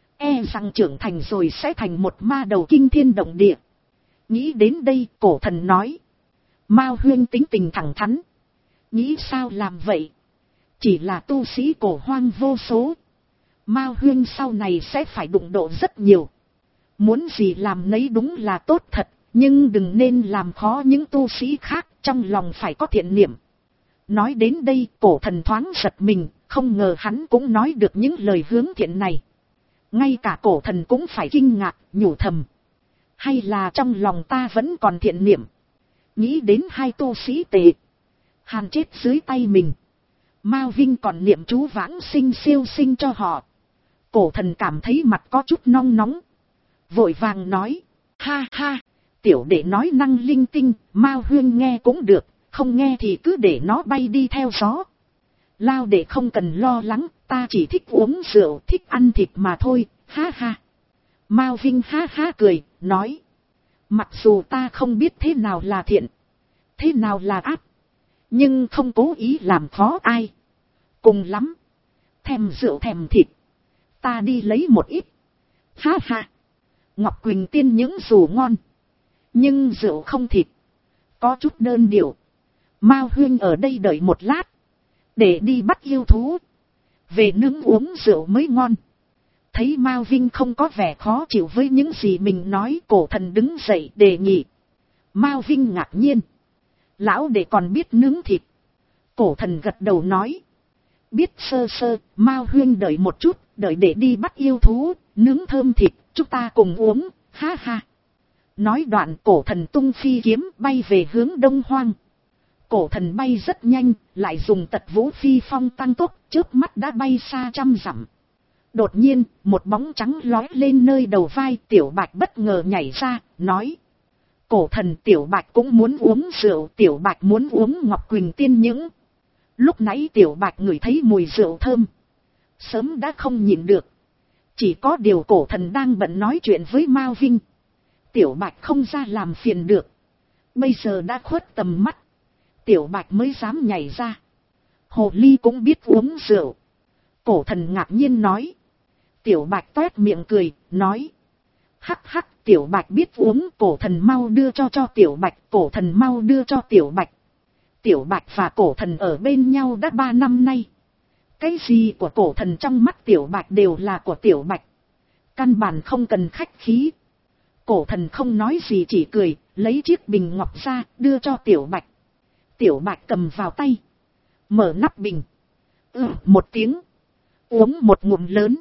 e rằng trưởng thành rồi sẽ thành một ma đầu kinh thiên động địa. Nghĩ đến đây, cổ thần nói. Mao huynh tính tình thẳng thắn, nghĩ sao làm vậy? Chỉ là tu sĩ cổ hoang vô số, Mao huynh sau này sẽ phải đụng độ rất nhiều. Muốn gì làm nấy đúng là tốt thật, nhưng đừng nên làm khó những tu sĩ khác, trong lòng phải có thiện niệm. Nói đến đây, cổ thần thoáng giật mình, không ngờ hắn cũng nói được những lời hướng thiện này. Ngay cả cổ thần cũng phải kinh ngạc, nhủ thầm. Hay là trong lòng ta vẫn còn thiện niệm. Nghĩ đến hai tu sĩ tệ, hàn chết dưới tay mình. Mao Vinh còn niệm chú vãng sinh siêu sinh cho họ. Cổ thần cảm thấy mặt có chút nong nóng, vội vàng nói. Ha ha, tiểu đệ nói năng linh tinh, Mao huynh nghe cũng được, không nghe thì cứ để nó bay đi theo gió. Lao đệ không cần lo lắng, ta chỉ thích uống rượu, thích ăn thịt mà thôi, ha ha. Mao Vinh ha ha cười, nói. Mặc dù ta không biết thế nào là thiện, thế nào là ác, nhưng không cố ý làm khó ai. Cùng lắm, thèm rượu thèm thịt, ta đi lấy một ít. Ha ha. Ngọc Quỳnh Tiên những dù ngon, nhưng rượu không thịt, có chút đơn điệu. Mao huynh ở đây đợi một lát, để đi bắt yêu thú, về nướng uống rượu mới ngon. Thấy Mao Vinh không có vẻ khó chịu với những gì mình nói, Cổ Thần đứng dậy đề nghị. Mao Vinh ngạc nhiên. Lão đệ còn biết nướng thịt. Cổ Thần gật đầu nói. Biết sơ sơ. Mao huynh đợi một chút, đợi để đi bắt yêu thú, nướng thơm thịt, chúng ta cùng uống, ha ha. Nói đoạn Cổ Thần tung phi kiếm bay về hướng Đông Hoang. Cổ Thần bay rất nhanh, lại dùng tật vũ phi phong tăng tốc, chớp mắt đã bay xa trăm dặm. Đột nhiên, một bóng trắng lói lên nơi đầu vai, Tiểu Bạch bất ngờ nhảy ra, nói. Cổ Thần, Tiểu Bạch cũng muốn uống rượu, Tiểu Bạch muốn uống Ngọc Quỳnh Tiên những. Lúc nãy Tiểu Bạch ngửi thấy mùi rượu thơm, sớm đã không nhịn được. Chỉ có điều Cổ Thần đang bận nói chuyện với Mao Vinh, Tiểu Bạch không ra làm phiền được. Bây giờ đã khuất tầm mắt, Tiểu Bạch mới dám nhảy ra. Hồ ly cũng biết uống rượu. Cổ Thần ngạc nhiên nói. Tiểu Bạch toét miệng cười, nói. Hắc hắc, Tiểu Bạch biết uống. Cổ Thần mau đưa cho cho Tiểu Bạch. Cổ Thần mau đưa cho Tiểu Bạch. Tiểu Bạch và Cổ Thần ở bên nhau đã ba năm nay. Cái gì của Cổ Thần trong mắt Tiểu Bạch đều là của Tiểu Bạch. Căn bản không cần khách khí. Cổ Thần không nói gì, chỉ cười, lấy chiếc bình ngọc ra, đưa cho Tiểu Bạch. Tiểu Bạch cầm vào tay, mở nắp bình, ừ, một tiếng, uống một ngụm lớn,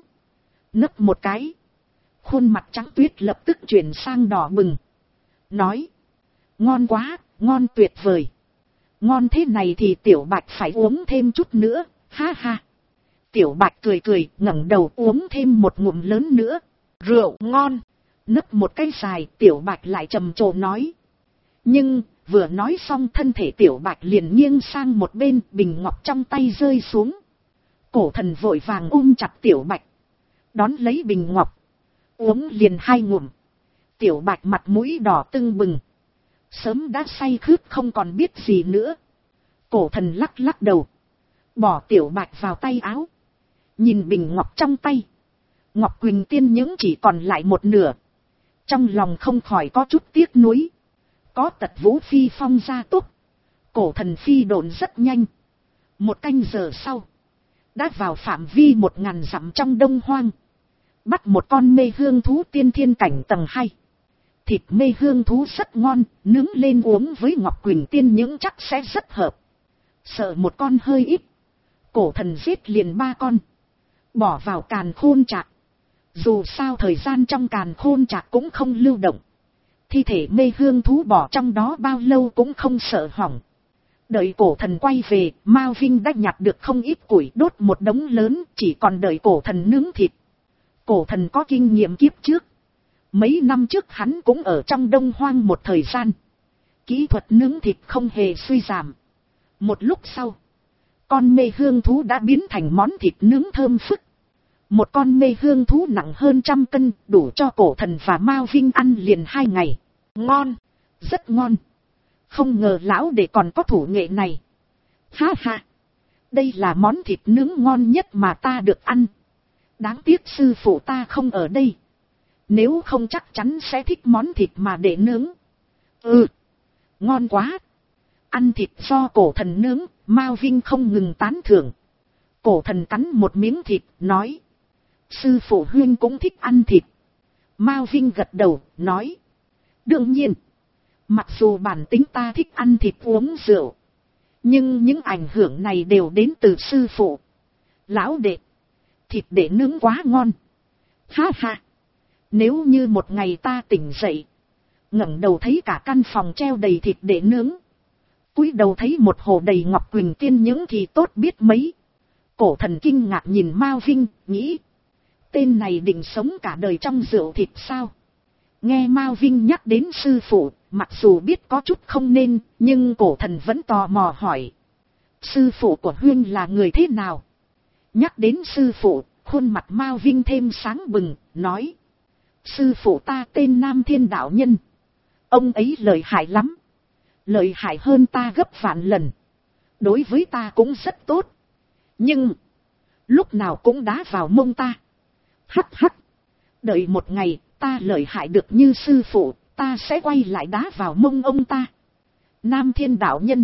nấc một cái, khuôn mặt trắng tuyết lập tức chuyển sang đỏ bừng, nói, ngon quá, ngon tuyệt vời, ngon thế này thì Tiểu Bạch phải uống thêm chút nữa, ha ha. Tiểu Bạch cười cười, ngẩng đầu uống thêm một ngụm lớn nữa, rượu ngon, nấc một cái dài. Tiểu Bạch lại trầm trồ nói, nhưng vừa nói xong thân thể Tiểu Bạch liền nghiêng sang một bên, bình ngọc trong tay rơi xuống. Cổ Thần vội vàng ôm chặt Tiểu Bạch, đón lấy bình ngọc, uống liền hai ngụm. Tiểu Bạch mặt mũi đỏ tưng bừng, sớm đã say khướt không còn biết gì nữa. Cổ Thần lắc lắc đầu, bỏ Tiểu Bạch vào tay áo, nhìn bình ngọc trong tay, Ngọc Quỳnh Tiên những chỉ còn lại một nửa. Trong lòng không khỏi có chút tiếc nuối. Có tật vũ phi phong gia tốc, Cổ Thần phi độn rất nhanh. Một canh giờ sau, đã vào phạm vi một ngàn dặm trong Đông Hoang, bắt một con mê hương thú tiên thiên cảnh tầng hai. Thịt mê hương thú rất ngon, nướng lên uống với Ngọc Quỳnh Tiên những chắc sẽ rất hợp. Sợ một con hơi ít, Cổ Thần giết liền ba con, bỏ vào càn khôn trạc. Dù sao thời gian trong càn khôn trạc cũng không lưu động, thi thể mê hương thú bỏ trong đó bao lâu cũng không sợ hỏng. Đợi Cổ Thần quay về, Mao Vinh đã nhặt được không ít củi đốt một đống lớn, chỉ còn đợi Cổ Thần nướng thịt. Cổ Thần có kinh nghiệm kiếp trước. Mấy năm trước hắn cũng ở trong Đông Hoang một thời gian. Kỹ thuật nướng thịt không hề suy giảm. Một lúc sau, con mê hương thú đã biến thành món thịt nướng thơm phức. Một con mê hương thú nặng hơn trăm cân, đủ cho Cổ Thần và Mao Vinh ăn liền hai ngày. Ngon, rất ngon. Không ngờ lão đệ còn có thủ nghệ này. Ha ha, đây là món thịt nướng ngon nhất mà ta được ăn. Đáng tiếc sư phụ ta không ở đây. Nếu không chắc chắn sẽ thích món thịt mà để nướng. Ừ, ngon quá. Ăn thịt do Cổ Thần nướng, Mao Vinh không ngừng tán thưởng. Cổ Thần cắn một miếng thịt, nói. Sư phụ huynh cũng thích ăn thịt. Mao Vinh gật đầu, nói. Đương nhiên, mặc dù bản tính ta thích ăn thịt uống rượu, nhưng những ảnh hưởng này đều đến từ sư phụ. Lão đệ, thịt để nướng quá ngon. Ha ha, nếu như một ngày ta tỉnh dậy, ngẩng đầu thấy cả căn phòng treo đầy thịt để nướng, cúi đầu thấy một hồ đầy Ngọc Quỳnh Tiên những thì tốt biết mấy. Cổ Thần kinh ngạc nhìn Mao Vinh, nghĩ, tên này định sống cả đời trong rượu thịt sao? Nghe Mao Vinh nhắc đến sư phụ, mặc dù biết có chút không nên, nhưng Cổ Thần vẫn tò mò hỏi. Sư phụ của huynh là người thế nào? Nhắc đến sư phụ, khuôn mặt Mao Vinh thêm sáng bừng, nói. Sư phụ ta tên Nam Thiên đạo nhân. Ông ấy lợi hại lắm. Lợi hại hơn ta gấp vạn lần. Đối với ta cũng rất tốt. Nhưng, lúc nào cũng đá vào mông ta. Hắc hắc. Đợi một ngày, ta lợi hại được như sư phụ, ta sẽ quay lại đá vào mông ông ta. Nam Thiên đạo nhân.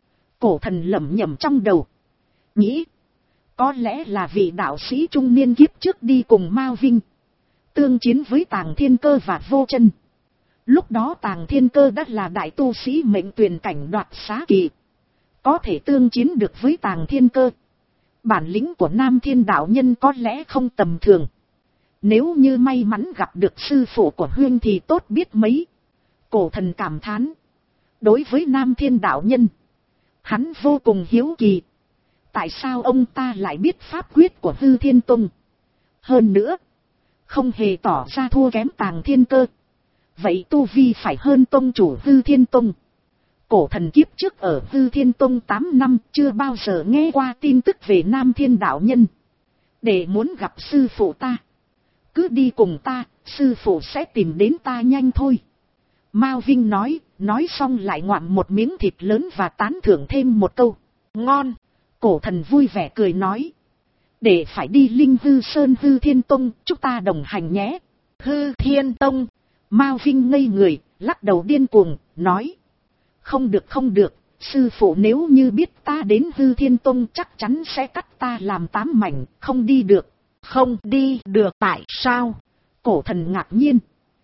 Cổ thần lẩm nhẩm trong đầu. Nghĩ, có lẽ là vị đạo sĩ trung niên kiếp trước đi cùng Mao Vinh. Tương chiến với Tàng Thiên Cơ và Vô Chân. Lúc đó Tàng Thiên Cơ đã là đại tu sĩ mệnh tuyển cảnh đoạt xá kỳ. Có thể tương chiến được với Tàng Thiên Cơ. Bản lĩnh của Nam Thiên đạo nhân có lẽ không tầm thường. Nếu như may mắn gặp được sư phụ của Huyên thì tốt biết mấy. Cổ thần cảm thán. Đối với Nam Thiên đạo nhân, hắn vô cùng hiếu kỳ. Tại sao ông ta lại biết pháp quyết của Hư Thiên Tông? Hơn nữa, không hề tỏ ra thua kém Tàng Thiên Cơ. Vậy tu vi phải hơn tông chủ Hư Thiên Tông. Cổ thần kiếp trước ở Hư Thiên Tông tám năm chưa bao giờ nghe qua tin tức về Nam Thiên đạo nhân. Để muốn gặp sư phụ ta, cứ đi cùng ta, sư phụ sẽ tìm đến ta nhanh thôi. Mao Vinh nói, nói xong lại ngoạm một miếng thịt lớn và tán thưởng thêm một câu. Ngon! Cổ thần vui vẻ cười nói. Để phải đi Linh Hư Sơn Hư Thiên Tông, chúng ta đồng hành nhé. Hư Thiên Tông! Mao Vinh ngây người, lắc đầu điên cuồng, nói. Không được không được, sư phụ nếu như biết ta đến Hư Thiên Tông chắc chắn sẽ cắt ta làm tám mảnh, không đi được. Không đi được tại sao? Cổ thần ngạc nhiên.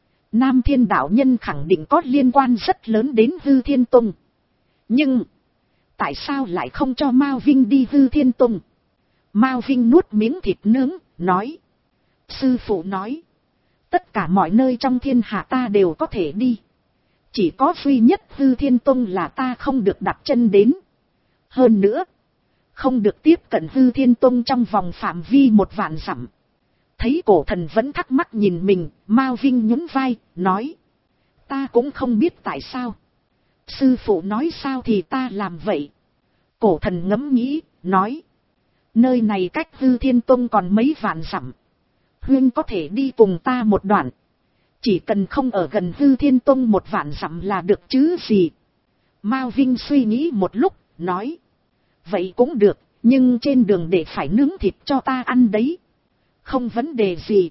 Nam Thiên đạo nhân khẳng định có liên quan rất lớn đến Hư Thiên Tông. Nhưng, tại sao lại không cho Mao Vinh đi Hư Thiên Tông? Mao Vinh nuốt miếng thịt nướng, nói. Sư phụ nói, tất cả mọi nơi trong thiên hạ ta đều có thể đi. Chỉ có duy nhất Hư Thiên Tông là ta không được đặt chân đến. Hơn nữa, không được tiếp cận Hư Thiên Tông trong vòng phạm vi một vạn dặm. Thấy cổ thần vẫn thắc mắc nhìn mình, Mao Vinh nhún vai, nói. Ta cũng không biết tại sao. Sư phụ nói sao thì ta làm vậy. Cổ thần ngẫm nghĩ, nói. Nơi này cách Hư Thiên Tông còn mấy vạn dặm. Huyên có thể đi cùng ta một đoạn. Chỉ cần không ở gần Hư Thiên Tông một vạn dặm là được chứ gì. Mao Vinh suy nghĩ một lúc, nói. Vậy cũng được, nhưng trên đường để phải nướng thịt cho ta ăn đấy. Không vấn đề gì.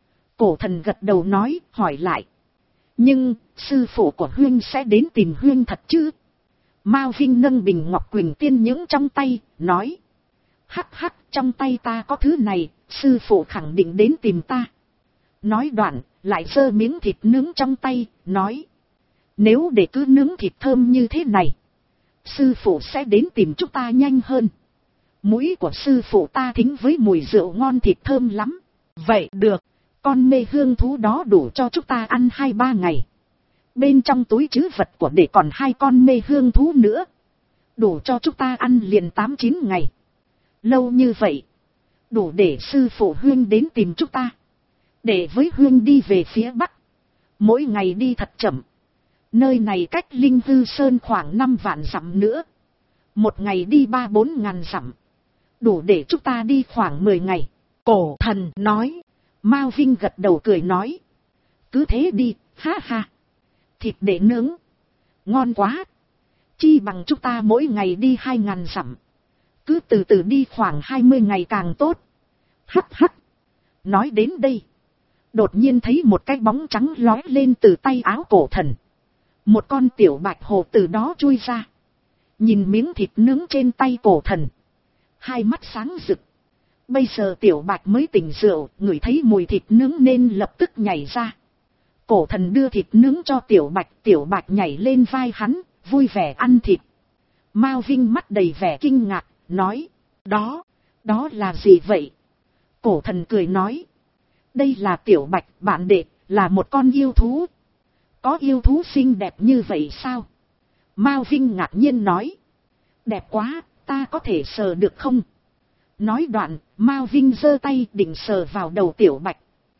Cổ thần gật đầu nói, hỏi lại. Nhưng, sư phụ của Huyên sẽ đến tìm Huyên thật chứ? Mao Vinh nâng bình ngọc quỳnh tiên nhưỡng trong tay, nói. Hắc hắc, trong tay ta có thứ này, sư phụ khẳng định đến tìm ta. Nói đoạn, lại giơ miếng thịt nướng trong tay, nói. Nếu để cứ nướng thịt thơm như thế này, sư phụ sẽ đến tìm chúng ta nhanh hơn. Mũi của sư phụ ta thính với mùi rượu ngon thịt thơm lắm. Vậy được, con mê hương thú đó đủ cho chúng ta ăn hai ba ngày. Bên trong túi trữ vật của để còn hai con mê hương thú nữa. Đủ cho chúng ta ăn liền tám chín ngày. Lâu như vậy, đủ để sư phụ Huyên đến tìm chúng ta. Để với Huyên đi về phía Bắc. Mỗi ngày đi thật chậm. Nơi này cách Linh Hư Sơn khoảng năm vạn dặm nữa. Một ngày đi ba bốn ngàn dặm. Đủ để chúng ta đi khoảng mười ngày. Cổ thần nói. Mao Vinh gật đầu cười nói. Cứ thế đi, ha ha. Thịt để nướng. Ngon quá. Chi bằng chúng ta mỗi ngày đi hai ngàn dặm. Cứ từ từ đi khoảng hai mươi ngày càng tốt. Hắc hắc. Nói đến đây. Đột nhiên thấy một cái bóng trắng lóe lên từ tay áo cổ thần. Một con tiểu bạch hồ từ đó chui ra. Nhìn miếng thịt nướng trên tay cổ thần. Hai mắt sáng rực. Bây giờ tiểu bạch mới tỉnh rượu, ngửi thấy mùi thịt nướng nên lập tức nhảy ra. Cổ thần đưa thịt nướng cho tiểu bạch, tiểu bạch nhảy lên vai hắn, vui vẻ ăn thịt. Mao Vinh mắt đầy vẻ kinh ngạc, nói, đó, đó là gì vậy? Cổ thần cười nói, đây là tiểu bạch, bạn đệ, là một con yêu thú. Có yêu thú xinh đẹp như vậy sao? Mao Vinh ngạc nhiên nói, đẹp quá, ta có thể sờ được không? Nói đoạn, Mao Vinh giơ tay định sờ vào đầu tiểu bạch.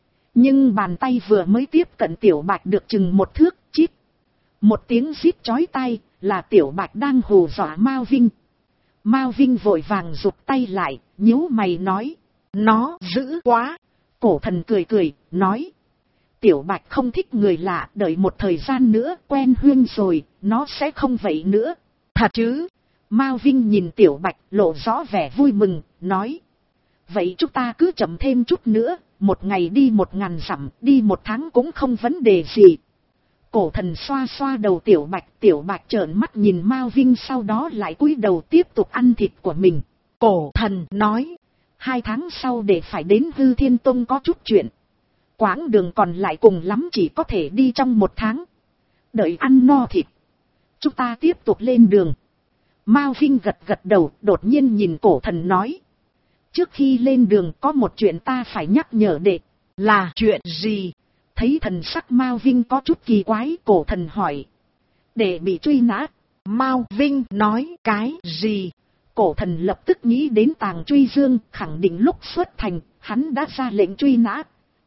Nhưng bàn tay vừa mới tiếp cận tiểu bạch được chừng một thước, chít. Một tiếng rít chói tai, là tiểu bạch đang hù dọa Mao Vinh. Mao Vinh vội vàng giục tay lại, nhíu mày nói, nó dữ quá. Cổ thần cười cười, nói, Tiểu Bạch không thích người lạ, đợi một thời gian nữa quen huyên rồi, nó sẽ không vậy nữa. Thật chứ? Mao Vinh nhìn Tiểu Bạch lộ rõ vẻ vui mừng, nói. Vậy chúng ta cứ chậm thêm chút nữa, một ngày đi một ngàn dặm, đi một tháng cũng không vấn đề gì. Cổ thần xoa xoa đầu Tiểu Bạch, Tiểu Bạch trợn mắt nhìn Mao Vinh, sau đó lại cúi đầu tiếp tục ăn thịt của mình. Cổ thần nói. Hai tháng sau để phải đến Hư Thiên Tông có chút chuyện. Quãng đường còn lại cùng lắm chỉ có thể đi trong một tháng. Đợi ăn no thịt, chúng ta tiếp tục lên đường. Mao Vinh gật gật đầu, đột nhiên nhìn cổ thần nói. Trước khi lên đường có một chuyện ta phải nhắc nhở đệ. Là chuyện gì? Thấy thần sắc Mao Vinh có chút kỳ quái, cổ thần hỏi. Đệ bị truy nã. Mao Vinh nói cái gì? Cổ thần lập tức nghĩ đến Tàng Truy Dương, khẳng định lúc xuất thành, hắn đã ra lệnh truy nã.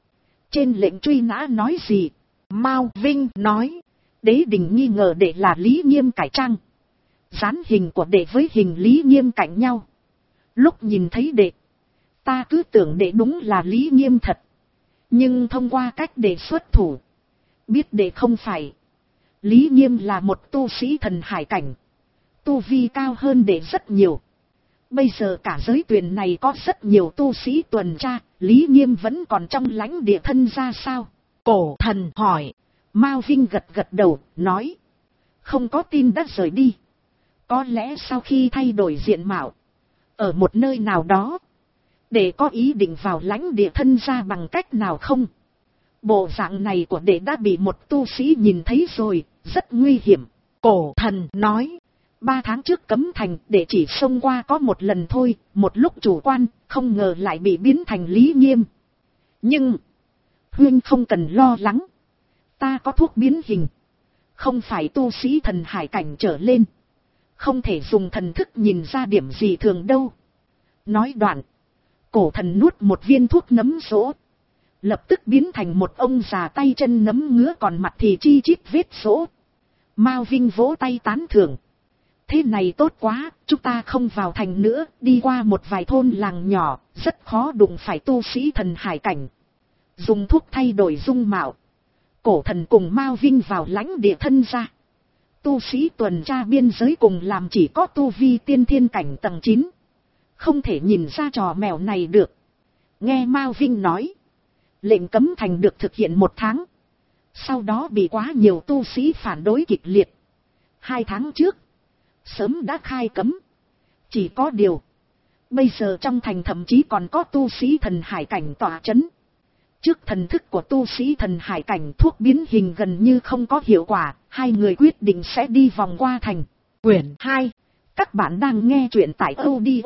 Trên lệnh truy nã nói gì? Mao Vinh nói. Đế đình nghi ngờ đệ là Lý Nghiêm cải trang. Dán hình của đệ với hình Lý Nghiêm cạnh nhau. Lúc nhìn thấy đệ, ta cứ tưởng đệ đúng là Lý Nghiêm thật. Nhưng thông qua cách đệ xuất thủ, biết đệ không phải. Lý Nghiêm là một tu sĩ thần hải cảnh. Tu vi cao hơn đệ rất nhiều. Bây giờ cả giới tuyển này có rất nhiều tu sĩ tuần tra, Lý Nghiêm vẫn còn trong lãnh địa thân ra sao? Cổ thần hỏi. Mao Vinh gật gật đầu, nói. Không có tin đã rời đi. Có lẽ sau khi thay đổi diện mạo, ở một nơi nào đó, để có ý định vào lãnh địa thân ra bằng cách nào không? Bộ dạng này của đệ đã bị một tu sĩ nhìn thấy rồi, rất nguy hiểm. Cổ thần nói. Ba tháng trước cấm thành, đệ chỉ xông qua có một lần thôi, một lúc chủ quan, không ngờ lại bị biến thành Lý Nghiêm. Nhưng, huynh không cần lo lắng. Ta có thuốc biến hình. Không phải tu sĩ thần hải cảnh trở lên. Không thể dùng thần thức nhìn ra điểm gì thường đâu. Nói đoạn, cổ thần nuốt một viên thuốc nấm rỗ. Lập tức biến thành một ông già tay chân nấm ngứa, còn mặt thì chi chít vết rỗ. Mao Vinh vỗ tay tán thưởng. Thế này tốt quá, chúng ta không vào thành nữa, đi qua một vài thôn làng nhỏ, rất khó đụng phải tu sĩ thần hải cảnh. Dùng thuốc thay đổi dung mạo. Cổ thần cùng Mao Vinh vào lãnh địa thân ra. Tu sĩ tuần tra biên giới cùng làm chỉ có tu vi tiên thiên cảnh tầng chín. Không thể nhìn ra trò mèo này được. Nghe Mao Vinh nói, lệnh cấm thành được thực hiện một tháng. Sau đó bị quá nhiều tu sĩ phản đối kịch liệt. Hai tháng trước, sớm đã khai cấm. Chỉ có điều, bây giờ trong thành thậm chí còn có tu sĩ thần hải cảnh tỏa chấn. Trước thần thức của tu sĩ thần hải cảnh, thuốc biến hình gần như không có hiệu quả, hai người quyết định sẽ đi vòng qua thành. Quyển hai. Các bạn đang nghe truyện tại audio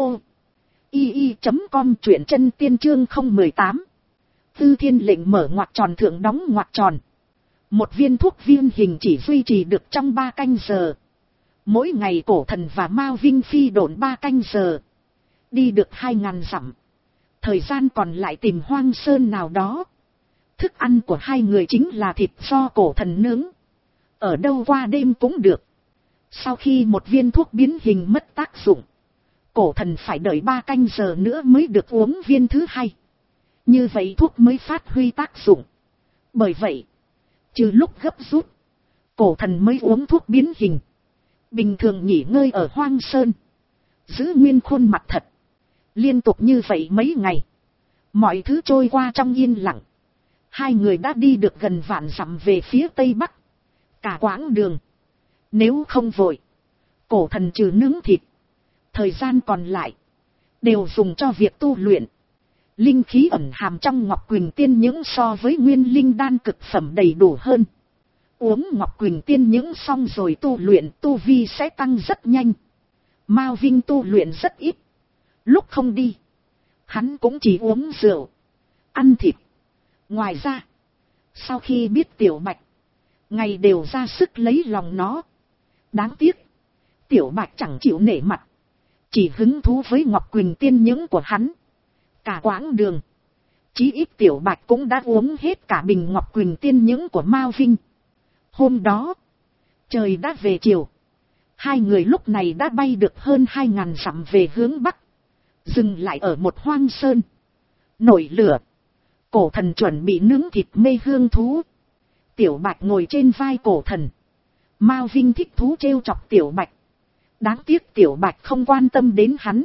i i chấm com, truyện chân tiên chương không một tám. Tư Thiên lệnh mở ngoặc tròn thượng đóng ngoặc tròn. Một viên thuốc viên hình chỉ duy trì được trong ba canh giờ. Mỗi ngày cổ thần và Mao Vinh phi độn ba canh giờ. Đi được hai ngàn dặm. Thời gian còn lại tìm hoang sơn nào đó. Thức ăn của hai người chính là thịt do cổ thần nướng. Ở đâu qua đêm cũng được. Sau khi một viên thuốc biến hình mất tác dụng, cổ thần phải đợi ba canh giờ nữa mới được uống viên thứ hai. Như vậy thuốc mới phát huy tác dụng. Bởi vậy, trừ lúc gấp rút, cổ thần mới uống thuốc biến hình. Bình thường nghỉ ngơi ở hoang sơn, giữ nguyên khuôn mặt thật. Liên tục như vậy mấy ngày, mọi thứ trôi qua trong yên lặng. Hai người đã đi được gần vạn dặm về phía tây bắc. Cả quãng đường, nếu không vội, cổ thần trừ nướng thịt, thời gian còn lại đều dùng cho việc tu luyện. Linh khí ẩn hàm trong Ngọc Quỳnh Tiên Nhưỡng so với nguyên linh đan cực phẩm đầy đủ hơn. Uống Ngọc Quỳnh Tiên Nhưỡng xong rồi tu luyện, tu vi sẽ tăng rất nhanh. Mao Vinh tu luyện rất ít. Lúc không đi, hắn cũng chỉ uống rượu, ăn thịt. Ngoài ra, sau khi biết Tiểu Bạch, ngày đều ra sức lấy lòng nó. Đáng tiếc, Tiểu Bạch chẳng chịu nể mặt, chỉ hứng thú với Ngọc Quỳnh Tiên Nhưỡng của hắn. Cả quãng đường, chí ít Tiểu Bạch cũng đã uống hết cả bình Ngọc Quỳnh Tiên Nhưỡng của Mao Vinh. Hôm đó, trời đã về chiều. Hai người lúc này đã bay được hơn hai ngàn dặm về hướng bắc. Dừng lại ở một hoang sơn. Nổi lửa. Cổ thần chuẩn bị nướng thịt mê hương thú. Tiểu Bạch ngồi trên vai cổ thần. Mao Vinh thích thú trêu chọc Tiểu Bạch. Đáng tiếc Tiểu Bạch không quan tâm đến hắn,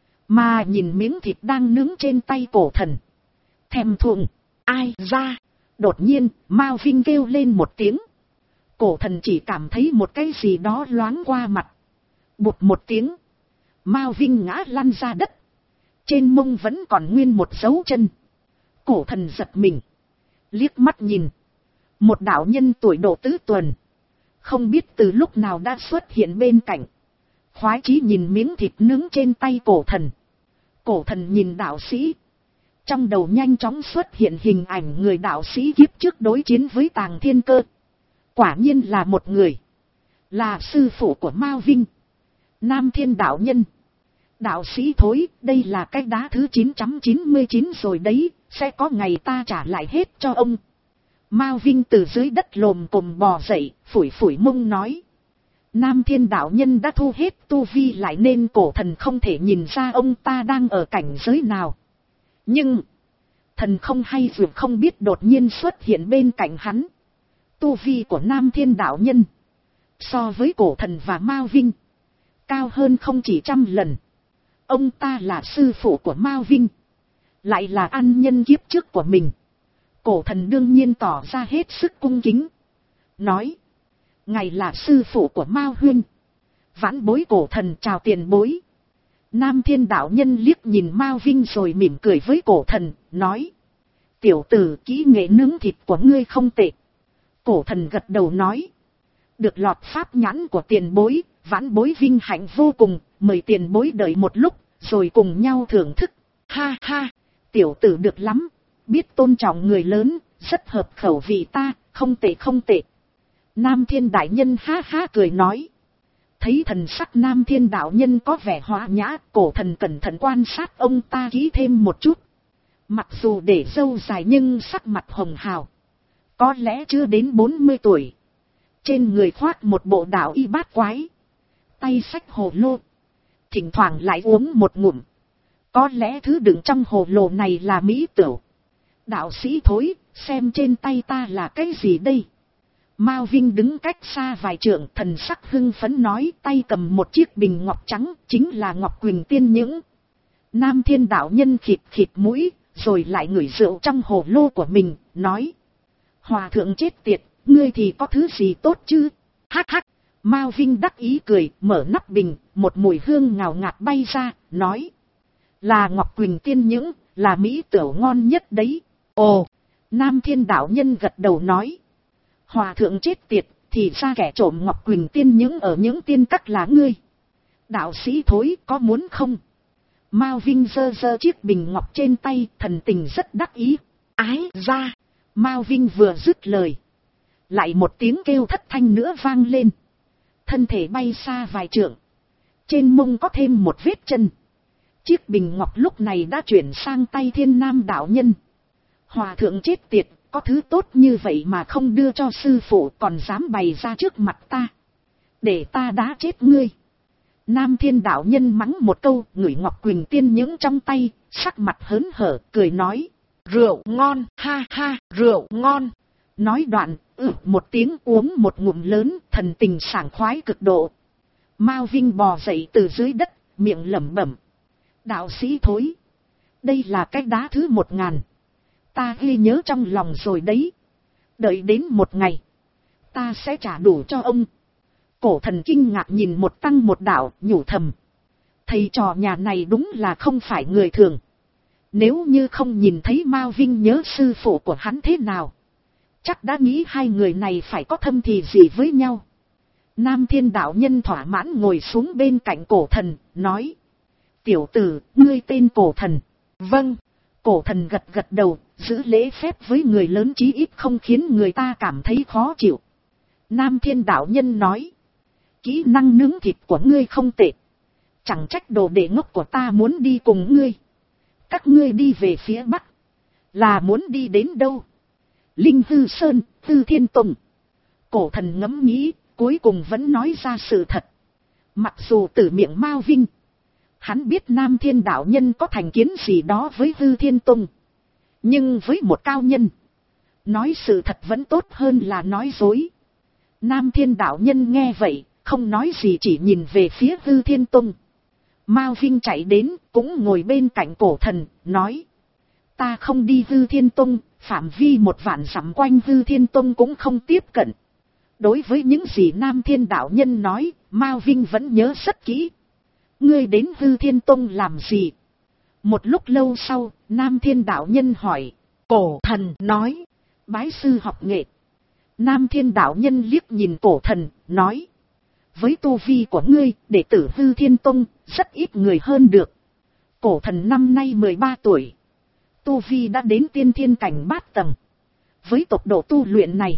mà nhìn miếng thịt đang nướng trên tay cổ thần. Thèm thuồng. Ai ra? Đột nhiên, Mao Vinh kêu lên một tiếng. Cổ thần chỉ cảm thấy một cái gì đó loáng qua mặt. Bụt một tiếng. Mao Vinh ngã lăn ra đất. Trên mông vẫn còn nguyên một dấu chân. Cổ thần giật mình. Liếc mắt nhìn. Một đạo nhân tuổi độ tứ tuần. Không biết từ lúc nào đã xuất hiện bên cạnh. Khoái chí nhìn miếng thịt nướng trên tay cổ thần. Cổ thần nhìn đạo sĩ. Trong đầu nhanh chóng xuất hiện hình ảnh người đạo sĩ kiếp trước đối chiến với Tàng Thiên Cơ. Quả nhiên là một người. Là sư phụ của Mao Vinh. Nam Thiên đạo nhân. Đạo sĩ thối, đây là cái đá thứ chín trăm chín mươi chín rồi đấy, sẽ có ngày ta trả lại hết cho ông. Mao Vinh từ dưới đất lồm cồm bò dậy, phủi phủi mông nói. Nam Thiên đạo nhân đã thu hết tu vi lại nên cổ thần không thể nhìn ra ông ta đang ở cảnh giới nào. Nhưng, thần không hay dù không biết đột nhiên xuất hiện bên cạnh hắn. Tu vi của Nam Thiên đạo nhân, so với cổ thần và Mao Vinh, cao hơn không chỉ trăm lần. Ông ta là sư phụ của Mao Vinh, lại là ăn nhân kiếp trước của mình. Cổ thần đương nhiên tỏ ra hết sức cung kính. Nói, ngài là sư phụ của Mao Huynh. Vãn bối cổ thần chào tiền bối. Nam Thiên đạo nhân liếc nhìn Mao Vinh rồi mỉm cười với cổ thần, nói. Tiểu tử, kỹ nghệ nướng thịt của ngươi không tệ. Cổ thần gật đầu nói. Được lọt pháp nhãn của tiền bối, vãn bối vinh hạnh vô cùng, mời tiền bối đợi một lúc, rồi cùng nhau thưởng thức. Ha ha, tiểu tử được lắm, biết tôn trọng người lớn, rất hợp khẩu vị ta, không tệ không tệ. Nam Thiên đại nhân ha ha cười nói. Thấy thần sắc Nam Thiên đạo nhân có vẻ hòa nhã, cổ thần cẩn thận quan sát ông ta kỹ thêm một chút. Mặc dù để râu dài nhưng sắc mặt hồng hào. Có lẽ chưa đến bốn mươi tuổi. Trên người khoác một bộ đạo y bát quái. Tay xách hồ lô. Thỉnh thoảng lại uống một ngụm. Có lẽ thứ đựng trong hồ lô này là mỹ tửu. Đạo sĩ thối, xem trên tay ta là cái gì đây? Mao Vinh đứng cách xa vài trượng, thần sắc hưng phấn nói, tay cầm một chiếc bình ngọc trắng, chính là Ngọc Quỳnh Tiên Những. Nam Thiên đạo nhân khịt khịt mũi, rồi lại ngửi rượu trong hồ lô của mình, nói. Hòa thượng chết tiệt, ngươi thì có thứ gì tốt chứ? Hắc hắc, Mao Vinh đắc ý cười, mở nắp bình, một mùi hương ngào ngạt bay ra, nói. Là Ngọc Quỳnh Tiên Những, là mỹ tửu ngon nhất đấy. Ồ, Nam Thiên đạo nhân gật đầu nói. Hòa thượng chết tiệt, thì ra kẻ trộm Ngọc Quỳnh Tiên Những ở những tiên các là ngươi. Đạo sĩ thối, có muốn không? Mao Vinh giơ giơ chiếc bình ngọc trên tay, thần tình rất đắc ý. Ái ra, Mao Vinh vừa dứt lời. Lại một tiếng kêu thất thanh nữa vang lên. Thân thể bay xa vài trượng. Trên mông có thêm một vết chân. Chiếc bình ngọc lúc này đã chuyển sang tay Thiên Nam đạo nhân. Hòa thượng chết tiệt, có thứ tốt như vậy mà không đưa cho sư phụ, còn dám bày ra trước mặt ta. Để ta đá chết ngươi. Nam Thiên đạo nhân mắng một câu, ngửi Ngọc Quỳnh Tiên Những trong tay, sắc mặt hớn hở, cười nói. Rượu ngon, ha ha, rượu ngon. Nói đoạn, ừ một tiếng uống một ngụm lớn, thần tình sảng khoái cực độ. Mao Vinh bò dậy từ dưới đất, miệng lẩm bẩm. Đạo sĩ thối. Đây là cái đá thứ một ngàn. Ta ghi nhớ trong lòng rồi đấy. Đợi đến một ngày, ta sẽ trả đủ cho ông. Cổ thần kinh ngạc nhìn một tăng một đạo, nhủ thầm. Thầy trò nhà này đúng là không phải người thường. Nếu như không nhìn thấy Mao Vinh nhớ sư phụ của hắn thế nào, chắc đã nghĩ hai người này phải có thâm thì gì với nhau. Nam Thiên đạo nhân thỏa mãn ngồi xuống bên cạnh cổ thần, nói. Tiểu tử, ngươi tên cổ thần. Vâng. Cổ thần gật gật đầu, giữ lễ phép với người lớn chí ít không khiến người ta cảm thấy khó chịu. Nam Thiên đạo nhân nói. Kỹ năng nướng thịt của ngươi không tệ. Chẳng trách đồ đệ ngốc của ta muốn đi cùng ngươi. Các ngươi đi về phía Bắc. Là muốn đi đến đâu? Linh Hư Sơn, Tư Thiên Tùng. Cổ thần ngẫm nghĩ, cuối cùng vẫn nói ra sự thật. Mặc dù từ miệng Mao Vinh, hắn biết Nam Thiên đạo nhân có thành kiến gì đó với Hư Thiên Tùng. Nhưng với một cao nhân, nói sự thật vẫn tốt hơn là nói dối. Nam Thiên đạo nhân nghe vậy, không nói gì, chỉ nhìn về phía Hư Thiên Tông. Mao Vinh chạy đến, cũng ngồi bên cạnh cổ thần, nói. Ta không đi Hư Thiên Tông, phạm vi một vạn dặm quanh Hư Thiên Tông cũng không tiếp cận. Đối với những gì Nam Thiên đạo nhân nói, Mao Vinh vẫn nhớ rất kỹ. Ngươi đến Hư Thiên Tông làm gì? Một lúc lâu sau, Nam Thiên đạo nhân hỏi. Cổ thần nói. Bái sư học nghệ. Nam Thiên đạo nhân liếc nhìn cổ thần, nói. Với tu vi của ngươi, đệ tử Hư Thiên Tông, rất ít người hơn được. Cổ thần năm nay mười ba tuổi. Tu vi đã đến tiên thiên cảnh bát tầng. Với tốc độ tu luyện này,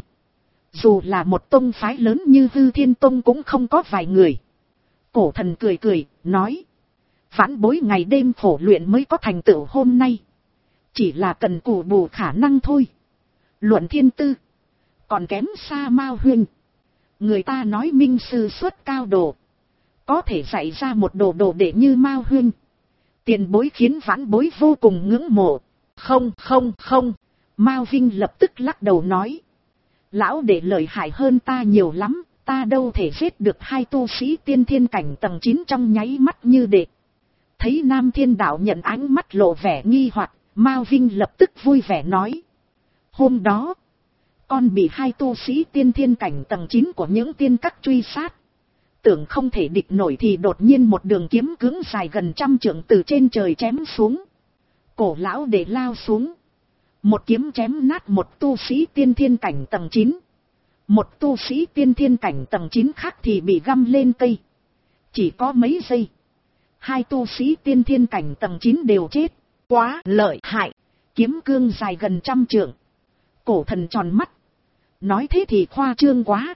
dù là một tông phái lớn như Hư Thiên Tông cũng không có vài người. Cổ thần cười cười, nói. Vãn bối ngày đêm khổ luyện mới có thành tựu hôm nay. Chỉ là cần cù bù khả năng thôi. Luận thiên tư, còn kém xa Mao huynh. Người ta nói minh sư xuất cao đồ, có thể dạy ra một đồ đồ đệ như Mao huynh. Tiền bối khiến vãn bối vô cùng ngưỡng mộ. Không, không, không. Mao Vinh lập tức lắc đầu nói. Lão đệ lợi hại hơn ta nhiều lắm, ta đâu thể giết được hai tu sĩ tiên thiên cảnh tầng chín trong nháy mắt như đệ. Thấy Nam Thiên đạo nhận ánh mắt lộ vẻ nghi hoặc, Mao Vinh lập tức vui vẻ nói. Hôm đó, con bị hai tu sĩ tiên thiên cảnh tầng chín của những tiên các truy sát. Tưởng không thể địch nổi thì đột nhiên một đường kiếm cứng dài gần trăm trượng từ trên trời chém xuống. Cổ lão để lao xuống. Một kiếm chém nát một tu sĩ tiên thiên cảnh tầng chín. Một tu sĩ tiên thiên cảnh tầng chín khác thì bị găm lên cây. Chỉ có mấy giây, hai tu sĩ tiên thiên cảnh tầng chín đều chết. Quá lợi hại. Kiếm cương dài gần trăm trượng. Cổ thần tròn mắt. Nói thế thì khoa trương quá.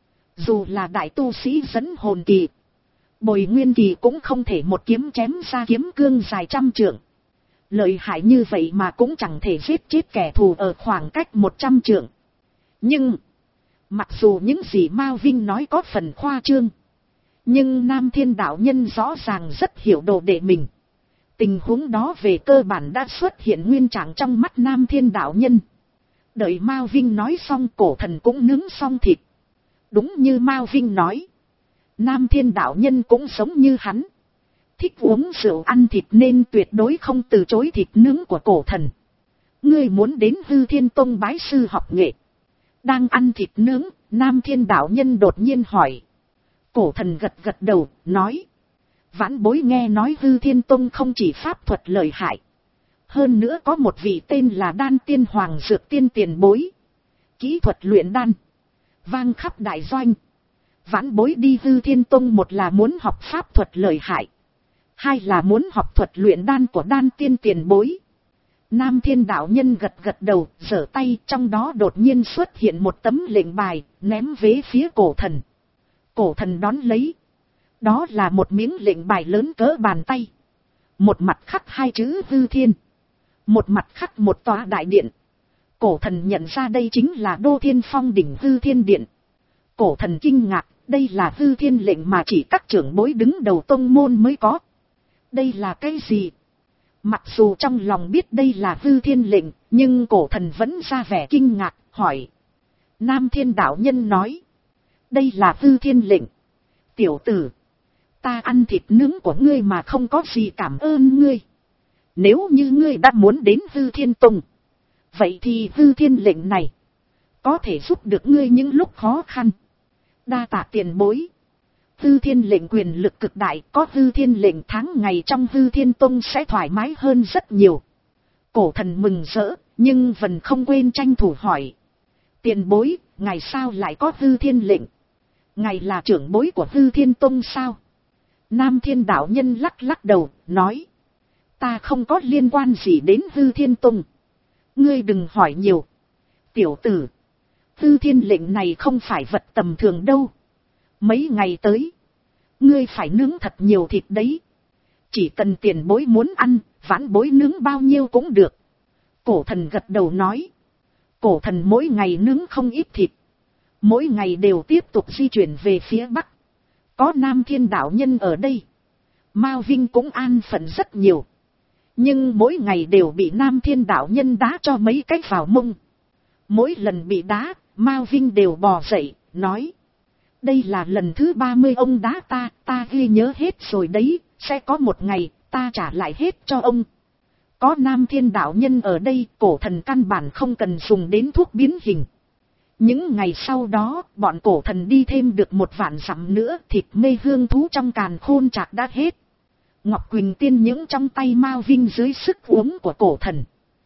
Dù là đại tu sĩ dẫn hồn kỳ, Bồi Nguyên kỳ cũng không thể một kiếm chém ra kiếm cương dài trăm trượng. Lợi hại như vậy mà cũng chẳng thể giết chết kẻ thù ở khoảng cách một trăm trượng. Nhưng, mặc dù những gì Mao Vinh nói có phần khoa trương, nhưng Nam Thiên đạo nhân rõ ràng rất hiểu đồ đệ mình. Tình huống đó về cơ bản đã xuất hiện nguyên trạng trong mắt Nam Thiên đạo nhân. Đợi Mao Vinh nói xong, cổ thần cũng nướng xong thịt. Đúng như Mao Vinh nói, Nam Thiên đạo nhân cũng giống như hắn, thích uống rượu ăn thịt nên tuyệt đối không từ chối thịt nướng của cổ thần. Ngươi muốn đến Hư Thiên Tông bái sư học nghệ? Đang ăn thịt nướng, Nam Thiên đạo nhân đột nhiên hỏi. Cổ thần gật gật đầu, nói. Vãn bối nghe nói Hư Thiên Tông không chỉ pháp thuật lợi hại, hơn nữa có một vị tên là Đan Tiên Hoàng Dược Tiên tiền bối. Kỹ thuật luyện đan vang khắp đại doanh. Vãn bối đi Hư Thiên Tông, một là muốn học pháp thuật lợi hại, hai là muốn học thuật luyện đan của Đan Tiên tiền bối. Nam Thiên đạo nhân gật gật đầu, giở tay, trong đó đột nhiên xuất hiện một tấm lệnh bài, ném về phía cổ thần. Cổ thần đón lấy. Đó là một miếng lệnh bài lớn cỡ bàn tay. Một mặt khắc hai chữ Hư Thiên, một mặt khắc một tòa đại điện. Cổ thần nhận ra đây chính là Đô Thiên Phong đỉnh Hư Thiên Điện. Cổ thần kinh ngạc, đây là Hư Thiên lệnh mà chỉ các trưởng bối đứng đầu tông môn mới có. Đây là cái gì? Mặc dù trong lòng biết đây là Hư Thiên lệnh, nhưng cổ thần vẫn ra vẻ kinh ngạc, hỏi. Nam Thiên đạo nhân nói. Đây là Hư Thiên lệnh. Tiểu tử, ta ăn thịt nướng của ngươi mà không có gì cảm ơn ngươi. Nếu như ngươi đã muốn đến Hư Thiên Tông, vậy thì Hư Thiên lệnh này có thể giúp được ngươi những lúc khó khăn. Đa tạ tiền bối. Hư Thiên lệnh quyền lực cực đại, có Hư Thiên lệnh tháng ngày trong Hư Thiên Tông sẽ thoải mái hơn rất nhiều. Cổ thần mừng rỡ, nhưng vẫn không quên tranh thủ hỏi. Tiền bối, ngài sao lại có Hư Thiên lệnh? Ngài là trưởng bối của Hư Thiên Tông sao? Nam Thiên đạo nhân lắc lắc đầu, nói. Ta không có liên quan gì đến Hư Thiên Tông. Ngươi đừng hỏi nhiều. Tiểu tử, Hư Thiên lệnh này không phải vật tầm thường đâu. Mấy ngày tới, ngươi phải nướng thật nhiều thịt đấy. Chỉ cần tiền bối muốn ăn, vãn bối nướng bao nhiêu cũng được. Cổ thần gật đầu nói. Cổ thần mỗi ngày nướng không ít thịt. Mỗi ngày đều tiếp tục di chuyển về phía Bắc. Có Nam Thiên đạo nhân ở đây, Mao Vinh cũng an phận rất nhiều. Nhưng mỗi ngày đều bị Nam Thiên đạo nhân đá cho mấy cái vào mông. Mỗi lần bị đá, Mao Vinh đều bò dậy, nói. Đây là lần thứ ba mươi ông đá ta, ta ghi nhớ hết rồi đấy, sẽ có một ngày, ta trả lại hết cho ông. Có Nam Thiên đạo nhân ở đây, cổ thần căn bản không cần dùng đến thuốc biến hình. Những ngày sau đó, bọn cổ thần đi thêm được một vạn dặm nữa, thịt mê hương thú trong càn khôn chạc đã hết. Ngọc Quỳnh tiên những trong tay Mao Vinh dưới sức uống của cổ thần.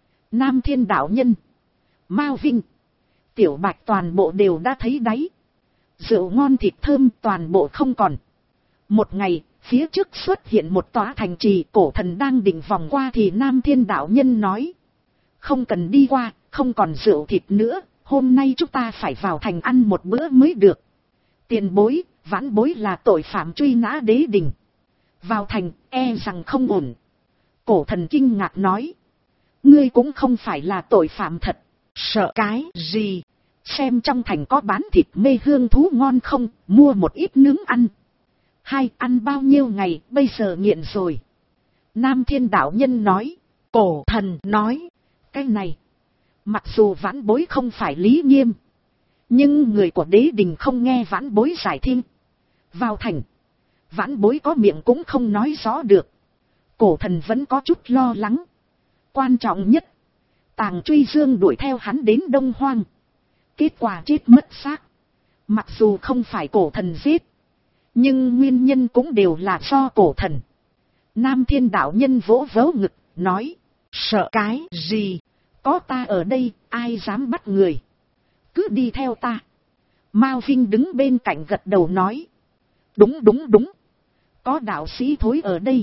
Nam Thiên đạo nhân, Mao Vinh, Tiểu Bạch toàn bộ đều đã thấy đáy. Rượu ngon thịt thơm toàn bộ không còn. Một ngày, phía trước xuất hiện một tòa thành trì, cổ thần đang định vòng qua thì Nam Thiên đạo nhân nói. Không cần đi qua, không còn rượu thịt nữa, hôm nay chúng ta phải vào thành ăn một bữa mới được. Tiền bối, vãn bối là tội phạm truy nã đế đình. Vào thành, e rằng không ổn. Cổ thần kinh ngạc nói. Ngươi cũng không phải là tội phạm thật. Sợ cái gì? Xem trong thành có bán thịt mê hương thú ngon không, mua một ít nướng ăn. Hai, ăn bao nhiêu ngày, bây giờ nghiện rồi. Nam Thiên đạo nhân nói. Cổ thần nói. Cái này, mặc dù vãn bối không phải lý nghiêm, nhưng người của đế đình không nghe vãn bối giải thích. Vào thành, vãn bối có miệng cũng không nói rõ được. Cổ thần vẫn có chút lo lắng. Quan trọng nhất, Tàng Truy Dương đuổi theo hắn đến Đông Hoang. Kết quả chết mất xác. Mặc dù không phải cổ thần giết, nhưng nguyên nhân cũng đều là do cổ thần. Nam Thiên đạo nhân vỗ vỗ ngực, nói. Sợ cái gì? Có ta ở đây, ai dám bắt người. Cứ đi theo ta. Mao Vinh đứng bên cạnh gật đầu nói. Đúng đúng đúng. Có đạo sĩ thối ở đây.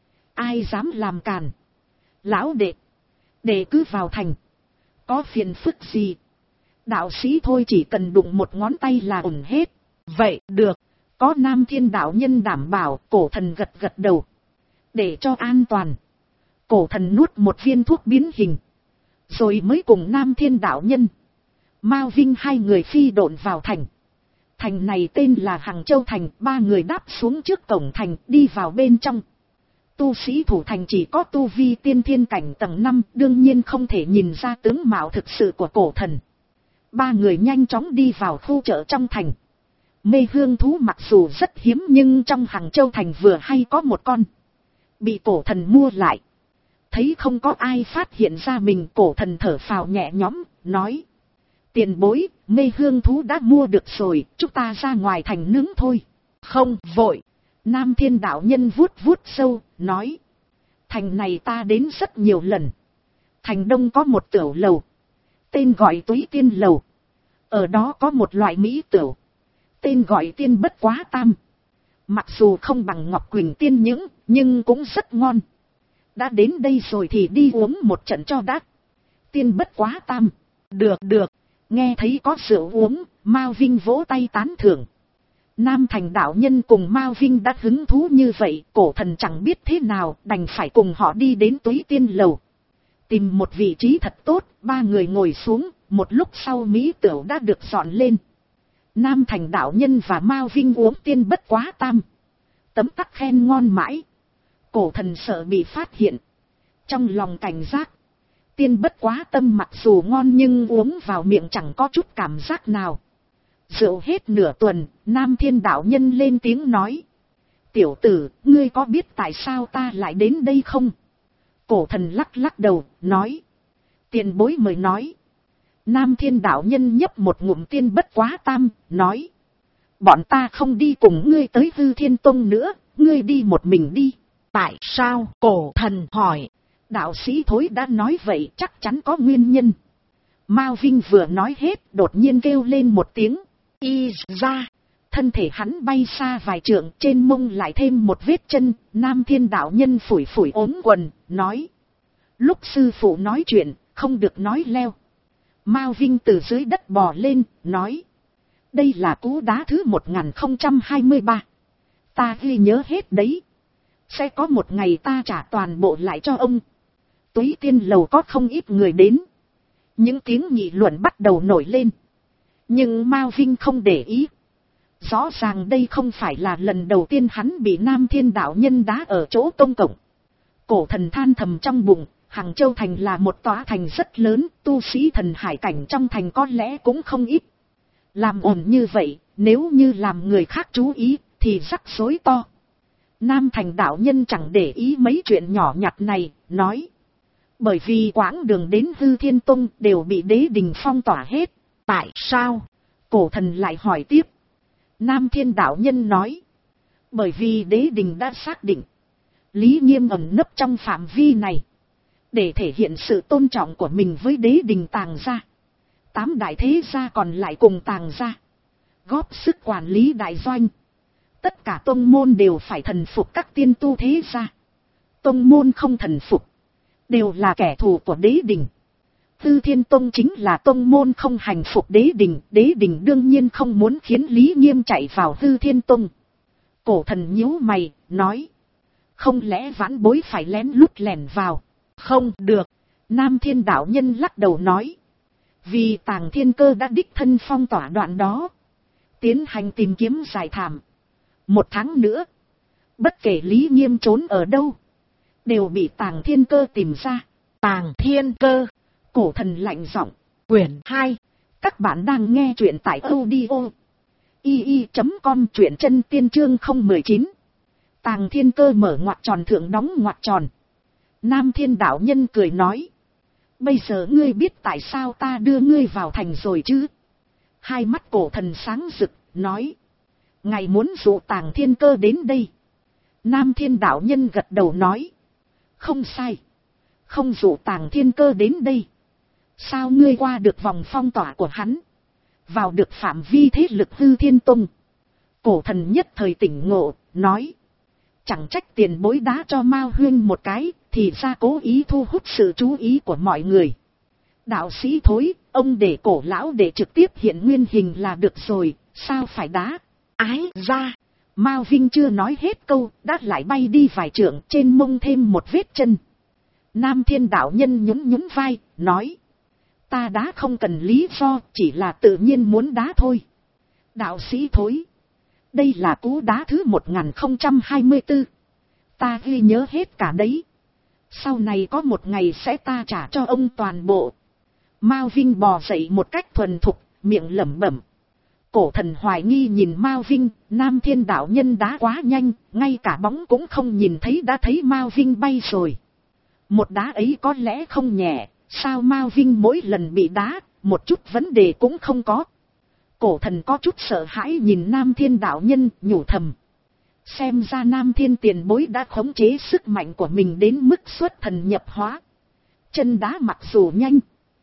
Ai dám làm càn. Lão đệ, đệ cứ vào thành. Có phiền phức gì? Đạo sĩ thôi chỉ cần đụng một ngón tay là ổn hết. Vậy được. Có Nam Thiên đạo nhân đảm bảo, cổ thần gật gật đầu. Để cho an toàn, cổ thần nuốt một viên thuốc biến hình. Rồi mới cùng Nam Thiên đạo nhân, Mao Vinh hai người phi độn vào thành. Thành này tên là Hằng Châu Thành. Ba người đáp xuống trước cổng thành, đi vào bên trong. Tu sĩ thủ thành chỉ có tu vi tiên thiên cảnh tầng năm, đương nhiên không thể nhìn ra tướng mạo thực sự của cổ thần. Ba người nhanh chóng đi vào khu chợ trong thành. Mê hương thú mặc dù rất hiếm nhưng trong Hằng Châu Thành vừa hay có một con. Bị cổ thần mua lại. Thấy không có ai phát hiện ra mình, cổ thần thở phào nhẹ nhõm, nói. Tiền bối, mê hương thú đã mua được rồi, chúng ta ra ngoài thành nướng thôi. Không vội. Nam Thiên đạo nhân vuốt vuốt sâu, nói. Thành này ta đến rất nhiều lần. Thành đông có một tửu lầu, tên gọi Túy Tiên Lầu. Ở đó có một loại mỹ tửu, tên gọi Tiên Bất Quá Tam. Mặc dù không bằng Ngọc Quỳnh Tiên những, nhưng cũng rất ngon. Đã đến đây rồi thì đi uống một trận cho đã. Tiên Bất Quá Tam. Được được. Nghe thấy có rượu uống, Mao Vinh vỗ tay tán thưởng. Nam Thành đạo nhân cùng Mao Vinh đã hứng thú như vậy, cổ thần chẳng biết thế nào, đành phải cùng họ đi đến Túy Tiên Lầu. Tìm một vị trí thật tốt, ba người ngồi xuống, một lúc sau mỹ tửu đã được dọn lên. Nam Thành đạo nhân và Mao Vinh uống Tiên Bất Quá Tam. Tấm tắc khen ngon mãi. Cổ thần sợ bị phát hiện. Trong lòng cảnh giác. Tiên Bất Quá Tâm mặc dù ngon nhưng uống vào miệng chẳng có chút cảm giác nào. Rượu hết nửa tuần, Nam Thiên đạo nhân lên tiếng nói. Tiểu tử, ngươi có biết tại sao ta lại đến đây không? Cổ thần lắc lắc đầu, nói. Tiền bối mời nói. Nam Thiên đạo nhân nhấp một ngụm Tiên Bất Quá Tam, nói. Bọn ta không đi cùng ngươi tới Hư Thiên Tông nữa, ngươi đi một mình đi. Tại sao? Cổ thần hỏi. Đạo sĩ thối đã nói vậy, chắc chắn có nguyên nhân. Mao Vinh vừa nói hết, đột nhiên kêu lên một tiếng. Y ra. Thân thể hắn bay xa vài trượng, trên mông lại thêm một vết chân. Nam Thiên đạo nhân phủi phủi ốm quần, nói. Lúc sư phụ nói chuyện, không được nói leo. Mao Vinh từ dưới đất bò lên, nói. Đây là cú đá thứ một nghìn không trăm hai mươi ba. Ta ghi nhớ hết đấy. Sẽ có một ngày ta trả toàn bộ lại cho ông. Túy Tiên Lầu có không ít người đến. Những tiếng nghị luận bắt đầu nổi lên. Nhưng Mao Vinh không để ý. Rõ ràng đây không phải là lần đầu tiên hắn bị Nam Thiên đạo nhân đá ở chỗ công cộng. Cổ thần than thầm trong bụng, Hằng Châu thành là một tòa thành rất lớn, tu sĩ thần hải cảnh trong thành có lẽ cũng không ít. Làm ổn như vậy, nếu như làm người khác chú ý, thì rắc rối to. Nam thành đạo nhân chẳng để ý mấy chuyện nhỏ nhặt này, nói. Bởi vì quãng đường đến Hư Thiên Tông đều bị đế đình phong tỏa hết. Tại sao? Cổ thần lại hỏi tiếp. Nam thiên đạo nhân nói. Bởi vì đế đình đã xác định. Lý Nghiêm ẩn nấp trong phạm vi này. Để thể hiện sự tôn trọng của mình với đế đình Tàng gia. Tám đại thế gia còn lại cùng Tàng gia. Góp sức quản lý đại doanh. Tất cả tông môn đều phải thần phục các tiên tu thế gia. Tông môn không thần phục. Đều là kẻ thù của đế đình. Hư Thiên Tông chính là tông môn không hành phục đế đình. Đế đình đương nhiên không muốn khiến Lý Nghiêm chạy vào Hư Thiên Tông. Cổ thần nhíu mày, nói. Không lẽ vãn bối phải lén lút lẻn vào? Không được. Nam thiên đạo nhân lắc đầu nói. Vì Tàng Thiên Cơ đã đích thân phong tỏa đoạn đó. Tiến hành tìm kiếm giải thảm. Một tháng nữa. Bất kể Lý Nghiêm trốn ở đâu. Đều bị Tàng Thiên Cơ tìm ra. Tàng Thiên Cơ. Cổ thần lạnh giọng. Quyển hai. Các bạn đang nghe truyện tại audio. i i chấm com truyện chân tiên chương không một chín. Tàng Thiên Cơ mở ngoặc tròn thượng đóng ngoặc tròn. Nam thiên đạo nhân cười nói. Bây giờ ngươi biết tại sao ta đưa ngươi vào thành rồi chứ? Hai mắt cổ thần sáng rực, nói. Ngài muốn dụ Tàng Thiên Cơ đến đây. Nam thiên đạo nhân gật đầu nói. Không sai. Không dụ Tàng Thiên Cơ đến đây. Sao ngươi qua được vòng phong tỏa của hắn? Vào được phạm vi thế lực Hư Thiên Tông. Cổ thần nhất thời tỉnh ngộ, nói. Chẳng trách tiền bối đá cho Mao Huyên một cái, thì ra cố ý thu hút sự chú ý của mọi người. Đạo sĩ thối, ông để cổ lão để trực tiếp hiện nguyên hình là được rồi, sao phải đá? Ái ra! Mao Vinh chưa nói hết câu, đã lại bay đi vài trượng, trên mông thêm một vết chân. Nam thiên đạo nhân nhún nhún vai, nói. Ta đá không cần lý do, chỉ là tự nhiên muốn đá thôi. Đạo sĩ thối. Đây là cú đá thứ một nghìn không trăm hai mươi tư. Ta ghi nhớ hết cả đấy. Sau này có một ngày sẽ ta trả cho ông toàn bộ. Mao Vinh bò dậy một cách thuần thục, miệng lẩm bẩm. Cổ thần hoài nghi nhìn Mao Vinh, Nam thiên đạo nhân đá quá nhanh, ngay cả bóng cũng không nhìn thấy đã thấy Mao Vinh bay rồi. Một đá ấy có lẽ không nhẹ, sao Mao Vinh mỗi lần bị đá, một chút vấn đề cũng không có. Cổ thần có chút sợ hãi nhìn Nam thiên đạo nhân, nhủ thầm. Xem ra Nam thiên tiền bối đã khống chế sức mạnh của mình đến mức xuất thần nhập hóa. Chân đá mặc dù nhanh,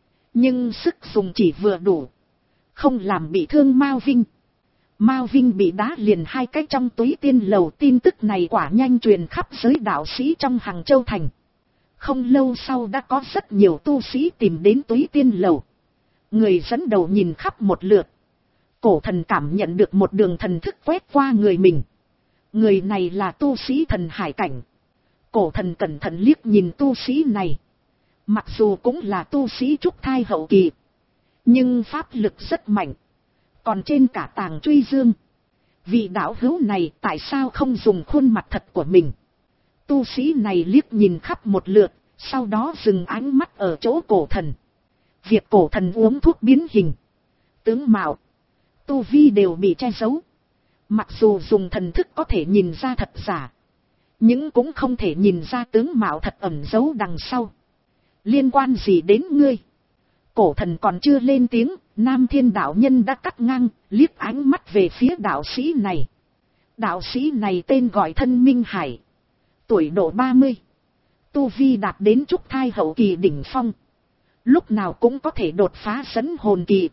nhưng sức dùng chỉ vừa đủ. Không làm bị thương Mao Vinh. Mao Vinh bị đá liền hai cái trong túy tiên lầu. Tin tức này quả nhanh truyền khắp giới đạo sĩ trong Hằng Châu thành. Không lâu sau đã có rất nhiều tu sĩ tìm đến túy tiên lầu. Người dẫn đầu nhìn khắp một lượt. Cổ thần cảm nhận được một đường thần thức quét qua người mình. Người này là tu sĩ thần hải cảnh. Cổ thần cẩn thận liếc nhìn tu sĩ này. Mặc dù cũng là tu sĩ trúc thai hậu kỳ, nhưng pháp lực rất mạnh. Còn trên cả Tàng Truy Dương. Vị đạo hữu này tại sao không dùng khuôn mặt thật của mình? Tu sĩ này liếc nhìn khắp một lượt, sau đó dừng ánh mắt ở chỗ cổ thần. Việc cổ thần uống thuốc biến hình, tướng mạo, tu vi đều bị che giấu. Mặc dù dùng thần thức có thể nhìn ra thật giả, nhưng cũng không thể nhìn ra tướng mạo thật ẩn giấu đằng sau. Liên quan gì đến ngươi? Cổ thần còn chưa lên tiếng, Nam thiên đạo nhân đã cắt ngang, liếc ánh mắt về phía đạo sĩ này. Đạo sĩ này tên gọi Thân Minh Hải. Tuổi độ ba mươi. Tu vi đạt đến trúc thai hậu kỳ đỉnh phong. Lúc nào cũng có thể đột phá dẫn hồn kỳ.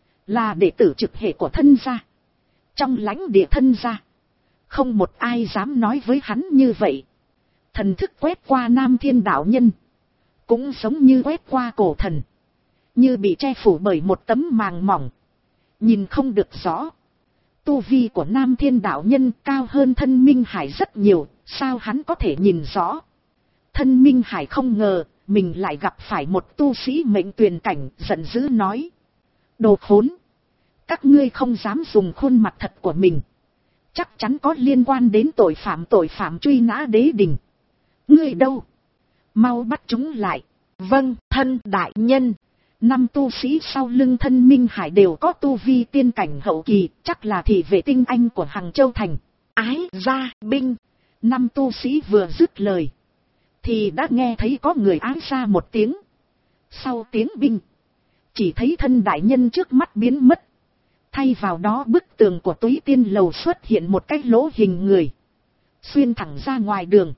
Là đệ tử trực hệ của thân gia. Trong lãnh địa thân gia, không một ai dám nói với hắn như vậy. Thần thức quét qua Nam thiên đạo nhân, cũng giống như quét qua cổ thần, như bị che phủ bởi một tấm màng mỏng, nhìn không được rõ. Tu vi của Nam thiên đạo nhân cao hơn Thân Minh Hải rất nhiều, sao hắn có thể nhìn rõ? Thân Minh Hải không ngờ mình lại gặp phải một tu sĩ mệnh tuyền cảnh, giận dữ nói. Đồ khốn! Các ngươi không dám dùng khuôn mặt thật của mình, chắc chắn có liên quan đến tội phạm tội phạm truy nã đế đình. Ngươi đâu? Mau bắt chúng lại. Vâng, thân đại nhân. Năm tu sĩ sau lưng Thân Minh Hải đều có tu vi tiên cảnh hậu kỳ, chắc là thị vệ tinh anh của Hằng Châu Thành. Ái gia binh. Năm tu sĩ vừa dứt lời, thì đã nghe thấy có người ái ra một tiếng. Sau tiếng binh, chỉ thấy thân đại nhân trước mắt biến mất. Thay vào đó bức tường của Túy Tiên lầu xuất hiện một cái lỗ hình người, xuyên thẳng ra ngoài đường.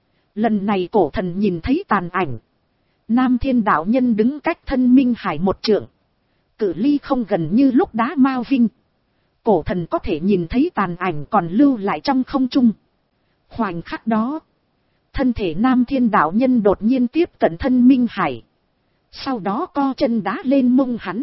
Lần này cổ thần nhìn thấy tàn ảnh. Nam Thiên đạo nhân đứng cách Thân Minh Hải một trượng, cự ly không gần như lúc đá mao vinh. Cổ thần có thể nhìn thấy tàn ảnh còn lưu lại trong không trung. Khoảnh khắc đó, thân thể Nam Thiên đạo nhân đột nhiên tiếp cận Thân Minh Hải, sau đó co chân đá lên mông hắn.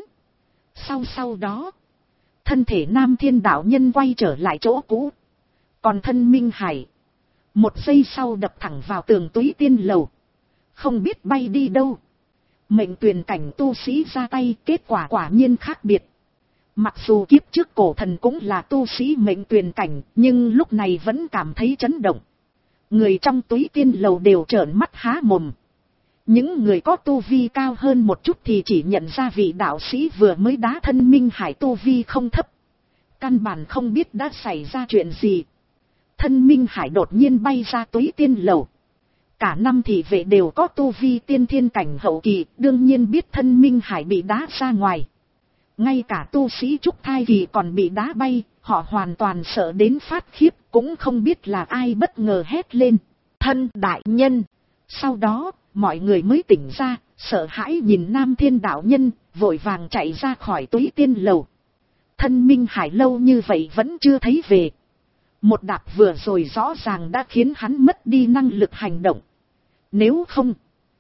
Sau sau đó, thân thể Nam Thiên đạo nhân quay trở lại chỗ cũ. Còn Thân Minh Hải, một giây sau đập thẳng vào tường Túy Tiên lầu, không biết bay đi đâu. Mệnh tuyền cảnh tu sĩ ra tay, kết quả quả nhiên khác biệt. Mặc dù kiếp trước cổ thần cũng là tu sĩ mệnh tuyền cảnh, nhưng lúc này vẫn cảm thấy chấn động. Người trong Túy Tiên lầu đều trợn mắt há mồm. Những người có tu vi cao hơn một chút thì chỉ nhận ra vị đạo sĩ vừa mới đá Thân Minh Hải tu vi không thấp. Căn bản không biết đã xảy ra chuyện gì. Thân Minh Hải đột nhiên bay ra Túy Tiên lầu. Cả năm thị vệ đều có tu vi tiên thiên cảnh hậu kỳ, đương nhiên biết Thân Minh Hải bị đá ra ngoài. Ngay cả tu sĩ trúc thai kỳ còn bị đá bay, họ hoàn toàn sợ đến phát khiếp, cũng không biết là ai bất ngờ hét lên. Thân đại nhân! Sau đó, mọi người mới tỉnh ra, sợ hãi nhìn Nam Thiên đạo nhân, vội vàng chạy ra khỏi Túy Tiên lầu. Thân Minh Hải lâu như vậy vẫn chưa thấy về. Một đạp vừa rồi rõ ràng đã khiến hắn mất đi năng lực hành động. Nếu không,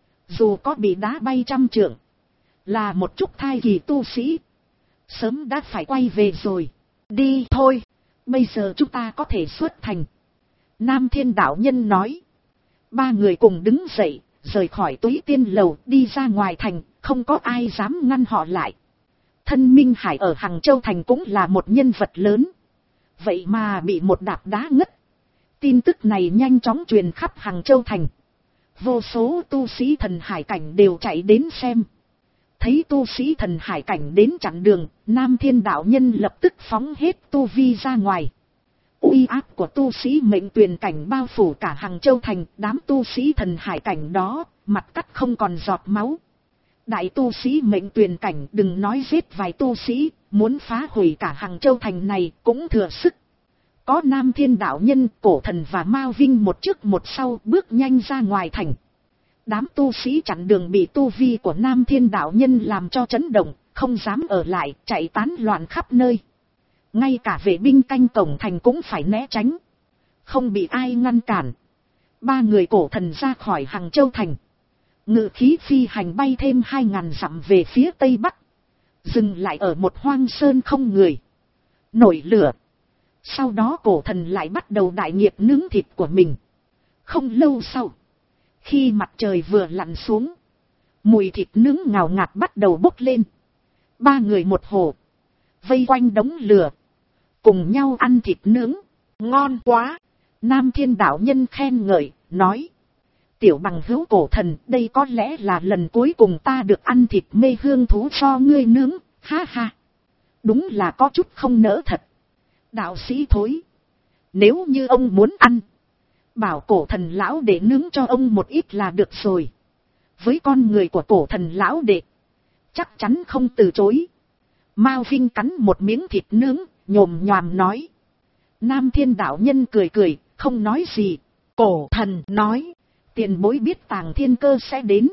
dù có bị đá bay trăm trượng, là một trúc thai kỳ tu sĩ, sớm đã phải quay về rồi. Đi thôi, bây giờ chúng ta có thể xuất thành. Nam Thiên đạo nhân nói. Ba người cùng đứng dậy, rời khỏi Túy Tiên lầu, đi ra ngoài thành, không có ai dám ngăn họ lại. Thân Minh Hải ở Hằng Châu Thành cũng là một nhân vật lớn. Vậy mà bị một đạp đá ngất. Tin tức này nhanh chóng truyền khắp Hằng Châu Thành. Vô số tu sĩ thần hải cảnh đều chạy đến xem. Thấy tu sĩ thần hải cảnh đến chặn đường, Nam Thiên đạo nhân lập tức phóng hết tu vi ra ngoài. Uy áp của tu sĩ mệnh tuyền cảnh bao phủ cả Hằng Châu Thành, đám tu sĩ thần hải cảnh đó, mặt cắt không còn giọt máu. Đại tu sĩ mệnh tuyền cảnh đừng nói giết vài tu sĩ, muốn phá hủy cả Hằng Châu Thành này cũng thừa sức. Có Nam Thiên đạo nhân, cổ thần và Mao Vinh một trước một sau bước nhanh ra ngoài thành. Đám tu sĩ chặn đường bị tu vi của Nam Thiên đạo nhân làm cho chấn động, không dám ở lại, chạy tán loạn khắp nơi. Ngay cả vệ binh canh cổng thành cũng phải né tránh. Không bị ai ngăn cản. Ba người cổ thần ra khỏi Hằng Châu Thành. Ngự khí phi hành bay thêm hai ngàn dặm về phía tây bắc. Dừng lại ở một hoang sơn không người. Nổi lửa. Sau đó cổ thần lại bắt đầu đại nghiệp nướng thịt của mình. Không lâu sau, khi mặt trời vừa lặn xuống, mùi thịt nướng ngào ngạt bắt đầu bốc lên. Ba người một hồ, vây quanh đống lửa, cùng nhau ăn thịt nướng. Ngon quá! Nam Thiên đạo nhân khen ngợi, nói. Tiểu bằng hữu cổ thần, đây có lẽ là lần cuối cùng ta được ăn thịt mê hương thú do ngươi nướng, ha ha. Đúng là có chút không nỡ thật. Đạo sĩ thối, nếu như ông muốn ăn, bảo cổ thần lão đệ nướng cho ông một ít là được rồi. Với con người của cổ thần lão đệ, chắc chắn không từ chối. Mao Vinh cắn một miếng thịt nướng, nhồm nhòm nói. Nam Thiên đạo nhân cười cười, không nói gì. Cổ thần nói, tiền bối biết Tàng Thiên Cơ sẽ đến.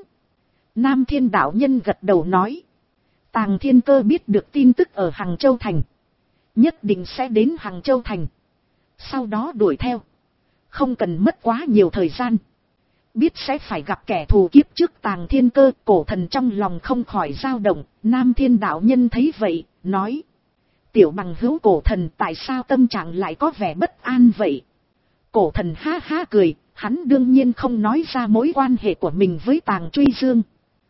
Nam Thiên đạo nhân gật đầu nói. Tàng Thiên Cơ biết được tin tức ở Hằng Châu Thành, nhất định sẽ đến Hằng Châu Thành. Sau đó đuổi theo. Không cần mất quá nhiều thời gian. Biết sẽ phải gặp kẻ thù kiếp trước Tàng Thiên Cơ, cổ thần trong lòng không khỏi dao động. Nam Thiên đạo nhân thấy vậy, nói. Tiểu bằng hữu cổ thần, tại sao tâm trạng lại có vẻ bất an vậy? Cổ thần ha ha cười, hắn đương nhiên không nói ra mối quan hệ của mình với Tàng Truy Dương.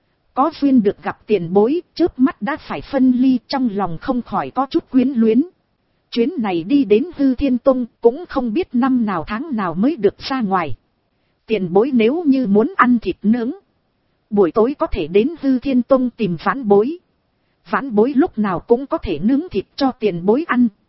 Có duyên được gặp tiền bối, chớp mắt đã phải phân ly, trong lòng không khỏi có chút quyến luyến. Chuyến này đi đến Hư Thiên Tông cũng không biết năm nào tháng nào mới được ra ngoài. Tiền bối nếu như muốn ăn thịt nướng, buổi tối có thể đến Hư Thiên Tông tìm vãn bối. Vãn bối lúc nào cũng có thể nướng thịt cho tiền bối ăn.